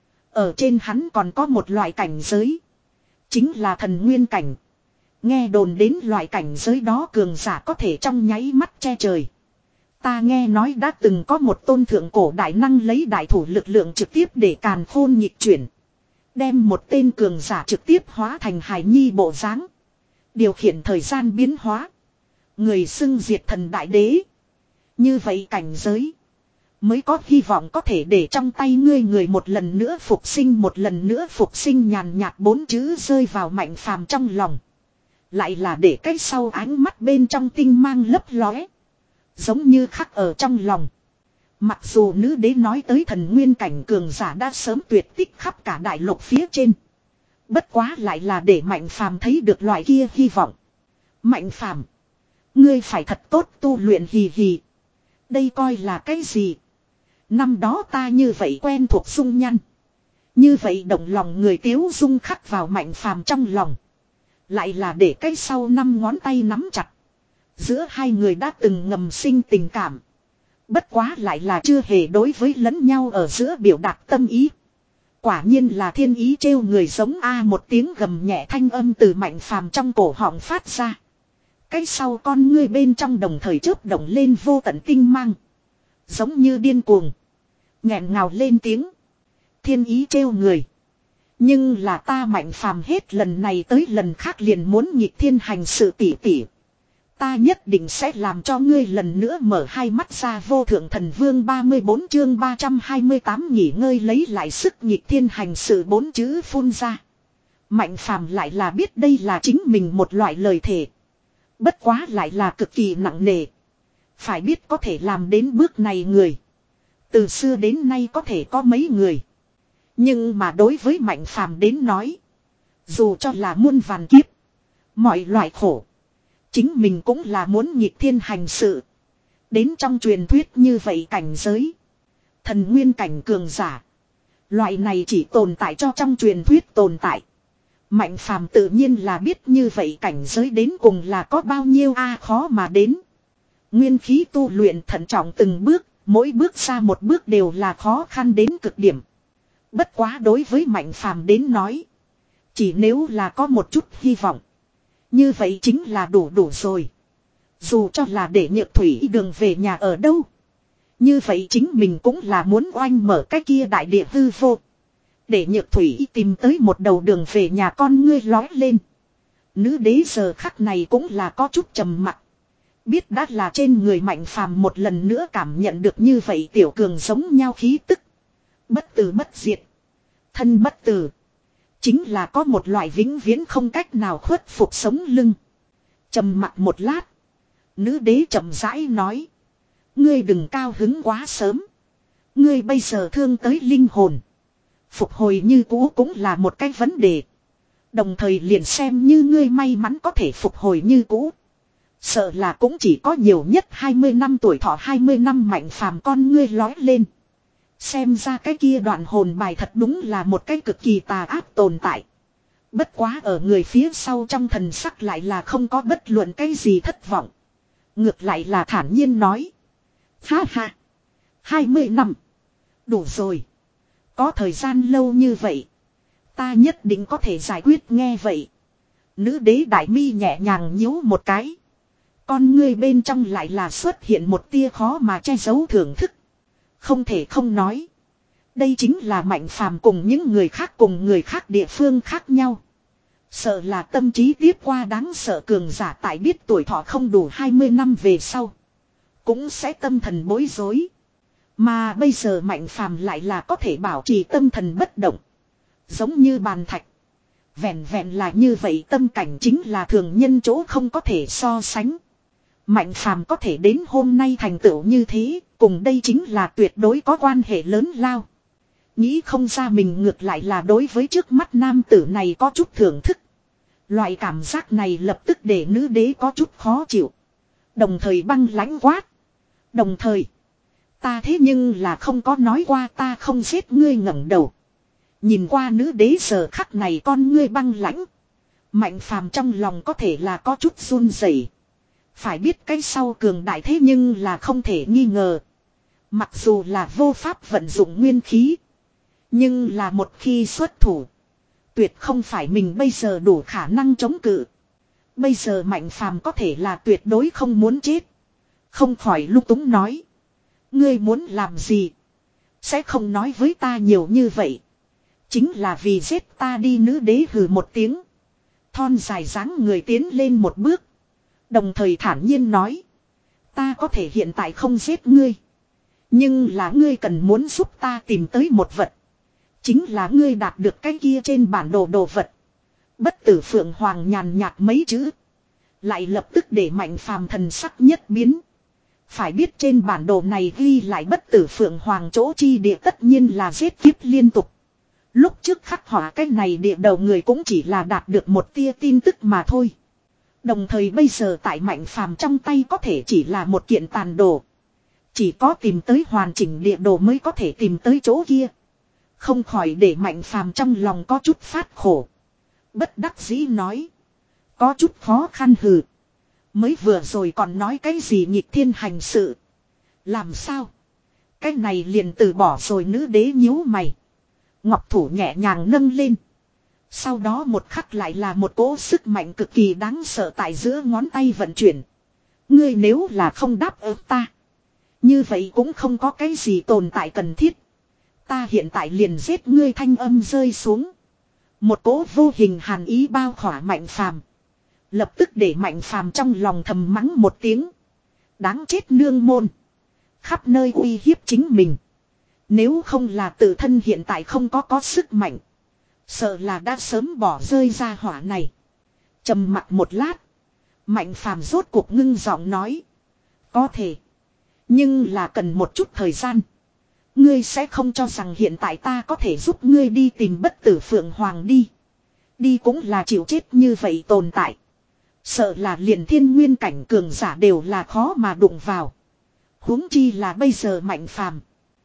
A: Ở trên hắn còn có một loại cảnh giới. Chính là thần nguyên cảnh. Nghe đồn đến loại cảnh giới đó cường giả có thể trong nháy mắt che trời. Ta nghe nói đã từng có một tôn thượng cổ đại năng lấy đại thủ lực lượng trực tiếp để càn khôn nhịp chuyển. Đem một tên cường giả trực tiếp hóa thành hài nhi bộ dáng. Điều khiển thời gian biến hóa. Người xưng diệt thần đại đế. Như vậy cảnh giới. Mới có hy vọng có thể để trong tay ngươi người một lần nữa phục sinh một lần nữa phục sinh nhàn nhạt bốn chữ rơi vào Mạnh Phàm trong lòng. Lại là để cách sau ánh mắt bên trong tinh mang lấp lóe. Giống như khắc ở trong lòng. Mặc dù nữ đế nói tới thần nguyên cảnh cường giả đã sớm tuyệt tích khắp cả đại lục phía trên. Bất quá lại là để Mạnh Phàm thấy được loại kia hy vọng. Mạnh Phàm, ngươi phải thật tốt tu luyện hì hì. Đây coi là cái gì? Năm đó ta như vậy quen thuộc dung nhăn. Như vậy động lòng người Tiếu Dung khắc vào Mạnh Phàm trong lòng. Lại là để cái sau năm ngón tay nắm chặt. Giữa hai người đã từng ngầm sinh tình cảm. Bất quá lại là chưa hề đối với lẫn nhau ở giữa biểu đạt tâm ý. Quả nhiên là thiên ý trêu người giống A, một tiếng gầm nhẹ thanh âm từ Mạnh Phàm trong cổ họng phát ra. Cái sau con ngươi bên trong đồng thời chớp động lên vô tận tinh mang. Giống như điên cuồng. Nghẹn ngào lên tiếng. Thiên ý trêu người. Nhưng là ta Mạnh Phàm hết lần này tới lần khác liền muốn nghịch thiên hành sự tỉ tỉ. Ta nhất định sẽ làm cho ngươi lần nữa mở hai mắt ra. Vô thượng thần vương ba mươi bốn chương ba trăm hai mươi tám nghỉ ngơi lấy lại sức nghịch thiên hành sự bốn chữ phun ra. Mạnh Phàm lại là biết đây là chính mình một loại lời thề. Bất quá lại là cực kỳ nặng nề. Phải biết có thể làm đến bước này người. Từ xưa đến nay có thể có mấy người. Nhưng mà đối với Mạnh Phàm đến nói. Dù cho là muôn vàn kiếp. Mọi loại khổ. Chính mình cũng là muốn nghịch thiên hành sự. Đến trong truyền thuyết như vậy cảnh giới. Thần nguyên cảnh cường giả. Loại này chỉ tồn tại cho trong truyền thuyết tồn tại. Mạnh Phàm tự nhiên là biết như vậy cảnh giới đến cùng là có bao nhiêu a khó mà đến. Nguyên khí tu luyện thận trọng từng bước. Mỗi bước ra một bước đều là khó khăn đến cực điểm. Bất quá đối với Mạnh Phàm đến nói. Chỉ nếu là có một chút hy vọng. Như vậy chính là đủ đủ rồi. Dù cho là để Nhược Thủy đường về nhà ở đâu. Như vậy chính mình cũng là muốn oanh mở cái kia đại địa hư vô. Để Nhược Thủy tìm tới một đầu đường về nhà con ngươi lói lên. Nữ đế giờ khắc này cũng là có chút trầm mặc. Biết đã là trên người Mạnh Phàm một lần nữa cảm nhận được như vậy tiểu cường giống nhau khí tức. Bất tử bất diệt. Thân bất tử. Chính là có một loại vĩnh viễn không cách nào khuất phục sống lưng. Trầm mặc một lát. Nữ đế chậm rãi nói. Ngươi đừng cao hứng quá sớm. Ngươi bây giờ thương tới linh hồn. Phục hồi như cũ cũng là một cái vấn đề. Đồng thời liền xem như ngươi may mắn có thể phục hồi như cũ. Sợ là cũng chỉ có nhiều nhất hai mươi năm tuổi thọ, hai mươi năm Mạnh Phàm con ngươi lói lên. Xem ra cái kia đoạn hồn bài thật đúng là một cái cực kỳ tà ác tồn tại. Bất quá ở người phía sau trong thần sắc lại là không có bất luận cái gì thất vọng. Ngược lại là thản nhiên nói. Ha ha. hai mươi năm. Đủ rồi. Có thời gian lâu như vậy. Ta nhất định có thể giải quyết nghe vậy. Nữ đế đại mi nhẹ nhàng nhíu một cái. Con ngươi bên trong lại là xuất hiện một tia khó mà che giấu thưởng thức. Không thể không nói. Đây chính là Mạnh Phàm cùng những người khác cùng người khác địa phương khác nhau. Sợ là tâm trí tiếp qua đáng sợ cường giả tại biết tuổi thọ không đủ hai mươi năm về sau. Cũng sẽ tâm thần bối rối. Mà bây giờ Mạnh Phàm lại là có thể bảo trì tâm thần bất động. Giống như bàn thạch. Vẹn vẹn là như vậy tâm cảnh chính là thường nhân chỗ không có thể so sánh. Mạnh Phàm có thể đến hôm nay thành tựu như thế, cùng đây chính là tuyệt đối có quan hệ lớn lao. Nghĩ không ra mình ngược lại là đối với trước mắt nam tử này có chút thưởng thức. Loại cảm giác này lập tức để nữ đế có chút khó chịu. Đồng thời băng lãnh quát. Đồng thời, ta thế nhưng là không có nói qua ta không giết ngươi, ngẩng đầu. Nhìn qua nữ đế giờ khắc này con ngươi băng lãnh. Mạnh Phàm trong lòng có thể là có chút run rẩy. Phải biết cái sau cường đại thế nhưng là không thể nghi ngờ. Mặc dù là vô pháp vận dụng nguyên khí. Nhưng là một khi xuất thủ. Tuyệt không phải mình bây giờ đủ khả năng chống cự. Bây giờ Mạnh Phàm có thể là tuyệt đối không muốn chết. Không khỏi lung túng nói. Ngươi muốn làm gì? Sẽ không nói với ta nhiều như vậy. Chính là vì giết ta đi, nữ đế hừ một tiếng. Thon dài dáng người tiến lên một bước. Đồng thời thản nhiên nói. Ta có thể hiện tại không giết ngươi. Nhưng là ngươi cần muốn giúp ta tìm tới một vật. Chính là ngươi đạt được cái kia trên bản đồ đồ vật. Bất tử Phượng Hoàng nhàn nhạt mấy chữ. Lại lập tức để Mạnh Phàm thần sắc nhất biến. Phải biết trên bản đồ này ghi lại bất tử Phượng Hoàng chỗ chi địa tất nhiên là giết kiếp liên tục. Lúc trước khắc họa cái này địa đầu người cũng chỉ là đạt được một tia tin tức mà thôi. Đồng thời bây giờ tại Mạnh Phàm trong tay có thể chỉ là một kiện tàn đồ. Chỉ có tìm tới hoàn chỉnh địa đồ mới có thể tìm tới chỗ kia. Không khỏi để Mạnh Phàm trong lòng có chút phát khổ. Bất đắc dĩ nói. Có chút khó khăn hừ. Mới vừa rồi còn nói cái gì nghịch thiên hành sự. Làm sao? Cái này liền từ bỏ rồi, nữ đế nhíu mày. Ngọc thủ nhẹ nhàng nâng lên. Sau đó một khắc lại là một cỗ sức mạnh cực kỳ đáng sợ tại giữa ngón tay vận chuyển. Ngươi nếu là không đáp ứng ta. Như vậy cũng không có cái gì tồn tại cần thiết. Ta hiện tại liền giết ngươi, thanh âm rơi xuống. Một cỗ vô hình hàn ý bao khỏa Mạnh Phàm. Lập tức để Mạnh Phàm trong lòng thầm mắng một tiếng. Đáng chết nương môn. Khắp nơi uy hiếp chính mình. Nếu không là tự thân hiện tại không có có sức mạnh. Sợ là đã sớm bỏ rơi ra hỏa này. Trầm mặc một lát. Mạnh Phàm rốt cuộc ngưng giọng nói. Có thể. Nhưng là cần một chút thời gian. Ngươi sẽ không cho rằng hiện tại ta có thể giúp ngươi đi tìm bất tử Phượng Hoàng đi. Đi cũng là chịu chết như vậy tồn tại. Sợ là liền thiên nguyên cảnh cường giả đều là khó mà đụng vào. Huống chi là bây giờ Mạnh Phàm.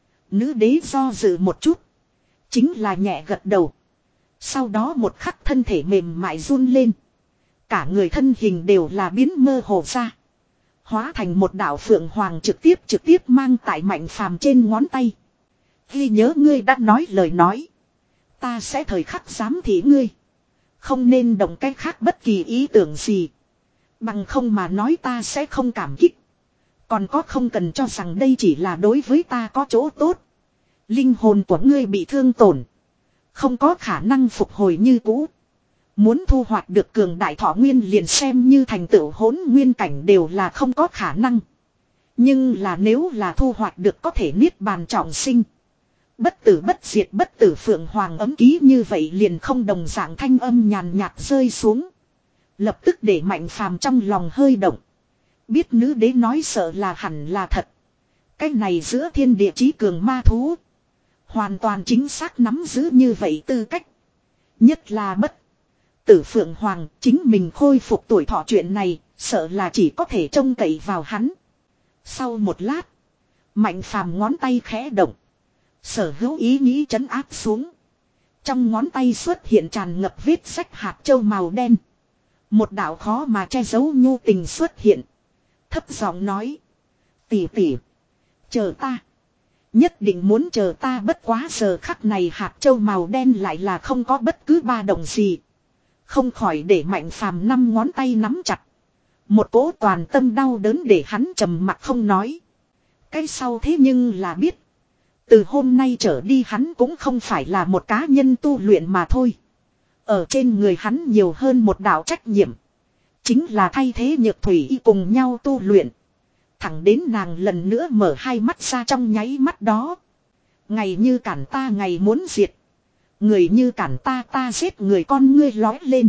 A: Nữ đế do dự một chút. Chính là nhẹ gật đầu. Sau đó một khắc thân thể mềm mại run lên. Cả người thân hình đều là biến mơ hồ ra. Hóa thành một đạo Phượng Hoàng trực tiếp trực tiếp mang tại Mạnh Phàm trên ngón tay. Ghi nhớ ngươi đã nói lời nói. Ta sẽ thời khắc giám thị ngươi. Không nên động cách khác bất kỳ ý tưởng gì. Bằng không mà nói ta sẽ không cảm kích. Còn có không cần cho rằng đây chỉ là đối với ta có chỗ tốt. Linh hồn của ngươi bị thương tổn. Không có khả năng phục hồi như cũ. Muốn thu hoạch được cường đại thọ nguyên liền xem như thành tựu hỗn nguyên cảnh đều là không có khả năng. Nhưng là nếu là thu hoạch được có thể niết bàn trọng sinh. Bất tử bất diệt bất tử Phượng Hoàng ấm ký như vậy liền không đồng dạng, thanh âm nhàn nhạt rơi xuống. Lập tức để Mạnh Phàm trong lòng hơi động. Biết nữ đế nói sợ là hẳn là thật. Cái này giữa thiên địa chí cường ma thú. Hoàn toàn chính xác nắm giữ như vậy tư cách. Nhất là bất tử Phượng Hoàng chính mình khôi phục tuổi thọ chuyện này, sợ là chỉ có thể trông cậy vào hắn. Sau một lát, Mạnh Phàm ngón tay khẽ động. Sở hữu ý nghĩ trấn áp xuống. Trong ngón tay xuất hiện tràn ngập vết sách hạt châu màu đen. Một đạo khó mà che giấu nhu tình xuất hiện. Thấp giọng nói. Tỷ tỷ. Chờ ta. Nhất định muốn chờ ta, bất quá giờ khắc này hạt châu màu đen lại là không có bất cứ ba động gì. Không khỏi để Mạnh Phàm năm ngón tay nắm chặt. Một cỗ toàn tâm đau đớn để hắn trầm mặc không nói. Cái sau thế nhưng là biết. Từ hôm nay trở đi hắn cũng không phải là một cá nhân tu luyện mà thôi. Ở trên người hắn nhiều hơn một đạo trách nhiệm. Chính là thay thế Nhược Thủy Y cùng nhau tu luyện. Thẳng đến nàng lần nữa mở hai mắt ra trong nháy mắt đó. Ngày như cản ta ngày muốn diệt. Người như cản ta ta giết người, con ngươi lói lên.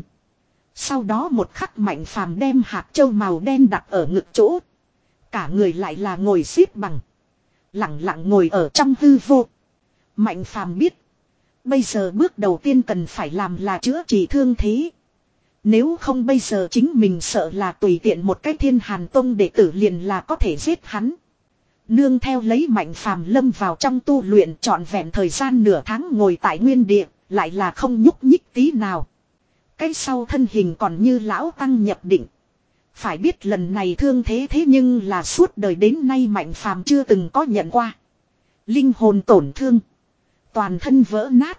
A: Sau đó một khắc Mạnh Phàm đem hạt châu màu đen đặt ở ngực chỗ. Cả người lại là ngồi xếp bằng. Lặng lặng ngồi ở trong hư vô. Mạnh Phàm biết. Bây giờ bước đầu tiên cần phải làm là chữa trị thương thế. Nếu không bây giờ chính mình sợ là tùy tiện một cái Thiên Hàn Tông đệ tử liền là có thể giết hắn. Nương theo lấy Mạnh Phàm lâm vào trong tu luyện trọn vẹn thời gian nửa tháng ngồi tại nguyên địa, lại là không nhúc nhích tí nào. Cái sau thân hình còn như lão tăng nhập định. Phải biết lần này thương thế thế nhưng là suốt đời đến nay Mạnh Phàm chưa từng có nhận qua. Linh hồn tổn thương. Toàn thân vỡ nát.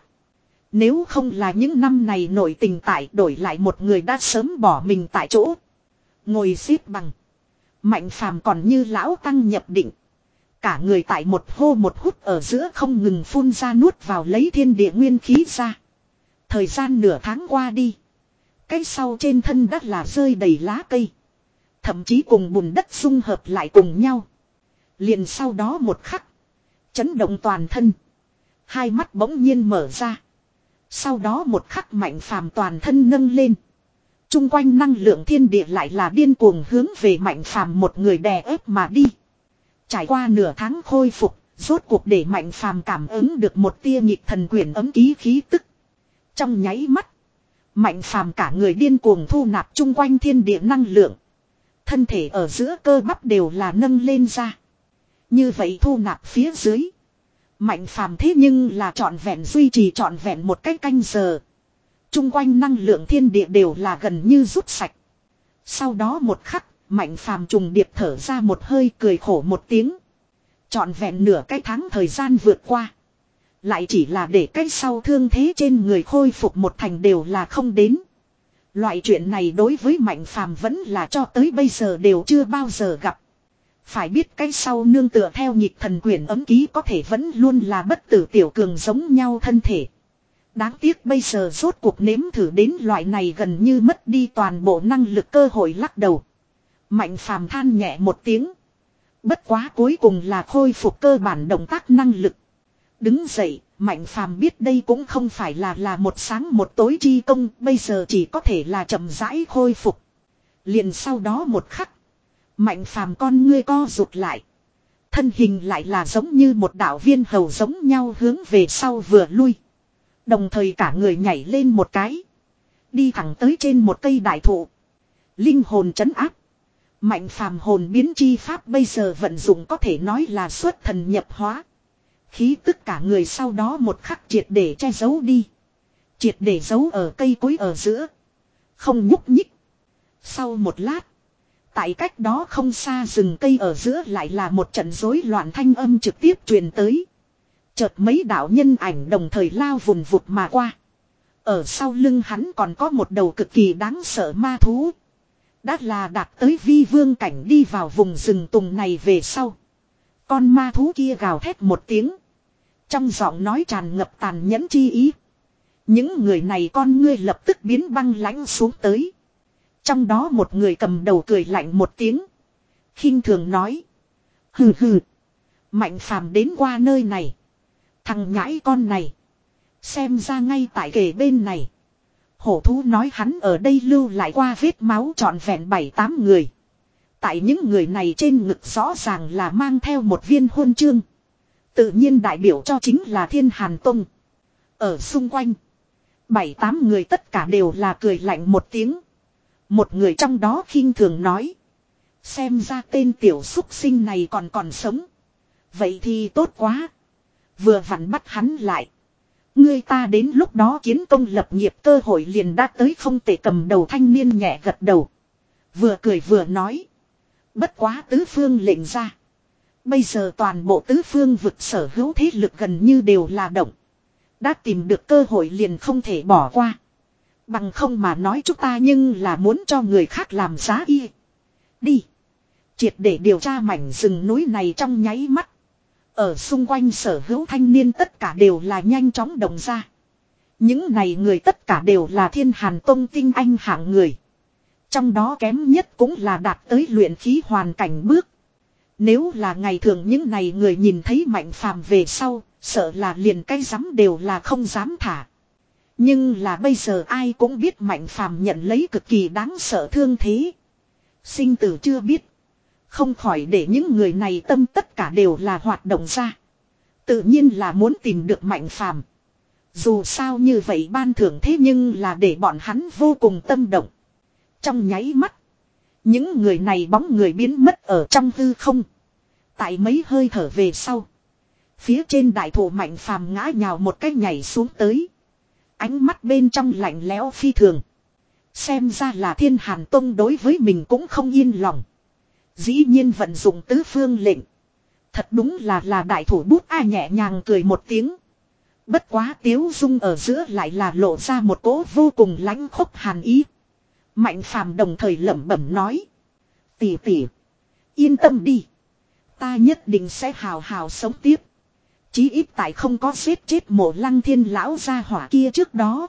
A: Nếu không là những năm này nổi tình tại, đổi lại một người đã sớm bỏ mình tại chỗ. Ngồi xếp bằng. Mạnh Phàm còn như lão tăng nhập định. Cả người tại một hô một hút ở giữa không ngừng phun ra nuốt vào lấy thiên địa nguyên khí ra. Thời gian nửa tháng qua đi. Cái sau trên thân đất là rơi đầy lá cây. Thậm chí cùng bùn đất xung hợp lại cùng nhau. Liền sau đó một khắc. Chấn động toàn thân. Hai mắt bỗng nhiên mở ra. Sau đó một khắc Mạnh Phàm toàn thân nâng lên. Trung quanh năng lượng thiên địa lại là điên cuồng hướng về Mạnh Phàm một người đè ép mà đi. Trải qua nửa tháng khôi phục, rốt cuộc để Mạnh Phàm cảm ứng được một tia nhịp thần quyển ấm ký khí tức. Trong nháy mắt, Mạnh Phàm cả người điên cuồng thu nạp chung quanh thiên địa năng lượng. Thân thể ở giữa cơ bắp đều là nâng lên ra. Như vậy thu nạp phía dưới. Mạnh Phàm thế nhưng là trọn vẹn duy trì trọn vẹn một cái canh giờ. Chung quanh năng lượng thiên địa đều là gần như rút sạch. Sau đó một khắc, Mạnh Phàm trùng điệp thở ra một hơi, cười khổ một tiếng. Trọn vẹn nửa cái tháng thời gian vượt qua. Lại chỉ là để cái sau thương thế trên người khôi phục một thành đều là không đến. Loại chuyện này đối với Mạnh Phàm vẫn là cho tới bây giờ đều chưa bao giờ gặp. Phải biết cái sau nương tựa theo nhịp thần quyển ấm ký có thể vẫn luôn là bất tử tiểu cường giống nhau thân thể. Đáng tiếc bây giờ rốt cuộc nếm thử đến loại này gần như mất đi toàn bộ năng lực, cơ hội lắc đầu. Mạnh Phàm than nhẹ một tiếng. Bất quá cuối cùng là khôi phục cơ bản động tác năng lực. Đứng dậy, Mạnh Phàm biết đây cũng không phải là là một sáng một tối chi công, bây giờ chỉ có thể là chậm rãi khôi phục. Liền sau đó một khắc, Mạnh Phàm con ngươi co rụt lại. Thân hình lại là giống như một đạo viên hầu giống nhau hướng về sau vừa lui. Đồng thời cả người nhảy lên một cái. Đi thẳng tới trên một cây đại thụ. Linh hồn trấn áp. Mạnh Phàm hồn biến chi pháp bây giờ vận dụng có thể nói là xuất thần nhập hóa. Khí tức cả người sau đó một khắc triệt để che giấu đi. Triệt để giấu ở cây cối ở giữa. Không nhúc nhích. Sau một lát. Tại cách đó không xa rừng cây ở giữa lại là một trận rối loạn thanh âm trực tiếp truyền tới. Chợt mấy đạo nhân ảnh đồng thời lao vùn vụt mà qua. Ở sau lưng hắn còn có một đầu cực kỳ đáng sợ ma thú. Đã là đạt tới vi vương cảnh đi vào vùng rừng tùng này về sau. Con ma thú kia gào thét một tiếng. Trong giọng nói tràn ngập tàn nhẫn chi ý. Những người này con ngươi lập tức biến băng lãnh xuống tới. Trong đó một người cầm đầu cười lạnh một tiếng. Khinh thường nói. Hừ hừ. Mạnh Phàm đến qua nơi này. Thằng nhãi con này. Xem ra ngay tại kề bên này. Hổ thú nói hắn ở đây lưu lại qua vết máu trọn vẹn bảy tám người. Tại những người này trên ngực rõ ràng là mang theo một viên huân chương. Tự nhiên đại biểu cho chính là Thiên Hàn Tông. Ở xung quanh. Bảy tám người tất cả đều là cười lạnh một tiếng. Một người trong đó khinh thường nói. Xem ra tên tiểu súc sinh này còn còn sống. Vậy thì tốt quá. Vừa vặn bắt hắn lại. Ngươi ta đến lúc đó kiến công lập nghiệp cơ hội liền đã tới không tệ. Cầm đầu thanh niên nhẹ gật đầu. Vừa cười vừa nói. Bất quá tứ phương lệnh ra. Bây giờ toàn bộ tứ phương vực sở hữu thế lực gần như đều là động. Đã tìm được cơ hội liền không thể bỏ qua. Bằng không mà nói chúng ta nhưng là muốn cho người khác làm giá y. Đi. Triệt để điều tra mảnh rừng núi này trong nháy mắt. Ở xung quanh sở hữu thanh niên tất cả đều là nhanh chóng động ra. Những này người tất cả đều là Thiên Hàn Tông tinh anh hạng người. Trong đó kém nhất cũng là đạt tới luyện khí hoàn cảnh bước. Nếu là ngày thường những này người nhìn thấy Mạnh Phàm về sau, sợ là liền cái rắm đều là không dám thả. Nhưng là bây giờ ai cũng biết Mạnh Phàm nhận lấy cực kỳ đáng sợ thương thế. Sinh tử chưa biết. Không khỏi để những người này tâm tất cả đều là hoạt động ra. Tự nhiên là muốn tìm được Mạnh Phàm. Dù sao như vậy ban thưởng thế nhưng là để bọn hắn vô cùng tâm động. Trong nháy mắt. Những người này bóng người biến mất ở trong hư không. Tại mấy hơi thở về sau. Phía trên đại thụ Mạnh Phàm ngã nhào một cái nhảy xuống tới. Ánh mắt bên trong lạnh lẽo phi thường. Xem ra là Thiên Hàn Tông đối với mình cũng không yên lòng. Dĩ nhiên vận dụng tứ phương lệnh. Thật đúng là là đại thủ bút ai nhẹ nhàng cười một tiếng. Bất quá tiếu dung ở giữa lại là lộ ra một cỗ vô cùng lãnh khốc hàn ý. Mạnh Phàm đồng thời lẩm bẩm nói. Tỷ tỷ. Yên tâm đi. Ta nhất định sẽ hào hào sống tiếp. Chí ít tại không có giết chết Mộ Lăng Thiên lão gia hỏa kia trước đó.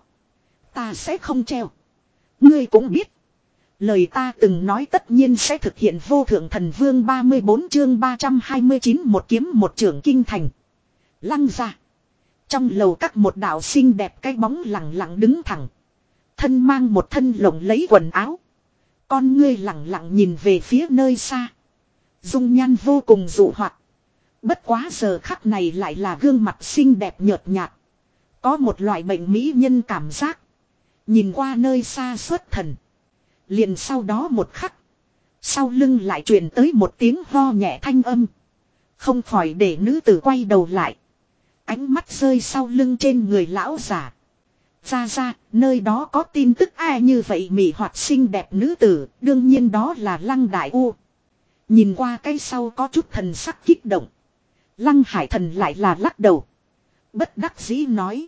A: Ta sẽ không treo. Ngươi cũng biết. Lời ta từng nói tất nhiên sẽ thực hiện. Vô thượng thần vương ba mươi bốn chương ba trăm hai mươi chín một kiếm một trưởng kinh thành. Lăng ra. Trong lầu các một đạo xinh đẹp cái bóng lặng lặng đứng thẳng. Thân mang một thân lộng lấy quần áo. Con ngươi lặng lặng nhìn về phía nơi xa. Dung nhan vô cùng dụ hoạt. Bất quá giờ khắc này lại là gương mặt xinh đẹp nhợt nhạt. Có một loại bệnh mỹ nhân cảm giác. Nhìn qua nơi xa xuất thần. Liền sau đó một khắc. Sau lưng lại truyền tới một tiếng ho nhẹ thanh âm. Không khỏi để nữ tử quay đầu lại. Ánh mắt rơi sau lưng trên người lão giả. Ra ra, nơi đó có tin tức ai như vậy mị hoạt xinh đẹp nữ tử, đương nhiên đó là Lăng Đại U. Nhìn qua cái sau có chút thần sắc kích động. Lăng Hải Thần lại là lắc đầu. Bất đắc dĩ nói.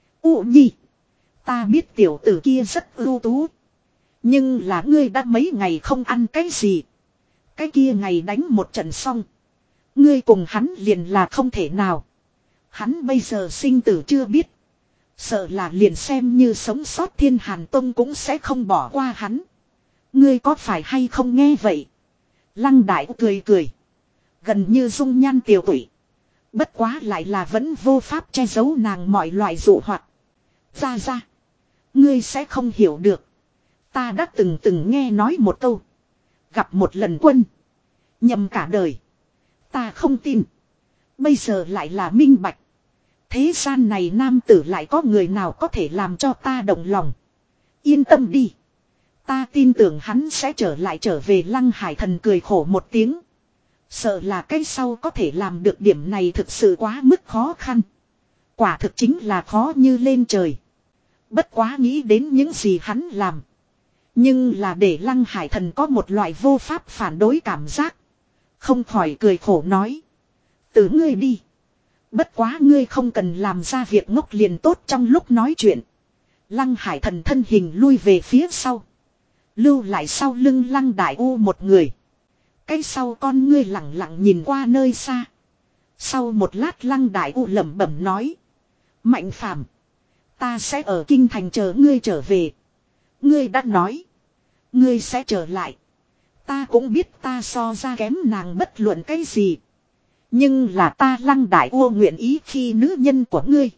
A: U nhi. Ta biết tiểu tử kia rất ưu tú. Nhưng là ngươi đã mấy ngày không ăn cái gì. Cái kia ngày đánh một trận xong. Ngươi cùng hắn liền là không thể nào. Hắn bây giờ sinh tử chưa biết. Sợ là liền xem như sống sót Thiên Hàn Tông cũng sẽ không bỏ qua hắn. Ngươi có phải hay không nghe vậy? Lăng Đại cười cười. Gần như dung nhan tiểu tụy. Bất quá lại là vẫn vô pháp che giấu nàng mọi loại dụ hoạt. Ra ra. Ngươi sẽ không hiểu được. Ta đã từng từng nghe nói một câu. Gặp một lần quân. Nhầm cả đời. Ta không tin. Bây giờ lại là minh bạch. Thế gian này nam tử lại có người nào có thể làm cho ta động lòng. Yên tâm đi. Ta tin tưởng hắn sẽ trở lại trở về. Lăng Hải Thần cười khổ một tiếng. Sợ là cái sau có thể làm được điểm này thực sự quá mức khó khăn. Quả thực chính là khó như lên trời. Bất quá nghĩ đến những gì hắn làm. Nhưng là để Lăng Hải Thần có một loại vô pháp phản đối cảm giác. Không khỏi cười khổ nói. Từ ngươi đi. Bất quá ngươi không cần làm ra việc ngốc liền tốt. Trong lúc nói chuyện. Lăng Hải Thần thân hình lui về phía sau. Lưu lại sau lưng Lăng Đại U một người. Cái sau con ngươi lặng lặng nhìn qua nơi xa. Sau một lát Lăng Đại U lẩm bẩm nói. Mạnh Phàm, ta sẽ ở kinh thành chờ ngươi trở về. Ngươi đã nói. Ngươi sẽ trở lại. Ta cũng biết ta so ra kém nàng bất luận cái gì. Nhưng là ta Lăng Đại U nguyện ý khi nữ nhân của ngươi.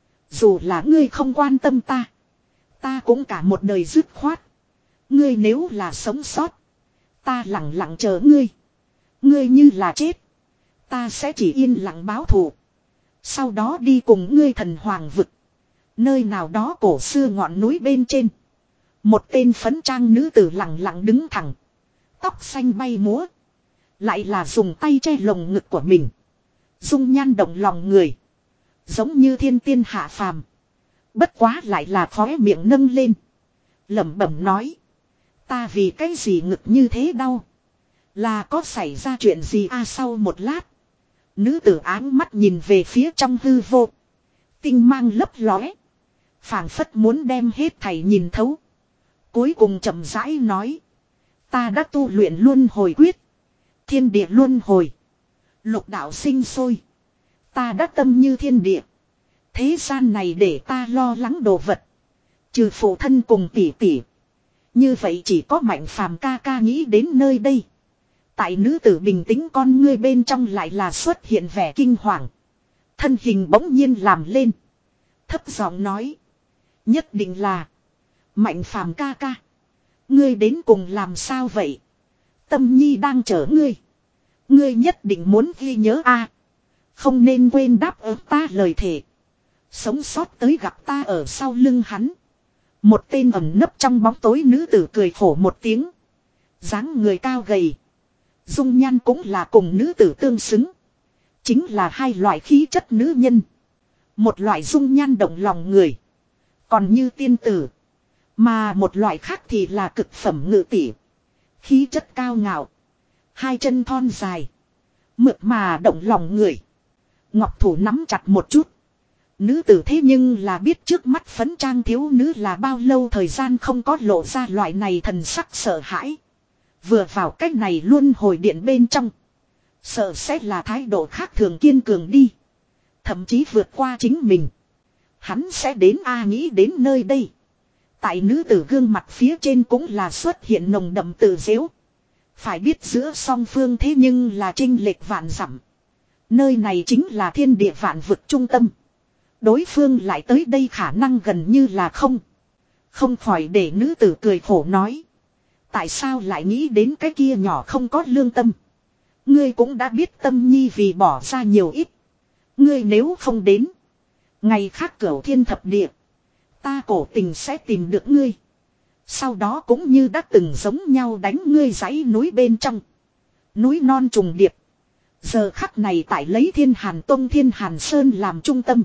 A: Dù là ngươi không quan tâm ta. Ta cũng cả một đời dứt khoát. Ngươi nếu là sống sót. Ta lặng lặng chờ ngươi. Ngươi như là chết. Ta sẽ chỉ yên lặng báo thù. Sau đó đi cùng ngươi thần hoàng vực. Nơi nào đó cổ xưa ngọn núi bên trên. Một tên phấn trang nữ tử lặng lặng đứng thẳng. Tóc xanh bay múa. Lại là dùng tay che lồng ngực của mình. Dung nhan động lòng người. Giống như thiên tiên hạ phàm. Bất quá lại là khóe miệng nâng lên. Lẩm bẩm nói. Ta vì cái gì ngực như thế đau. Là có xảy ra chuyện gì à sau một lát. Nữ tử áng mắt nhìn về phía trong hư vô. Tinh mang lấp lóe. Phảng phất muốn đem hết thảy nhìn thấu. Cuối cùng chậm rãi nói. Ta đã tu luyện luân hồi quyết. Thiên địa luân hồi. Lục đạo sinh sôi. Ta đã tâm như thiên địa. Thế gian này để ta lo lắng đồ vật. Trừ phụ thân cùng tỷ tỷ. Như vậy chỉ có Mạnh Phàm ca ca nghĩ đến nơi đây. Tại nữ tử bình tĩnh con ngươi bên trong lại là xuất hiện vẻ kinh hoàng. Thân hình bỗng nhiên làm lên. Thấp giọng nói. Nhất định là. Mạnh Phàm ca ca. Ngươi đến cùng làm sao vậy? Tâm nhi đang chờ ngươi. Ngươi nhất định muốn ghi nhớ a, không nên quên đáp ứng ta lời thề. Sống sót tới gặp ta ở sau lưng hắn. Một tên ẩn nấp trong bóng tối nữ tử cười khổ một tiếng. Dáng người cao gầy. Dung nhan cũng là cùng nữ tử tương xứng. Chính là hai loại khí chất nữ nhân. Một loại dung nhan động lòng người. Còn như tiên tử. Mà một loại khác thì là cực phẩm ngự tỷ. Khí chất cao ngạo. Hai chân thon dài. Mượt mà động lòng người. Ngọc thủ nắm chặt một chút. Nữ tử thế nhưng là biết trước mắt phấn trang thiếu nữ là bao lâu thời gian không có lộ ra loại này thần sắc sợ hãi. Vừa vào cách này luôn hồi điện bên trong. Sợ sẽ là thái độ khác thường kiên cường đi. Thậm chí vượt qua chính mình. Hắn sẽ đến A nghĩ đến nơi đây. Tại nữ tử gương mặt phía trên cũng là xuất hiện nồng đậm tự dễu. Phải biết giữa song phương thế nhưng là chênh lệch vạn dặm. Nơi này chính là thiên địa vạn vực trung tâm. Đối phương lại tới đây khả năng gần như là không. Không khỏi để nữ tử cười khổ nói. Tại sao lại nghĩ đến cái kia nhỏ không có lương tâm. Ngươi cũng đã biết tâm nhi vì bỏ ra nhiều ít. Ngươi nếu không đến. Ngày khác cửu thiên thập địa. Ta cổ tình sẽ tìm được ngươi. Sau đó cũng như đã từng giống nhau đánh ngươi dãy núi bên trong. Núi non trùng điệp. Giờ khắc này tại lấy Thiên Hàn Tông Thiên Hàn Sơn làm trung tâm.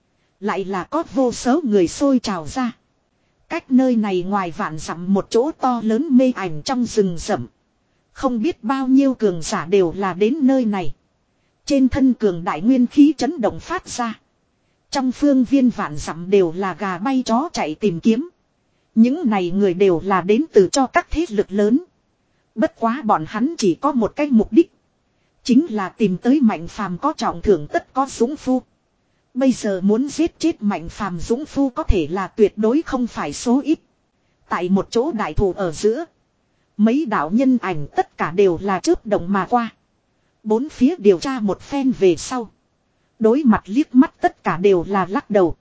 A: Lại là có vô số người xôi trào ra. Cách nơi này ngoài vạn dặm một chỗ to lớn mê ảnh trong rừng rậm. Không biết bao nhiêu cường giả đều là đến nơi này. Trên thân cường đại nguyên khí chấn động phát ra. Trong phương viên vạn dặm đều là gà bay chó chạy tìm kiếm. Những này người đều là đến từ cho các thế lực lớn. Bất quá bọn hắn chỉ có một cái mục đích. Chính là tìm tới Mạnh Phàm có trọng thưởng tất có dũng phu. Bây giờ muốn giết chết Mạnh Phàm dũng phu có thể là tuyệt đối không phải số ít. Tại một chỗ đại thụ ở giữa. Mấy đạo nhân ảnh tất cả đều là chớp động mà qua. Bốn phía điều tra một phen về sau. Đối mặt liếc mắt tất cả đều là lắc đầu.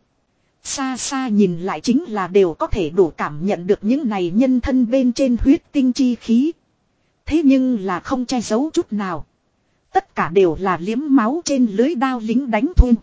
A: Xa xa nhìn lại chính là đều có thể đủ cảm nhận được những này nhân thân bên trên huyết tinh chi khí. Thế nhưng là không che giấu chút nào. Tất cả đều là liếm máu trên lưới đao lính đánh thun.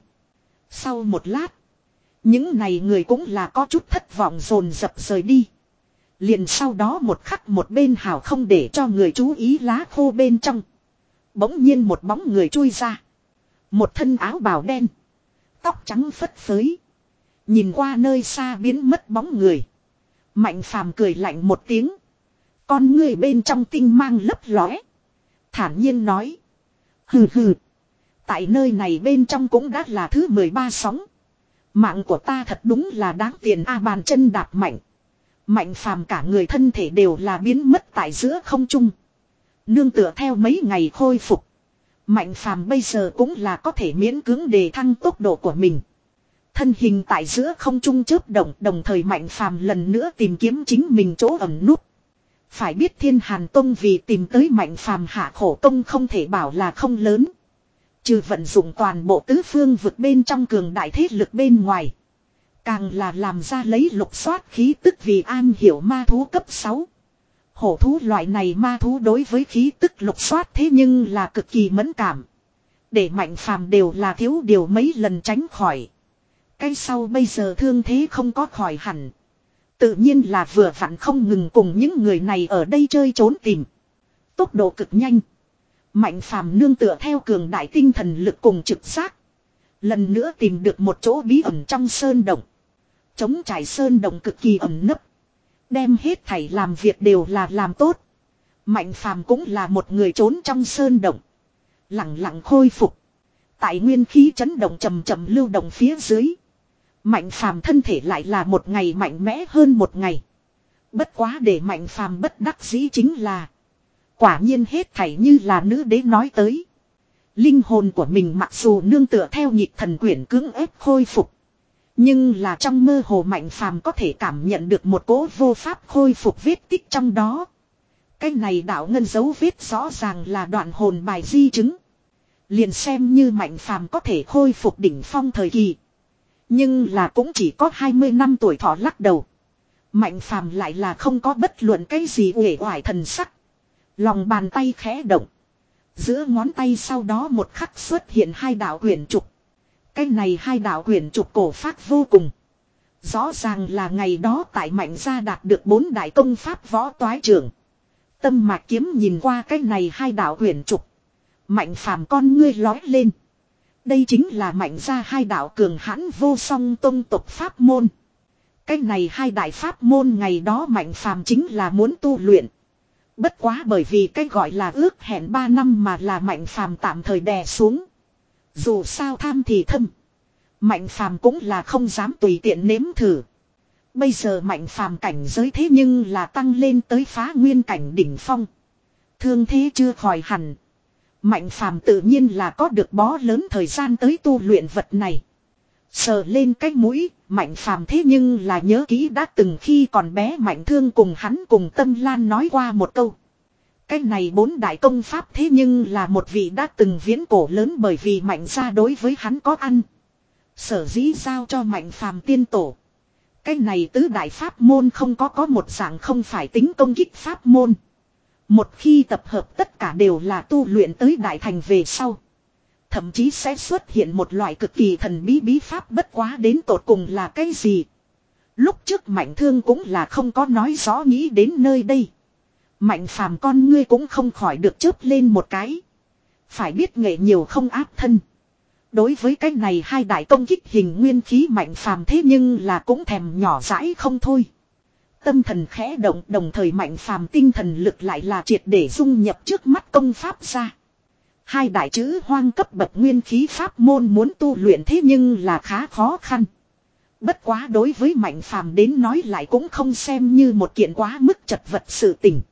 A: Sau một lát. Những này người cũng là có chút thất vọng dồn dập rời đi. Liền sau đó một khắc một bên hào không để cho người chú ý lá khô bên trong. Bỗng nhiên một bóng người chui ra. Một thân áo bào đen. Tóc trắng phất phới. Nhìn qua nơi xa biến mất bóng người. Mạnh Phàm cười lạnh một tiếng. Con người bên trong tinh mang lấp lóe. Thản nhiên nói. Hừ hừ. Tại nơi này bên trong cũng đã là thứ mười ba sóng. Mạng của ta thật đúng là đáng tiền a bàn chân đạp mạnh. Mạnh Phàm cả người thân thể đều là biến mất tại giữa không trung. Nương tựa theo mấy ngày khôi phục. Mạnh Phàm bây giờ cũng là có thể miễn cưỡng đề thăng tốc độ của mình. Thân hình tại giữa không trung chớp động, đồng thời Mạnh Phàm lần nữa tìm kiếm chính mình chỗ ẩn nút. Phải biết Thiên Hàn Tông vì tìm tới Mạnh Phàm hạ khổ công không thể bảo là không lớn. Trừ vận dụng toàn bộ tứ phương vực bên trong cường đại thế lực bên ngoài. Càng là làm ra lấy lục soát khí tức vì an hiểu ma thú cấp sáu. Hổ thú loại này ma thú đối với khí tức lục soát thế nhưng là cực kỳ mẫn cảm. Để Mạnh Phàm đều là thiếu điều mấy lần tránh khỏi. Cái sau bây giờ thương thế không có khỏi hẳn. Tự nhiên là vừa vặn không ngừng cùng những người này ở đây chơi trốn tìm. Tốc độ cực nhanh. Mạnh Phàm nương tựa theo cường đại tinh thần lực cùng trực giác. Lần nữa tìm được một chỗ bí ẩn trong sơn động. Chống trải sơn động cực kỳ ẩn nấp. Đem hết thảy làm việc đều là làm tốt. Mạnh Phàm cũng là một người trốn trong sơn động. Lặng lặng khôi phục. Tại nguyên khí chấn động chậm chậm lưu động phía dưới. Mạnh Phàm thân thể lại là một ngày mạnh mẽ hơn một ngày. Bất quá để Mạnh Phàm bất đắc dĩ chính là. Quả nhiên hết thảy như là nữ đế nói tới. Linh hồn của mình mặc dù nương tựa theo nhịp thần quyển cưỡng ép khôi phục. Nhưng là trong mơ hồ Mạnh Phàm có thể cảm nhận được một cỗ vô pháp khôi phục vết tích trong đó. Cái này đạo ngân dấu vết rõ ràng là đoạn hồn bài di chứng. Liền xem như Mạnh Phàm có thể khôi phục đỉnh phong thời kỳ. Nhưng là cũng chỉ có hai mươi năm tuổi thọ lắc đầu. Mạnh Phàm lại là không có bất luận cái gì uể oải thần sắc. Lòng bàn tay khẽ động. Giữa ngón tay sau đó một khắc xuất hiện hai đạo quyển trục. Cái này hai đạo quyển trục cổ phát vô cùng. Rõ ràng là ngày đó tại Mạnh gia đạt được bốn đại công pháp võ toái trưởng. Tâm mạc kiếm nhìn qua cái này hai đạo quyển trục. Mạnh Phàm con ngươi lói lên. Đây chính là Mạnh gia hai đạo cường hãn vô song tông tộc pháp môn. Cái này hai đại pháp môn ngày đó Mạnh Phàm chính là muốn tu luyện. Bất quá bởi vì cái gọi là ước hẹn ba năm mà là Mạnh Phàm tạm thời đè xuống. Dù sao tham thì thâm. Mạnh Phàm cũng là không dám tùy tiện nếm thử. Bây giờ Mạnh Phàm cảnh giới thế nhưng là tăng lên tới phá nguyên cảnh đỉnh phong. Thương thế chưa khỏi hẳn. Mạnh Phàm tự nhiên là có được bó lớn thời gian tới tu luyện vật này. Sờ lên cái mũi, Mạnh Phàm thế nhưng là nhớ kỹ đã từng khi còn bé Mạnh Thương cùng hắn cùng Tâm Lan nói qua một câu. Cái này bốn đại công pháp thế nhưng là một vị đã từng viễn cổ lớn bởi vì Mạnh gia đối với hắn có ăn. Sở dĩ giao cho Mạnh Phàm tiên tổ. Cái này tứ đại pháp môn không có có một dạng không phải tính công kích pháp môn. Một khi tập hợp tất cả đều là tu luyện tới đại thành về sau. Thậm chí sẽ xuất hiện một loại cực kỳ thần bí bí pháp bất quá đến tột cùng là cái gì. Lúc trước Mạnh Thương cũng là không có nói rõ nghĩ đến nơi đây. Mạnh Phàm con ngươi cũng không khỏi được chớp lên một cái. Phải biết nghệ nhiều không áp thân. Đối với cái này hai đại công kích hình nguyên khí Mạnh Phàm thế nhưng là cũng thèm nhỏ dãi không thôi. Tâm thần khẽ động đồng thời Mạnh Phàm tinh thần lực lại là triệt để dung nhập trước mắt công pháp ra. Hai đại chữ hoang cấp bậc nguyên khí pháp môn muốn tu luyện thế nhưng là khá khó khăn. Bất quá đối với Mạnh Phàm đến nói lại cũng không xem như một kiện quá mức chật vật sự tình.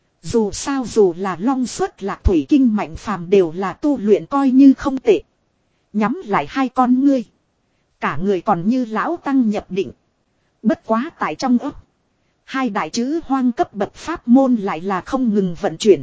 A: Dù sao dù là long xuất lạc thủy kinh Mạnh Phàm đều là tu luyện coi như không tệ. Nhắm lại hai con ngươi. Cả người còn như lão tăng nhập định. Bất quá tại trong ấp. Hai đại chữ hoang cấp bậc pháp môn lại là không ngừng vận chuyển.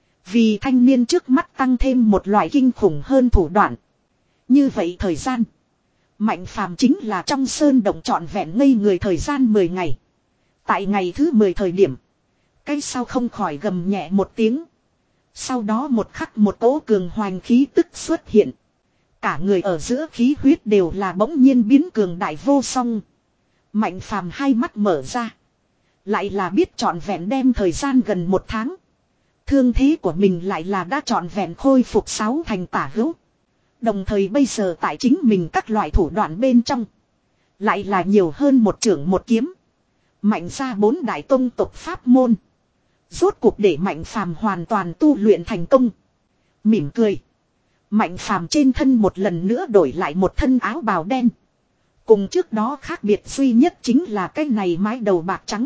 A: Vì thanh niên trước mắt tăng thêm một loại kinh khủng hơn thủ đoạn. Như vậy thời gian. Mạnh Phàm chính là trong sơn động trọn vẹn ngây người thời gian mười ngày. Tại ngày thứ mười thời điểm. Cái sau không khỏi gầm nhẹ một tiếng. Sau đó một khắc một cỗ cường hoành khí tức xuất hiện. Cả người ở giữa khí huyết đều là bỗng nhiên biến cường đại vô song. Mạnh Phàm hai mắt mở ra. Lại là biết trọn vẹn đem thời gian gần một tháng. Thương thế của mình lại là đã trọn vẹn khôi phục sáu thành tả hữu. Đồng thời bây giờ tại chính mình các loại thủ đoạn bên trong. Lại là nhiều hơn một trưởng một kiếm. Mạnh ra bốn đại tông tộc pháp môn. Rốt cuộc để Mạnh Phàm hoàn toàn tu luyện thành công. Mỉm cười. Mạnh Phàm trên thân một lần nữa đổi lại một thân áo bào đen. Cùng trước đó khác biệt duy nhất chính là cái này mái đầu bạc trắng.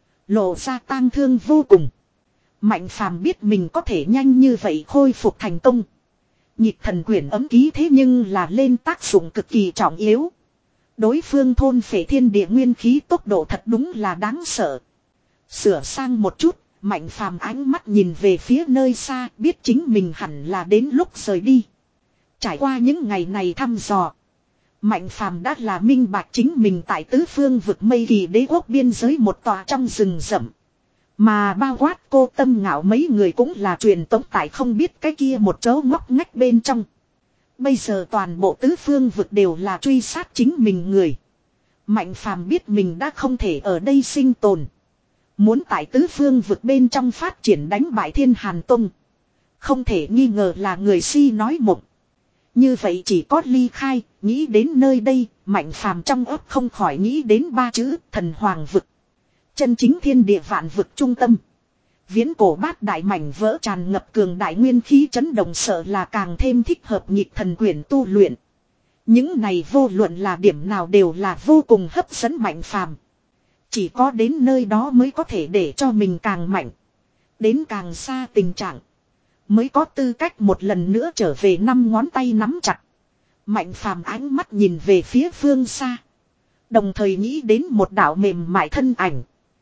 A: Lộ ra tang thương vô cùng. Mạnh Phàm biết mình có thể nhanh như vậy khôi phục thành công. Nhịp thần quyển ấm ký thế nhưng là lên tác dụng cực kỳ trọng yếu. Đối phương thôn phệ thiên địa nguyên khí tốc độ thật đúng là đáng sợ. Sửa sang một chút, Mạnh Phàm ánh mắt nhìn về phía nơi xa, biết chính mình hẳn là đến lúc rời đi. Trải qua những ngày này thăm dò, Mạnh Phàm đã là minh bạch chính mình tại tứ phương vực mây kỳ đế quốc biên giới một tòa trong rừng rậm. Mà bao quát cô Tâm Ngạo mấy người cũng là truyền tống tại không biết cái kia một chỗ ngóc ngách bên trong. Bây giờ toàn bộ tứ phương vực đều là truy sát chính mình người. Mạnh phàm biết mình đã không thể ở đây sinh tồn. Muốn tại tứ phương vực bên trong phát triển đánh bại Thiên Hàn Tông. Không thể nghi ngờ là người si nói mộng. Như vậy chỉ có ly khai, nghĩ đến nơi đây, Mạnh phàm trong ấp không khỏi nghĩ đến ba chữ thần hoàng vực. Chân chính thiên địa vạn vực trung tâm. Viễn cổ bát đại mảnh vỡ tràn ngập cường đại nguyên khí chấn động sợ là càng thêm thích hợp nhịp thần quyển tu luyện. Những này vô luận là điểm nào đều là vô cùng hấp dẫn Mạnh phàm. Chỉ có đến nơi đó mới có thể để cho mình càng mạnh. Đến càng xa tình trạng. Mới có tư cách một lần nữa trở về năm ngón tay nắm chặt. Mạnh phàm ánh mắt nhìn về phía phương xa. Đồng thời nghĩ đến một đạo mềm mại thân ảnh.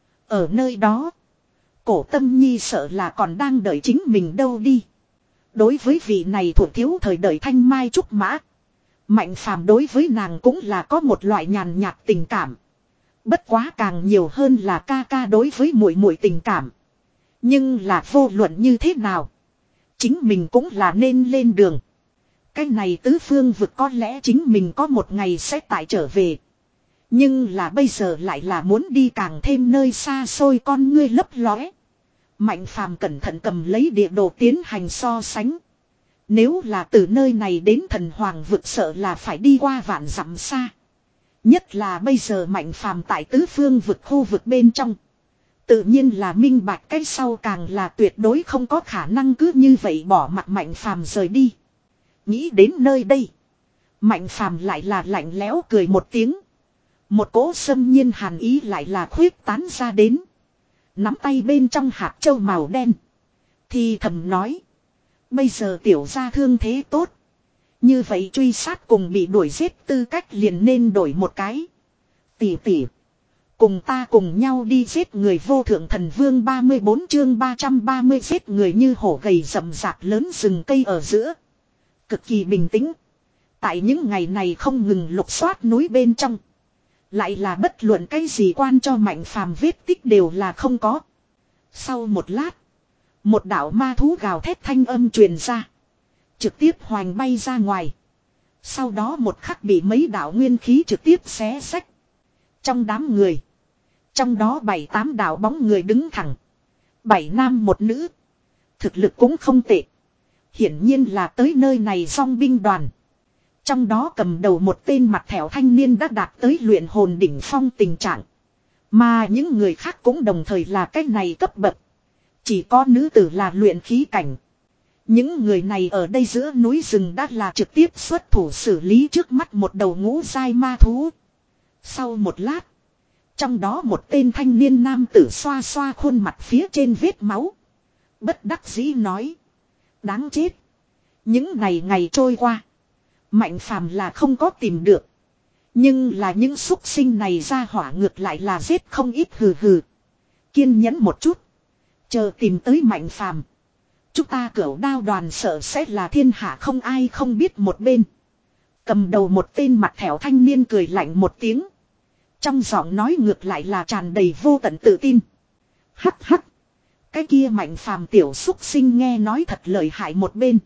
A: Ở nơi đó. Cổ Tâm Nhi sợ là còn đang đợi chính mình đâu đi. Đối với vị này thuộc thiếu thời đợi thanh mai trúc mã. Mạnh phàm đối với nàng cũng là có một loại nhàn nhạt tình cảm. Bất quá càng nhiều hơn là ca ca đối với muội muội tình cảm. Nhưng là vô luận như thế nào. Chính mình cũng là nên lên đường. Cái này tứ phương vực có lẽ chính mình có một ngày sẽ tại trở về. Nhưng là bây giờ lại là muốn đi càng thêm nơi xa xôi con ngươi lấp lóe. Mạnh phàm cẩn thận cầm lấy địa đồ tiến hành so sánh. Nếu là từ nơi này đến thần hoàng vực sợ là phải đi qua vạn dặm xa. Nhất là bây giờ Mạnh phàm tại tứ phương vực khu vực bên trong. Tự nhiên là minh bạch cái sau càng là tuyệt đối không có khả năng cứ như vậy bỏ mặt Mạnh phàm rời đi. Nghĩ đến nơi đây. Mạnh phàm lại là lạnh lẽo cười một tiếng. Một cỗ xâm nhiên hàn ý lại là khuyết tán ra đến. Nắm tay bên trong hạt châu màu đen. Thì thầm nói. Bây giờ tiểu gia thương thế tốt. Như vậy truy sát cùng bị đuổi giết tư cách liền nên đổi một cái. Tỷ tỷ. Cùng ta cùng nhau đi giết người vô thượng thần vương ba mươi bốn chương ba trăm ba mươi giết người như hổ gầy rậm rạp lớn rừng cây ở giữa. Cực kỳ bình tĩnh. Tại những ngày này không ngừng lục soát núi bên trong. Lại là bất luận cái gì quan cho Mạnh phàm vết tích đều là không có. Sau một lát. Một đạo ma thú gào thét thanh âm truyền ra. Trực tiếp hoành bay ra ngoài. Sau đó một khắc bị mấy đạo nguyên khí trực tiếp xé xách. Trong đám người. Trong đó bảy tám đạo bóng người đứng thẳng. Bảy nam một nữ. Thực lực cũng không tệ. Hiển nhiên là tới nơi này song binh đoàn. Trong đó cầm đầu một tên mặt thẻo thanh niên đã đạt tới luyện hồn đỉnh phong tình trạng. Mà những người khác cũng đồng thời là cái này cấp bậc. Chỉ có nữ tử là luyện khí cảnh. Những người này ở đây giữa núi rừng đã là trực tiếp xuất thủ xử lý trước mắt một đầu ngũ giai ma thú. Sau một lát. Trong đó một tên thanh niên nam tử xoa xoa khuôn mặt phía trên vết máu. Bất đắc dĩ nói. Đáng chết. Những ngày ngày trôi qua. Mạnh phàm là không có tìm được. Nhưng là những xúc sinh này ra hỏa ngược lại là giết không ít hừ hừ. Kiên nhẫn một chút. Chờ tìm tới Mạnh phàm. Chúng ta cửu đao đoàn sợ sẽ là thiên hạ không ai không biết một bên. Cầm đầu một tên mặt thẻo thanh niên cười lạnh một tiếng. Trong giọng nói ngược lại là tràn đầy vô tận tự tin. Hắc hắc. Cái kia Mạnh phàm tiểu xúc sinh nghe nói thật lợi hại một bên.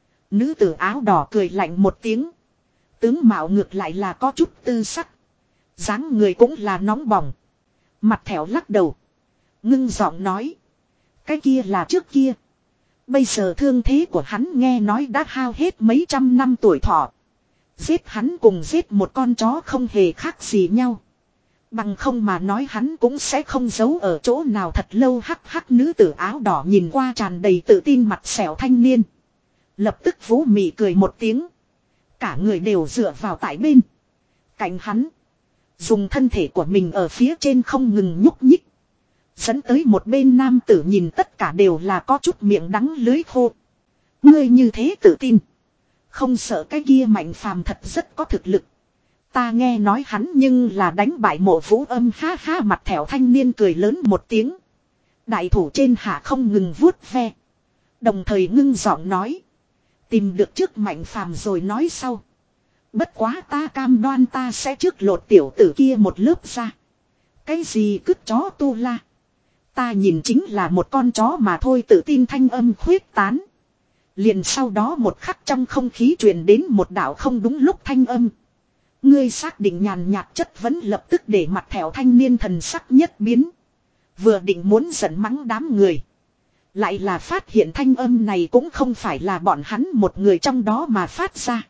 A: Nữ tử áo đỏ cười lạnh một tiếng. Tướng mạo ngược lại là có chút tư sắc. Dáng người cũng là nóng bỏng. Mặt thẻo lắc đầu. Ngưng giọng nói. Cái kia là trước kia. Bây giờ thương thế của hắn nghe nói đã hao hết mấy trăm năm tuổi thọ. Giết hắn cùng giết một con chó không hề khác gì nhau. Bằng không mà nói hắn cũng sẽ không giấu ở chỗ nào thật lâu. Hắc hắc nữ tử áo đỏ nhìn qua tràn đầy tự tin mặt xẻo thanh niên. Lập tức vũ mị cười một tiếng. Cả người đều dựa vào tại bên cạnh hắn. Dùng thân thể của mình ở phía trên không ngừng nhúc nhích. Dẫn tới một bên nam tử nhìn tất cả đều là có chút miệng đắng lưới khô. Ngươi như thế tự tin. Không sợ cái kia Mạnh phàm thật rất có thực lực. Ta nghe nói hắn nhưng là đánh bại Mộ Vũ Âm ha ha mặt thẻo thanh niên cười lớn một tiếng. Đại thủ trên hạ không ngừng vuốt ve. Đồng thời ngưng giọng nói. Tìm được trước Mạnh phàm rồi nói sau. Bất quá ta cam đoan ta sẽ trước lột tiểu tử kia một lớp ra. Cái gì cứt chó tu la. Ta nhìn chính là một con chó mà thôi, tự tin thanh âm khuyết tán. Liền sau đó một khắc trong không khí truyền đến một đạo không đúng lúc thanh âm. Ngươi xác định, nhàn nhạt chất vấn lập tức để mặt thẻo thanh niên thần sắc nhất biến. Vừa định muốn giận mắng đám người. Lại là phát hiện thanh âm này cũng không phải là bọn hắn một người trong đó mà phát ra.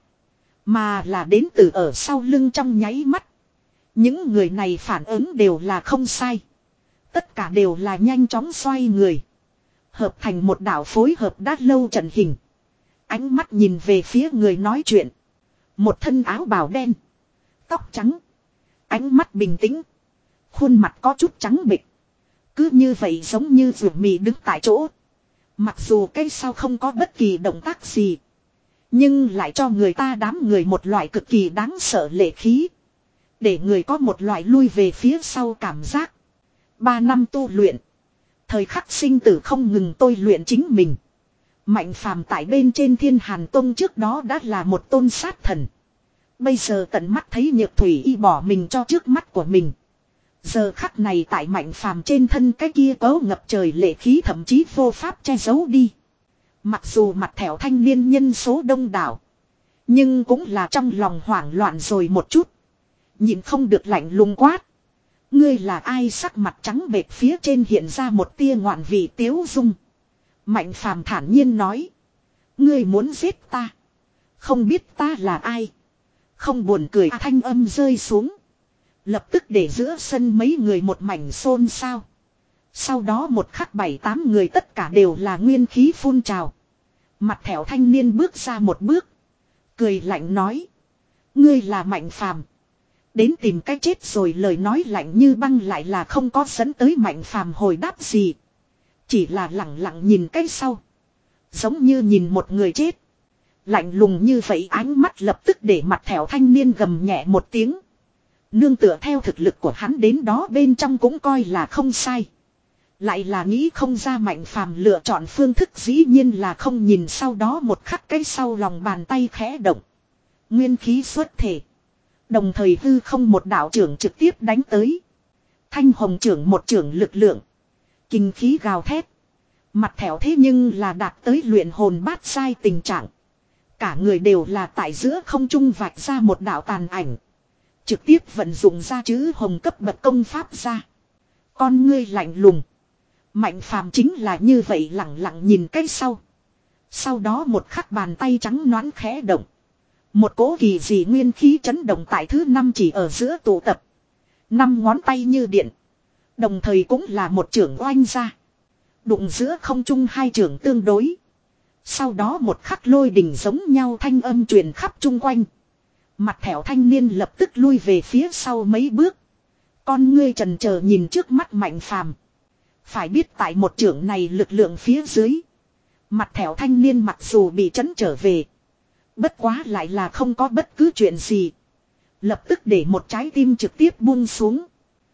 A: Mà là đến từ ở sau lưng trong nháy mắt. Những người này phản ứng đều là không sai. Tất cả đều là nhanh chóng xoay người. Hợp thành một đạo phối hợp đã lâu trận hình. Ánh mắt nhìn về phía người nói chuyện. Một thân áo bào đen. Tóc trắng. Ánh mắt bình tĩnh. Khuôn mặt có chút trắng bệch. Cứ như vậy giống như ruột mì đứng tại chỗ. Mặc dù cái sau không có bất kỳ động tác gì. Nhưng lại cho người ta đám người một loại cực kỳ đáng sợ lệ khí. Để người có một loại lui về phía sau cảm giác. Ba năm tu luyện. Thời khắc sinh tử không ngừng tôi luyện chính mình. Mạnh phàm tại bên trên Thiên Hàn Tông trước đó đã là một tôn sát thần. Bây giờ tận mắt thấy Nhược Thủy Y bỏ mình cho trước mắt của mình. Giờ khắc này tại Mạnh phàm trên thân cái kia có ngập trời lệ khí thậm chí vô pháp che giấu đi. Mặc dù mặt thẻo thanh niên nhân số đông đảo. Nhưng cũng là trong lòng hoảng loạn rồi một chút. Nhìn không được lạnh lùng quát. Ngươi là ai? Sắc mặt trắng bệch phía trên hiện ra một tia ngoạn vị tiếu dung. Mạnh phàm thản nhiên nói. Ngươi muốn giết ta. Không biết ta là ai. Không buồn cười à, thanh âm rơi xuống. Lập tức để giữa sân mấy người một mảnh xôn xao. Sau đó một khắc bảy tám người tất cả đều là nguyên khí phun trào. Mặt thẻo thanh niên bước ra một bước. Cười lạnh nói. Ngươi là Mạnh phàm. Đến tìm cách chết rồi, lời nói lạnh như băng lại là không có dẫn tới Mạnh phàm hồi đáp gì. Chỉ là lặng lặng nhìn cái sau. Giống như nhìn một người chết. Lạnh lùng như vậy ánh mắt lập tức để mặt thẻo thanh niên gầm nhẹ một tiếng. Nương tựa theo thực lực của hắn đến đó bên trong cũng coi là không sai. Lại là nghĩ không ra Mạnh phàm lựa chọn phương thức, dĩ nhiên là không nhìn. Sau đó một khắc cái sau lòng bàn tay khẽ động. Nguyên khí xuất thể. Đồng thời hư không một đạo trưởng trực tiếp đánh tới. Thanh hồng trưởng một trưởng lực lượng. Kinh khí gào thét. Mặt thẻo thế nhưng là đạt tới luyện hồn bát sai tình trạng. Cả người đều là tại giữa không trung vạch ra một đạo tàn ảnh. Trực tiếp vận dụng ra chữ hồng cấp bậc công pháp ra. Con ngươi lạnh lùng. Mạnh phàm chính là như vậy lặng lặng nhìn cái sau. Sau đó một khắc bàn tay trắng nõn khẽ động. Một cỗ kỳ dị nguyên khí chấn động tại thứ năm chỉ ở giữa tụ tập. Năm ngón tay như điện. Đồng thời cũng là một trưởng oanh ra. Đụng giữa không trung hai trưởng tương đối. Sau đó một khắc lôi đình giống nhau thanh âm truyền khắp chung quanh. Mặt thẻo thanh niên lập tức lui về phía sau mấy bước. Con ngươi trần chờ nhìn trước mắt Mạnh phàm. Phải biết tại một trưởng này lực lượng phía dưới. Mặt thẻo thanh niên mặc dù bị chấn trở về. Bất quá lại là không có bất cứ chuyện gì. Lập tức để một trái tim trực tiếp buông xuống.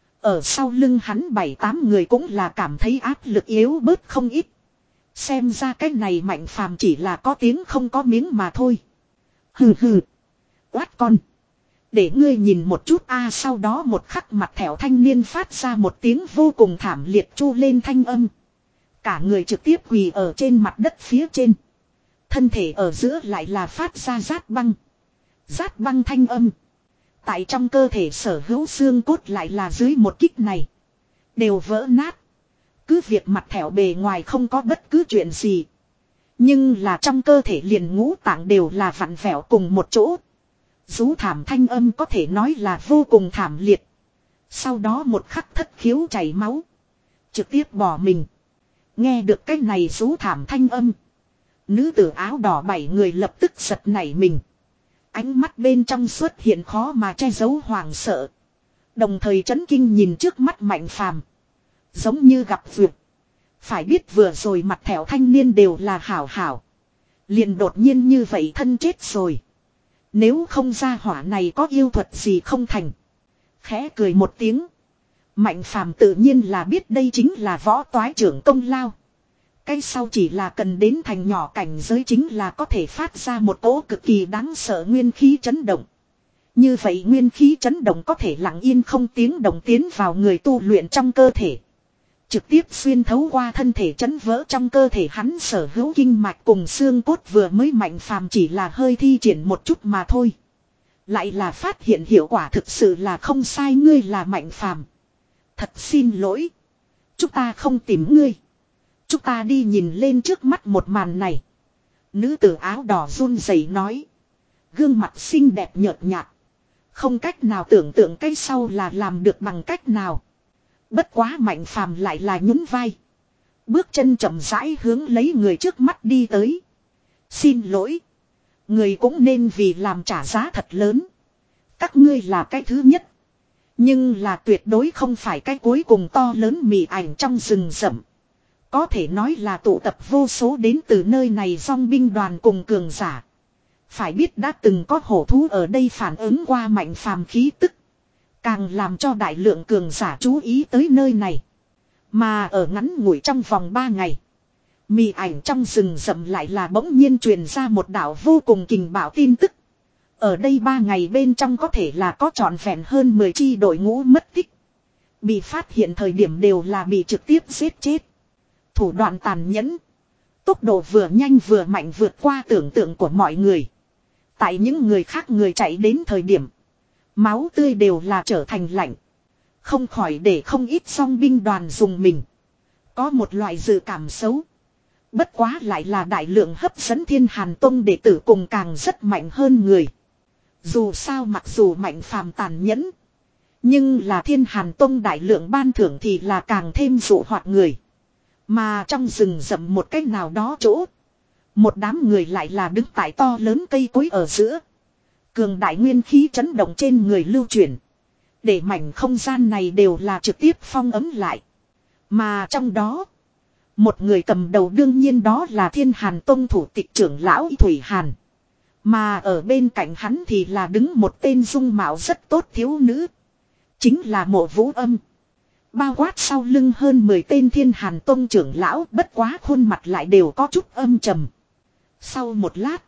A: Ở sau lưng hắn bảy tám người cũng là cảm thấy áp lực yếu bớt không ít. Xem ra cái này Mạnh phàm chỉ là có tiếng không có miếng mà thôi. Hừ hừ. Quát con. Để ngươi nhìn một chút a. Sau đó một khắc mặt thẻo thanh niên phát ra một tiếng vô cùng thảm liệt chu lên thanh âm. Cả người trực tiếp quỳ ở trên mặt đất phía trên. Thân thể ở giữa lại là phát ra rát băng. Rát băng thanh âm. Tại trong cơ thể sở hữu xương cốt lại là dưới một kích này. Đều vỡ nát. Cứ việc mặt thẻo bề ngoài không có bất cứ chuyện gì. Nhưng là trong cơ thể liền ngũ tạng đều là vặn vẹo cùng một chỗ. Rú thảm thanh âm có thể nói là vô cùng thảm liệt. Sau đó một khắc thất khiếu chảy máu. Trực tiếp bỏ mình. Nghe được cái này rú thảm thanh âm. Nữ tử áo đỏ bảy người lập tức giật nảy mình. Ánh mắt bên trong xuất hiện khó mà che giấu hoàng sợ. Đồng thời chấn kinh nhìn trước mắt Mạnh phàm. Giống như gặp vượt. Phải biết vừa rồi mặt thẻo thanh niên đều là hảo hảo. Liền đột nhiên như vậy thân chết rồi. Nếu không ra hỏa này có yêu thuật gì không thành. Khẽ cười một tiếng. Mạnh phàm tự nhiên là biết đây chính là võ toái trưởng công lao. Cái sau chỉ là cần đến thành nhỏ cảnh giới chính là có thể phát ra một cỗ cực kỳ đáng sợ nguyên khí chấn động. Như vậy nguyên khí chấn động có thể lặng yên không tiếng động tiến vào người tu luyện trong cơ thể. Trực tiếp xuyên thấu qua thân thể chấn vỡ trong cơ thể hắn sở hữu kinh mạch cùng xương cốt vừa mới Mạnh Phàm chỉ là hơi thi triển một chút mà thôi. Lại là phát hiện hiệu quả thực sự là không sai, ngươi là Mạnh Phàm. Thật xin lỗi. Chúng ta không tìm ngươi. Chúng ta đi nhìn lên trước mắt một màn này. Nữ tử áo đỏ run rẩy nói. Gương mặt xinh đẹp nhợt nhạt. Không cách nào tưởng tượng cái sau là làm được bằng cách nào. Bất quá Mạnh Phàm lại là nhún vai. Bước chân chậm rãi hướng lấy người trước mắt đi tới. Xin lỗi. Người cũng nên vì làm trả giá thật lớn. Các ngươi là cái thứ nhất. Nhưng là tuyệt đối không phải cái cuối cùng to lớn mị ảnh trong rừng rậm. Có thể nói là tụ tập vô số đến từ nơi này dòng binh đoàn cùng cường giả. Phải biết đã từng có hổ thú ở đây phản ứng qua Mạnh Phàm khí tức. Càng làm cho đại lượng cường giả chú ý tới nơi này. Mà ở ngắn ngủi trong vòng ba ngày. Mị ảnh trong rừng rậm lại là bỗng nhiên truyền ra một đạo vô cùng kình bạo tin tức. Ở đây ba ngày bên trong có thể là có trọn vẹn hơn mười chi đội ngũ mất tích. Bị phát hiện thời điểm đều là bị trực tiếp giết chết. Thủ đoạn tàn nhẫn. Tốc độ vừa nhanh vừa mạnh vượt qua tưởng tượng của mọi người. Tại những người khác người chạy đến thời điểm. Máu tươi đều là trở thành lạnh. Không khỏi để không ít song binh đoàn dùng mình. Có một loại dự cảm xấu. Bất quá lại là đại lượng hấp dẫn Thiên Hàn Tông đệ tử cùng càng rất mạnh hơn người. Dù sao mặc dù Mạnh Phàm tàn nhẫn. Nhưng là Thiên Hàn Tông đại lượng ban thưởng thì là càng thêm dụ hoạt người. Mà trong rừng rậm một cách nào đó chỗ. Một đám người lại là đứng tại to lớn cây cối ở giữa. Cường đại nguyên khí chấn động trên người lưu chuyển. Để mảnh không gian này đều là trực tiếp phong ấm lại. Mà trong đó. Một người cầm đầu đương nhiên đó là Thiên Hàn Tông thủ tịch trưởng lão Thủy Hàn. Mà ở bên cạnh hắn thì là đứng một tên dung mạo rất tốt thiếu nữ. Chính là Mộ Vũ Âm. Bao quát sau lưng hơn mười tên Thiên Hàn Tông trưởng lão, bất quá khuôn mặt lại đều có chút âm trầm. Sau một lát,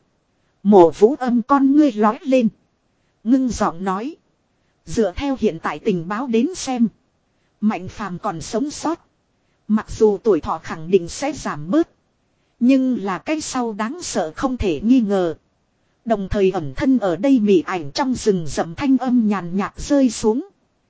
A: Mộ Vũ Âm con ngươi lói lên. Ngưng giọng nói. Dựa theo hiện tại tình báo đến xem. Mạnh Phàm còn sống sót. Mặc dù tuổi thọ khẳng định sẽ giảm bớt. Nhưng là cái sau đáng sợ không thể nghi ngờ. Đồng thời ẩn thân ở đây mị ảnh trong rừng rậm thanh âm nhàn nhạt rơi xuống.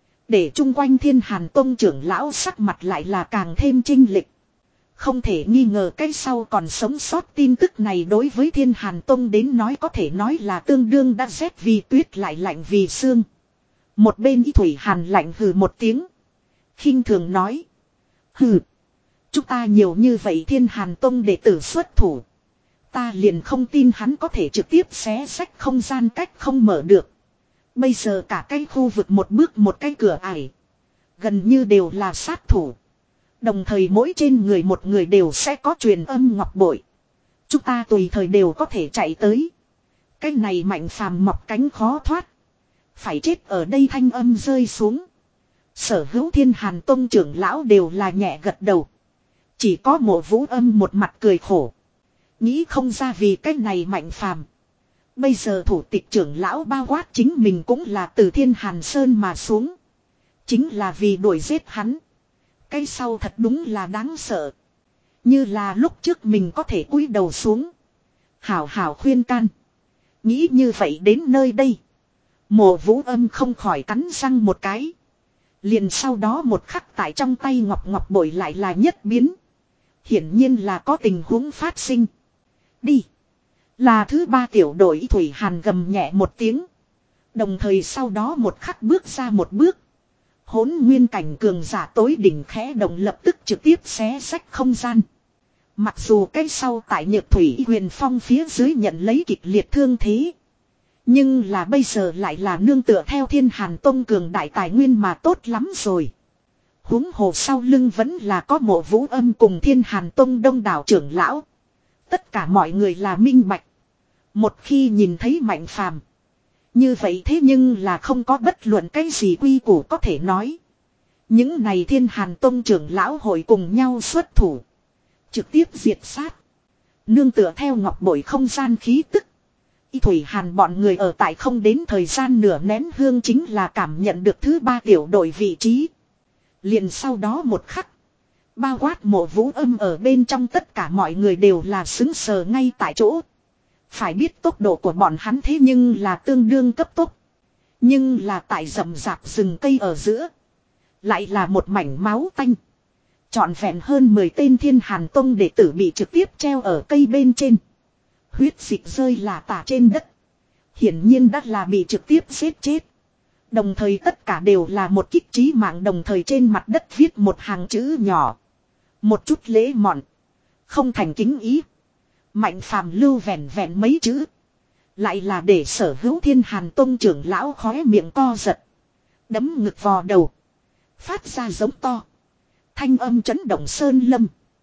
A: Để chung quanh Thiên Hàn Tông trưởng lão sắc mặt lại là càng thêm chinh lịch. Không thể nghi ngờ cái sau còn sống sót tin tức này đối với Thiên Hàn Tông đến nói có thể nói là tương đương đã rét vì tuyết lại lạnh vì xương. Một bên Y Thủy Hàn lạnh hừ một tiếng. Khinh thường nói. Hừ. Chúng ta nhiều như vậy Thiên Hàn Tông đệ tử xuất thủ. Ta liền không tin hắn có thể trực tiếp xé sách không gian cách không mở được. Bây giờ cả cái khu vực một bước một cái cửa ải. Gần như đều là sát thủ. Đồng thời mỗi trên người một người đều sẽ có truyền âm ngọc bội. Chúng ta tùy thời đều có thể chạy tới. Cái này Mạnh Phàm mọc cánh khó thoát. Phải chết ở đây thanh âm rơi xuống. Sở hữu Thiên Hàn Tông trưởng lão đều là nhẹ gật đầu. Chỉ có Mộ Vũ Âm một mặt cười khổ. Nghĩ không ra vì cái này Mạnh Phàm. Bây giờ thủ tịch trưởng lão bao quát chính mình cũng là từ Thiên Hàn Sơn mà xuống. Chính là vì đuổi giết hắn. Cái sau thật đúng là đáng sợ. Như là lúc trước mình có thể cúi đầu xuống. Hảo hảo khuyên can. Nghĩ như vậy đến nơi đây. Mộ Vũ Âm không khỏi cắn răng một cái. Liền sau đó một khắc tại trong tay ngọc ngọc bội lại là nhất biến. Hiển nhiên là có tình huống phát sinh. Đi. Là thứ ba tiểu đội Thủy Hàn gầm nhẹ một tiếng. Đồng thời sau đó một khắc bước ra một bước. Hỗn nguyên cảnh cường giả tối đỉnh khẽ động lập tức trực tiếp xé sách không gian. Mặc dù cái sau tại Nhược Thủy Huyền Phong phía dưới nhận lấy kịch liệt thương thế. Nhưng là bây giờ lại là nương tựa theo Thiên Hàn Tông cường đại tài nguyên mà tốt lắm rồi. Huống hồ sau lưng vẫn là có Mộ Vũ Âm cùng Thiên Hàn Tông đông đảo trưởng lão. Tất cả mọi người là minh bạch. Một khi nhìn thấy Mạnh Phàm, như vậy thế nhưng là không có bất luận cái gì quy củ có thể nói. Những này Thiên Hàn Tông trưởng lão hội cùng nhau xuất thủ. Trực tiếp diệt sát. Nương tựa theo ngọc bội không gian khí tức. Y Thủy Hàn bọn người ở tại không đến thời gian nửa nén hương chính là cảm nhận được thứ ba tiểu đội vị trí. Liền sau đó một khắc. Bao quát Mộ Vũ Âm ở bên trong tất cả mọi người đều là xứng sờ ngay tại chỗ. Phải biết tốc độ của bọn hắn thế nhưng là tương đương cấp tốc. Nhưng là tại rậm rạp rừng cây ở giữa. Lại là một mảnh máu tanh. Trọn vẹn hơn mười tên Thiên Hàn Tông đệ tử bị trực tiếp treo ở cây bên trên. Huyết dịch rơi là tả trên đất. Hiển nhiên đã là bị trực tiếp giết chết. Đồng thời tất cả đều là một kích chí mạng, đồng thời trên mặt đất viết một hàng chữ nhỏ. Một chút lễ mọn. Không thành kính ý. Mạnh phàm lưu vẹn vẹn mấy chữ. Lại là để Sở Hữu Thiên Hàn Tông trưởng lão khóe miệng co giật. Đấm ngực vò đầu. Phát ra giống to. Thanh âm chấn động sơn lâm.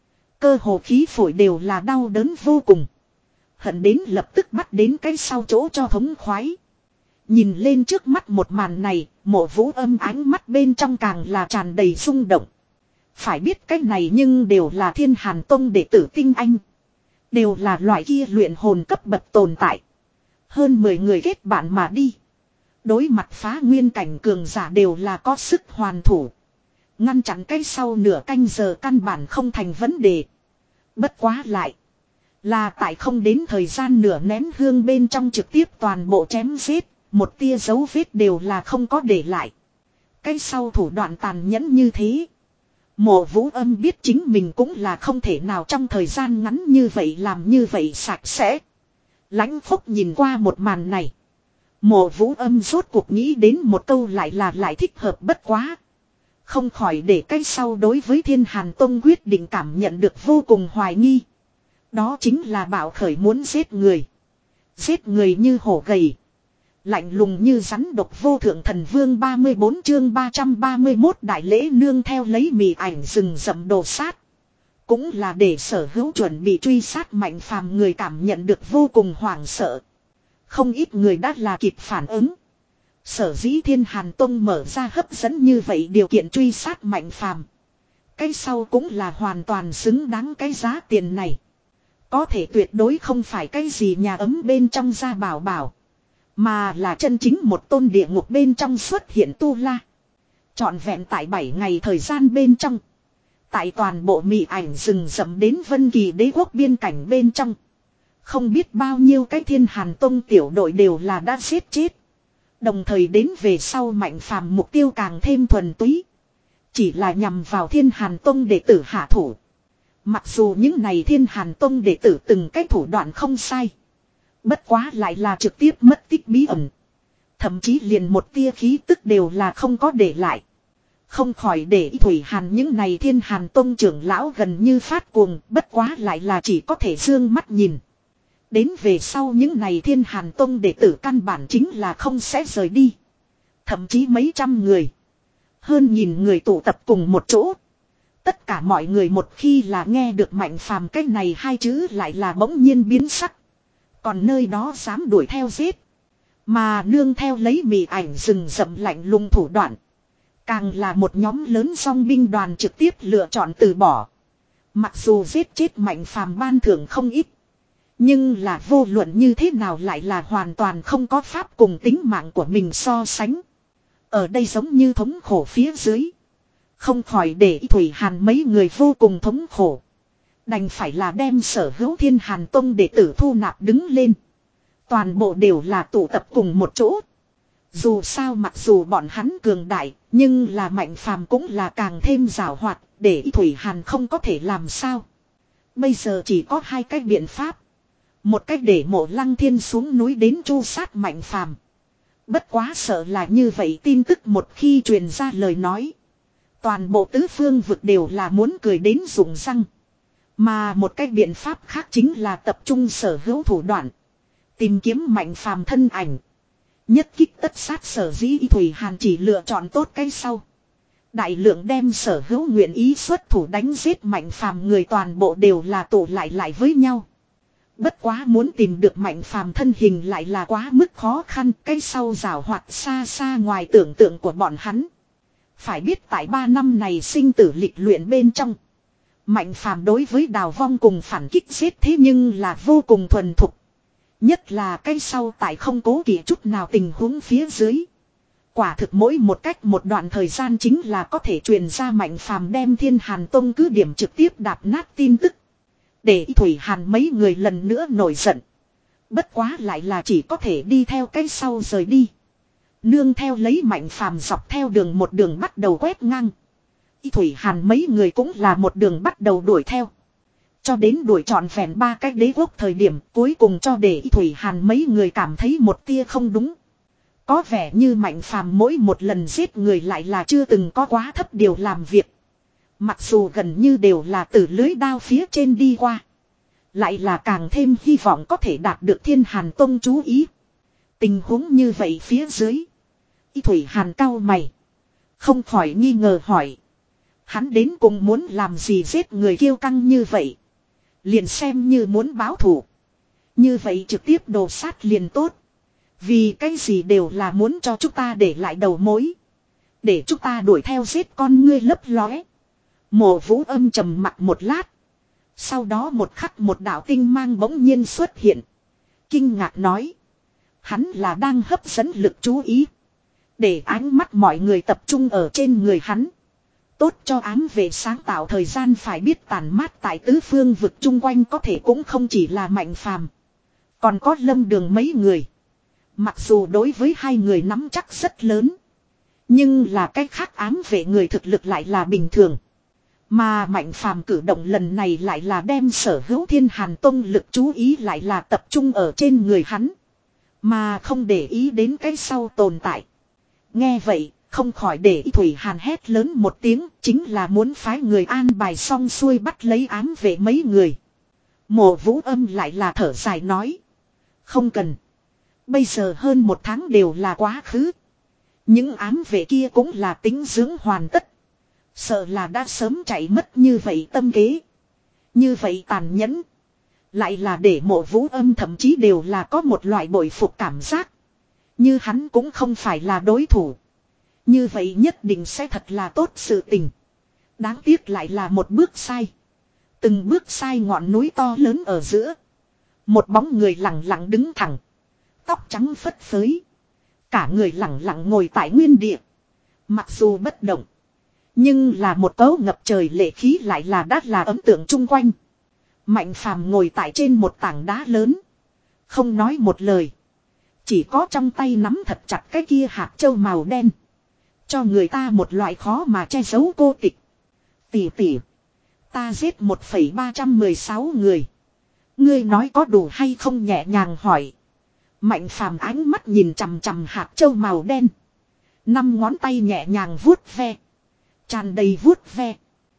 A: Cơ hồ khí phổi đều là đau đớn vô cùng. Hận đến lập tức bắt đến cái sau chỗ cho thống khoái. Nhìn lên trước mắt một màn này, Mộ Vũ Âm ánh mắt bên trong càng là tràn đầy rung động. Phải biết cái này nhưng đều là Thiên Hàn Tông đệ tử tinh anh. Đều là loại kia luyện hồn cấp bậc tồn tại. Hơn mười người kết bạn mà đi. Đối mặt phá nguyên cảnh cường giả đều là có sức hoàn thủ. Ngăn chặn cái sau nửa canh giờ căn bản không thành vấn đề. Bất quá lại. Là tại không đến thời gian nửa nén hương bên trong trực tiếp toàn bộ chém giết. Một tia dấu vết đều là không có để lại. Cái sau thủ đoạn tàn nhẫn như thế. Mộ Vũ Âm biết chính mình cũng là không thể nào trong thời gian ngắn như vậy làm như vậy sạch sẽ. Lãnh Phúc nhìn qua một màn này. Mộ Vũ Âm rốt cuộc nghĩ đến một câu lại là lại thích hợp bất quá. Không khỏi để cái sau đối với Thiên Hàn Tông quyết định cảm nhận được vô cùng hoài nghi. Đó chính là Bảo Khởi muốn giết người. Giết người như hổ gầy. Lạnh lùng như rắn độc vô thượng thần vương ba mươi bốn chương ba trăm ba mươi mốt đại lễ nương theo lấy mì ảnh rừng rậm đồ sát. Cũng là để Sở Hữu chuẩn bị truy sát Mạnh Phàm người cảm nhận được vô cùng hoảng sợ. Không ít người đã là kịp phản ứng. Sở dĩ Thiên Hàn Tông mở ra hấp dẫn như vậy điều kiện truy sát Mạnh Phàm. Cái sau cũng là hoàn toàn xứng đáng cái giá tiền này. Có thể tuyệt đối không phải cái gì nhà ấm bên trong ra bảo bảo. Mà là chân chính một tôn địa ngục bên trong xuất hiện tu la. Trọn vẹn tại bảy ngày thời gian bên trong. Tại toàn bộ mị ảnh rừng rậm đến Vân Kỳ đế quốc biên cảnh bên trong. Không biết bao nhiêu cái Thiên Hàn Tông tiểu đội đều là đã giết chết. Đồng thời đến về sau Mạnh Phàm mục tiêu càng thêm thuần túy. Chỉ là nhằm vào Thiên Hàn Tông đệ tử hạ thủ. Mặc dù những này Thiên Hàn Tông đệ tử từng cái thủ đoạn không sai. Bất quá lại là trực tiếp mất tích bí ẩn. Thậm chí liền một tia khí tức đều là không có để lại. Không khỏi để Thủy Hàn những này Thiên Hàn Tông trưởng lão gần như phát cuồng. Bất quá lại là chỉ có thể dương mắt nhìn. Đến về sau những này Thiên Hàn Tông đệ tử căn bản chính là không sẽ rời đi. Thậm chí mấy trăm người. Hơn nghìn người tụ tập cùng một chỗ. Tất cả mọi người một khi là nghe được Mạnh Phàm cái này hai chữ lại là bỗng nhiên biến sắc. Còn nơi đó dám đuổi theo giết. Mà nương theo lấy mì ảnh rừng rậm lạnh lùng thủ đoạn. Càng là một nhóm lớn song binh đoàn trực tiếp lựa chọn từ bỏ. Mặc dù giết chết Mạnh Phàm ban thưởng không ít. Nhưng là vô luận như thế nào lại là hoàn toàn không có pháp cùng tính mạng của mình so sánh. Ở đây giống như thống khổ phía dưới. Không khỏi để Thủy Hàn mấy người vô cùng thống khổ. Đành phải là đem Sở Hữu Thiên Hàn Tông đệ tử thu nạp đứng lên. Toàn bộ đều là tụ tập cùng một chỗ. Dù sao mặc dù bọn hắn cường đại, nhưng là Mạnh Phàm cũng là càng thêm giàu hoạt, để Thủy Hàn không có thể làm sao. Bây giờ chỉ có hai cách biện pháp. Một cách để Mộ Lăng Thiên xuống núi đến tru sát Mạnh Phàm. Bất quá sợ là như vậy tin tức một khi truyền ra lời nói. Toàn bộ tứ phương vực đều là muốn cười đến rụng răng. Mà một cách biện pháp khác chính là tập trung Sở Hữu thủ đoạn. Tìm kiếm Mạnh Phàm thân ảnh. Nhất kích tất sát Sở dĩ Thủy Hàn chỉ lựa chọn tốt cái sau. Đại lượng đem Sở Hữu nguyện ý xuất thủ đánh giết Mạnh Phàm người toàn bộ đều là tụ lại lại với nhau. Bất quá muốn tìm được Mạnh Phàm thân hình lại là quá mức khó khăn. Cái sau giảo hoạt xa xa ngoài tưởng tượng của bọn hắn. Phải biết tại ba năm này sinh tử lịch luyện bên trong. Mạnh Phàm đối với đào vong cùng phản kích giết thế nhưng là vô cùng thuần thục. Nhất là cái sau tại không cố kỵ chút nào tình huống phía dưới. Quả thực mỗi một cách một đoạn thời gian chính là có thể truyền ra Mạnh Phàm đem Thiên Hàn Tông cứ điểm trực tiếp đạp nát tin tức. Để Thủy Hàn mấy người lần nữa nổi giận. Bất quá lại là chỉ có thể đi theo cái sau rời đi. Nương theo lấy Mạnh Phàm dọc theo đường một đường bắt đầu quét ngang. Y Thủy Hàn mấy người cũng là một đường bắt đầu đuổi theo. Cho đến đuổi trọn vẹn ba cái đế quốc thời điểm cuối cùng cho để Y Thủy Hàn mấy người cảm thấy một tia không đúng. Có vẻ như Mạnh Phàm mỗi một lần giết người lại là chưa từng có quá thấp điều làm việc. Mặc dù gần như đều là từ lưới đao phía trên đi qua. Lại là càng thêm hy vọng có thể đạt được Thiên Hàn Tông chú ý. Tình huống như vậy phía dưới. Y Thủy Hàn cau mày. Không khỏi nghi ngờ hỏi. Hắn đến cùng muốn làm gì giết người kiêu căng như vậy. Liền xem như muốn báo thù. Như vậy trực tiếp đồ sát liền tốt. Vì cái gì đều là muốn cho chúng ta để lại đầu mối. Để chúng ta đuổi theo giết con ngươi lấp lóe. Mộ Vũ âm trầm mặt một lát. Sau đó một khắc một đạo tinh mang bỗng nhiên xuất hiện. Kinh ngạc nói. Hắn là đang hấp dẫn lực chú ý. Để ánh mắt mọi người tập trung ở trên người hắn. Tốt cho ám vệ sáng tạo thời gian phải biết tàn mát tại tứ phương vực chung quanh có thể cũng không chỉ là Mạnh Phàm. Còn có Lâm Đường mấy người. Mặc dù đối với hai người nắm chắc rất lớn. Nhưng là cách khác ám vệ người thực lực lại là bình thường. Mà Mạnh Phàm cử động lần này lại là đem sở hữu Thiên Hàn Tông lực chú ý lại là tập trung ở trên người hắn. Mà không để ý đến cái sau tồn tại. Nghe vậy, không khỏi để Thủy Hàn hét lớn một tiếng, chính là muốn phái người an bài xong xuôi bắt lấy ám vệ mấy người. Mộ Vũ âm lại là thở dài nói. Không cần. Bây giờ hơn một tháng đều là quá khứ. Những ám vệ kia cũng là tính dưỡng hoàn tất. Sợ là đã sớm chạy mất như vậy tâm kế. Như vậy tàn nhẫn. Lại là để Mộ Vũ âm thậm chí đều là có một loại bội phục cảm giác. Như hắn cũng không phải là đối thủ. Như vậy nhất định sẽ thật là tốt sự tình. Đáng tiếc lại là một bước sai. Từng bước sai ngọn núi to lớn ở giữa. Một bóng người lặng lặng đứng thẳng. Tóc trắng phất phới. Cả người lặng lặng ngồi tại nguyên địa. Mặc dù bất động. Nhưng là một cấu ngập trời lệ khí lại là đắt là ấn tượng chung quanh. Mạnh Phàm ngồi tại trên một tảng đá lớn. Không nói một lời. Chỉ có trong tay nắm thật chặt cái kia hạt châu màu đen. Cho người ta một loại khó mà che giấu cô tịch. Tỷ tỷ. Ta giết một phẩy ba trăm mười sáu người. Ngươi nói có đủ hay không nhẹ nhàng hỏi. Mạnh Phàm ánh mắt nhìn chằm chằm hạt châu màu đen. Năm ngón tay nhẹ nhàng vuốt ve. Tràn đầy vuốt ve.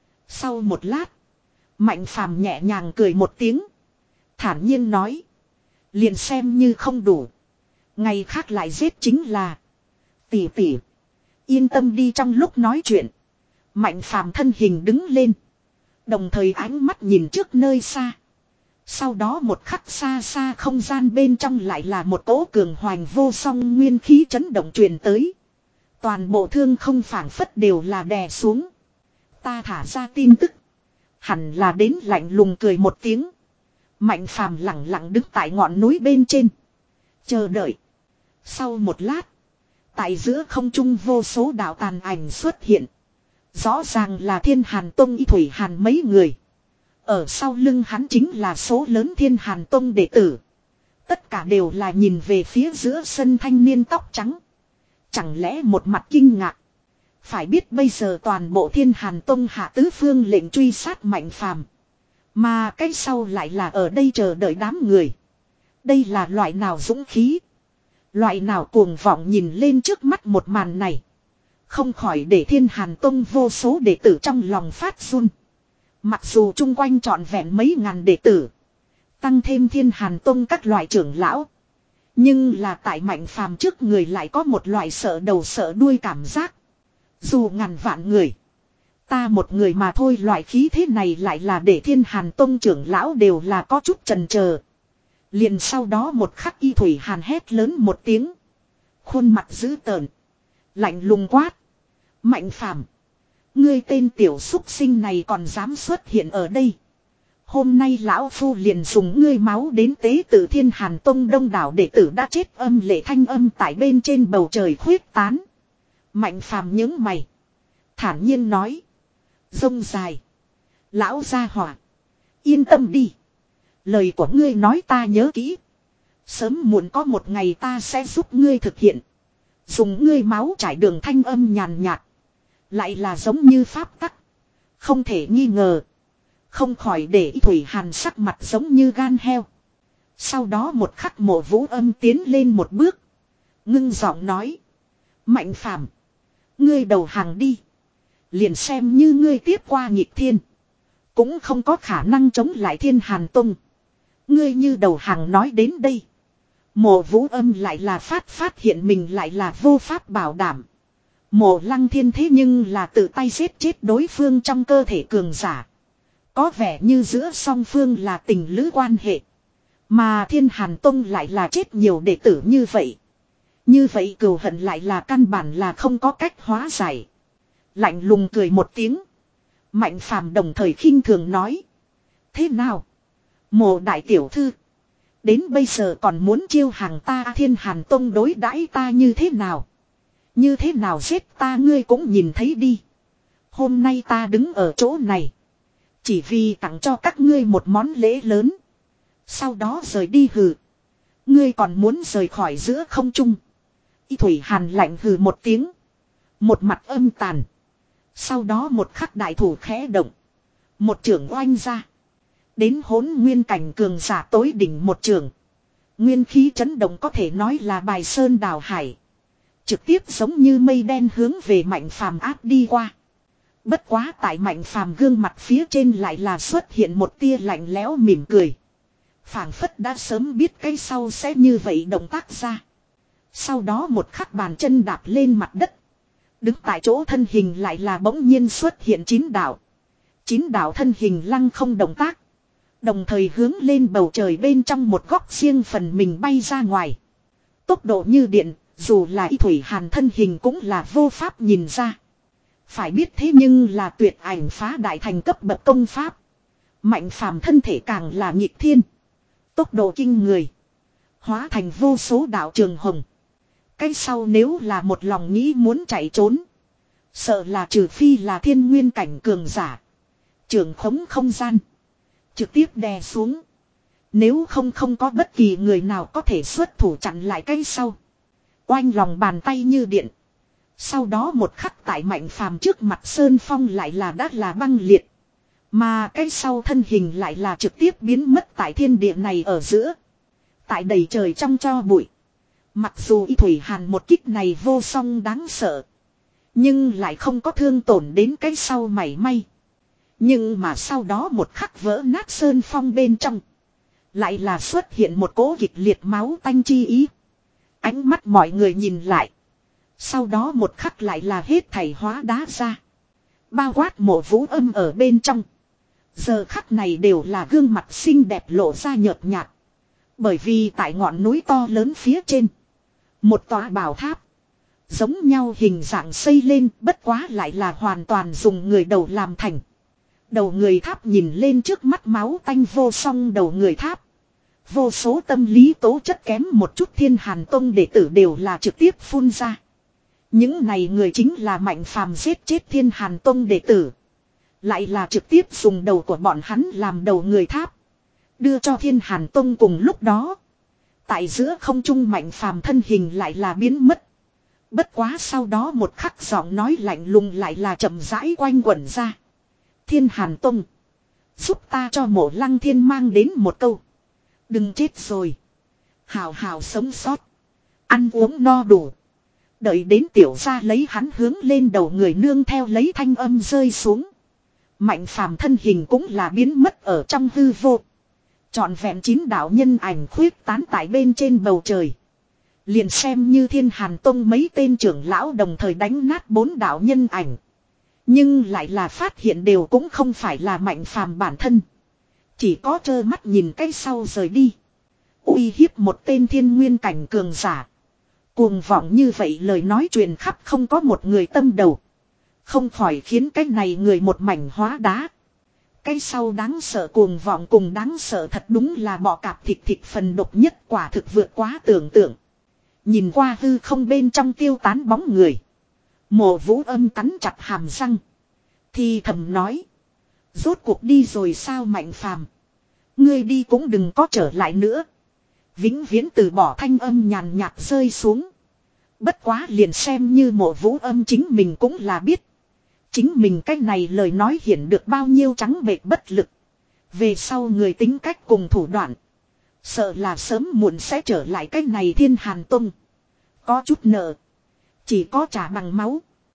A: Sau một lát. Mạnh Phàm nhẹ nhàng cười một tiếng. Thản nhiên nói. Liền xem như không đủ. Ngày khác lại giết chính là. Tỷ tỷ. Yên tâm đi trong lúc nói chuyện. Mạnh Phàm thân hình đứng lên. Đồng thời ánh mắt nhìn trước nơi xa. Sau đó một khắc xa xa không gian bên trong lại là một cỗ cường hoành vô song nguyên khí chấn động truyền tới. Toàn bộ thương không phảng phất đều là đè xuống. Ta thả ra tin tức. Hẳn là đến lạnh lùng cười một tiếng. Mạnh Phàm lặng lặng đứng tại ngọn núi bên trên. Chờ đợi. Sau một lát. Tại giữa không trung vô số đạo tàn ảnh xuất hiện. Rõ ràng là Thiên Hàn Tông Y Thủy Hàn mấy người. Ở sau lưng hắn chính là số lớn Thiên Hàn Tông đệ tử. Tất cả đều là nhìn về phía giữa sân thanh niên tóc trắng. Chẳng lẽ một mặt kinh ngạc. Phải biết bây giờ toàn bộ Thiên Hàn Tông hạ tứ phương lệnh truy sát Mạnh Phàm. Mà cái sau lại là ở đây chờ đợi đám người. Đây là loại nào dũng khí. Loại nào cuồng vọng nhìn lên trước mắt một màn này. Không khỏi để Thiên Hàn Tông vô số đệ tử trong lòng phát run. Mặc dù chung quanh trọn vẹn mấy ngàn đệ tử. Tăng thêm Thiên Hàn Tông các loại trưởng lão. Nhưng là tại Mạnh Phàm trước người lại có một loại sợ đầu sợ đuôi cảm giác. Dù ngàn vạn người. Ta một người mà thôi loại khí thế này lại là để Thiên Hàn Tông trưởng lão đều là có chút chần chờ. Liền sau đó một khắc Y Thủy Hàn hét lớn một tiếng. Khuôn mặt dữ tợn. Lạnh lùng quát. Mạnh Phàm, ngươi tên tiểu súc sinh này còn dám xuất hiện ở đây. Hôm nay lão phu liền dùng ngươi máu đến tế tự Thiên Hàn Tông đông đảo đệ tử đã chết âm lệ thanh âm tại bên trên bầu trời khuyết tán. Mạnh phàm nhướng mày. Thản nhiên nói. Rông dài. Lão gia hỏa. Yên tâm đi. Lời của ngươi nói ta nhớ kỹ. Sớm muộn có một ngày ta sẽ giúp ngươi thực hiện. Dùng ngươi máu trải đường thanh âm nhàn nhạt. Lại là giống như pháp tắc. Không thể nghi ngờ. Không khỏi để Thủy Hàn sắc mặt giống như gan heo. Sau đó một khắc Mộ Vũ Âm tiến lên một bước. Ngưng giọng nói. Mạnh phàm. Ngươi đầu hàng đi. Liền xem như ngươi tiếp qua nghịch thiên. Cũng không có khả năng chống lại Thiên Hàn Tông. Ngươi như đầu hàng nói đến đây. Mộ Vũ Âm lại là phát phát hiện mình lại là vô pháp bảo đảm. Mộ Lăng Thiên thế nhưng là tự tay giết chết đối phương trong cơ thể cường giả. Có vẻ như giữa song phương là tình lữ quan hệ. Mà Thiên Hàn Tông lại là chết nhiều đệ tử như vậy. Như vậy cừu hận lại là căn bản là không có cách hóa giải. Lạnh lùng cười một tiếng. Mạnh phàm đồng thời khinh thường nói. Thế nào? Mộ đại tiểu thư. Đến bây giờ còn muốn chiêu hàng ta Thiên Hàn Tông đối đãi ta như thế nào? Như thế nào giết ta ngươi cũng nhìn thấy đi. Hôm nay ta đứng ở chỗ này. Chỉ vì tặng cho các ngươi một món lễ lớn. Sau đó rời đi hừ. Ngươi còn muốn rời khỏi giữa không trung. Y Thủy Hàn lạnh hừ một tiếng. Một mặt âm tàn. Sau đó một khắc đại thủ khẽ động. Một trưởng oanh ra. Đến hỗn nguyên cảnh cường giả tối đỉnh một trường. Nguyên khí chấn động có thể nói là bài sơn đào hải. Trực tiếp giống như mây đen hướng về Mạnh phàm áp đi qua. Bất quá tại Mạnh phàm gương mặt phía trên lại là xuất hiện một tia lạnh lẽo mỉm cười. Phảng phất đã sớm biết cái sau sẽ như vậy động tác ra. Sau đó một khắc bàn chân đạp lên mặt đất. Đứng tại chỗ thân hình lại là bỗng nhiên xuất hiện chín đạo. Chín đạo thân hình lăng không động tác. Đồng thời hướng lên bầu trời bên trong một góc riêng phần mình bay ra ngoài. Tốc độ như điện, dù là Y Thủy Hàn thân hình cũng là vô pháp nhìn ra. Phải biết thế nhưng là tuyệt ảnh phá đại thành cấp bậc công pháp. Mạnh phàm thân thể càng là nghịch thiên. Tốc độ kinh người. Hóa thành vô số đạo trường hồng. Cái sau nếu là một lòng nghĩ muốn chạy trốn. Sợ là trừ phi là thiên nguyên cảnh cường giả. Trường khống không gian. Trực tiếp đè xuống. Nếu không không có bất kỳ người nào có thể xuất thủ chặn lại cái sau. Oanh lòng bàn tay như điện. Sau đó một khắc tại Mạnh phàm trước mặt Sơn Phong lại là đã là băng liệt. Mà cái sau thân hình lại là trực tiếp biến mất tại thiên địa này ở giữa. Tại đầy trời trong cho bụi. Mặc dù Y Thủy Hàn một kích này vô song đáng sợ. Nhưng lại không có thương tổn đến cái sau mảy may. Nhưng mà sau đó một khắc vỡ nát Sơn Phong bên trong. Lại là xuất hiện một cỗ kịch liệt máu tanh chi ý. Ánh mắt mọi người nhìn lại. Sau đó một khắc lại là hết thảy hóa đá ra. Bao quát Mộ Vũ Âm ở bên trong. Giờ khắc này đều là gương mặt xinh đẹp lộ ra nhợt nhạt. Bởi vì tại ngọn núi to lớn phía trên. Một tòa bảo tháp. Giống nhau hình dạng xây lên bất quá lại là hoàn toàn dùng người đầu làm thành. Đầu người tháp nhìn lên trước mắt máu tanh vô song đầu người tháp. Vô số tâm lý tố chất kém một chút Thiên Hàn Tông đệ tử đều là trực tiếp phun ra. Những này người chính là Mạnh phàm giết chết Thiên Hàn Tông đệ tử. Lại là trực tiếp dùng đầu của bọn hắn làm đầu người tháp. Đưa cho Thiên Hàn Tông cùng lúc đó. Tại giữa không trung Mạnh phàm thân hình lại là biến mất. Bất quá sau đó một khắc giọng nói lạnh lùng lại là chậm rãi quanh quẩn ra. Thiên Hàn Tông. Giúp ta cho Mộ Lăng Thiên mang đến một câu. Đừng chết rồi. Hào hào sống sót. Ăn uống no đủ. Đợi đến tiểu gia lấy hắn hướng lên đầu người nương theo lấy thanh âm rơi xuống. Mạnh phàm thân hình cũng là biến mất ở trong hư vô. Trọn vẹn chín đạo nhân ảnh khuyết tán tại bên trên bầu trời. Liền xem như Thiên Hàn Tông mấy tên trưởng lão đồng thời đánh nát bốn đạo nhân ảnh. Nhưng lại là phát hiện đều cũng không phải là Mạnh phàm bản thân. Chỉ có trơ mắt nhìn cái sau rời đi. Uy hiếp một tên thiên nguyên cảnh cường giả. Cuồng vọng như vậy lời nói truyền khắp không có một người tâm đầu. Không khỏi khiến cái này người một mảnh hóa đá. Cái sau đáng sợ cuồng vọng cùng đáng sợ thật đúng là bọ cạp thịt thịt phần độc nhất quả thực vượt quá tưởng tượng. Nhìn qua hư không bên trong tiêu tán bóng người. Mộ Vũ Âm cắn chặt hàm răng. Thì thầm nói. Rốt cuộc đi rồi sao Mạnh Phàm? Ngươi đi cũng đừng có trở lại nữa. Vĩnh viễn từ bỏ thanh âm nhàn nhạt rơi xuống. Bất quá liền xem như Mộ Vũ Âm chính mình cũng là biết. Chính mình cái này lời nói hiện được bao nhiêu trắng bệch bất lực. Về sau người tính cách cùng thủ đoạn. Sợ là sớm muộn sẽ trở lại cái này Thiên Hàn Tông. Có chút nợ. Chỉ có trả bằng máu.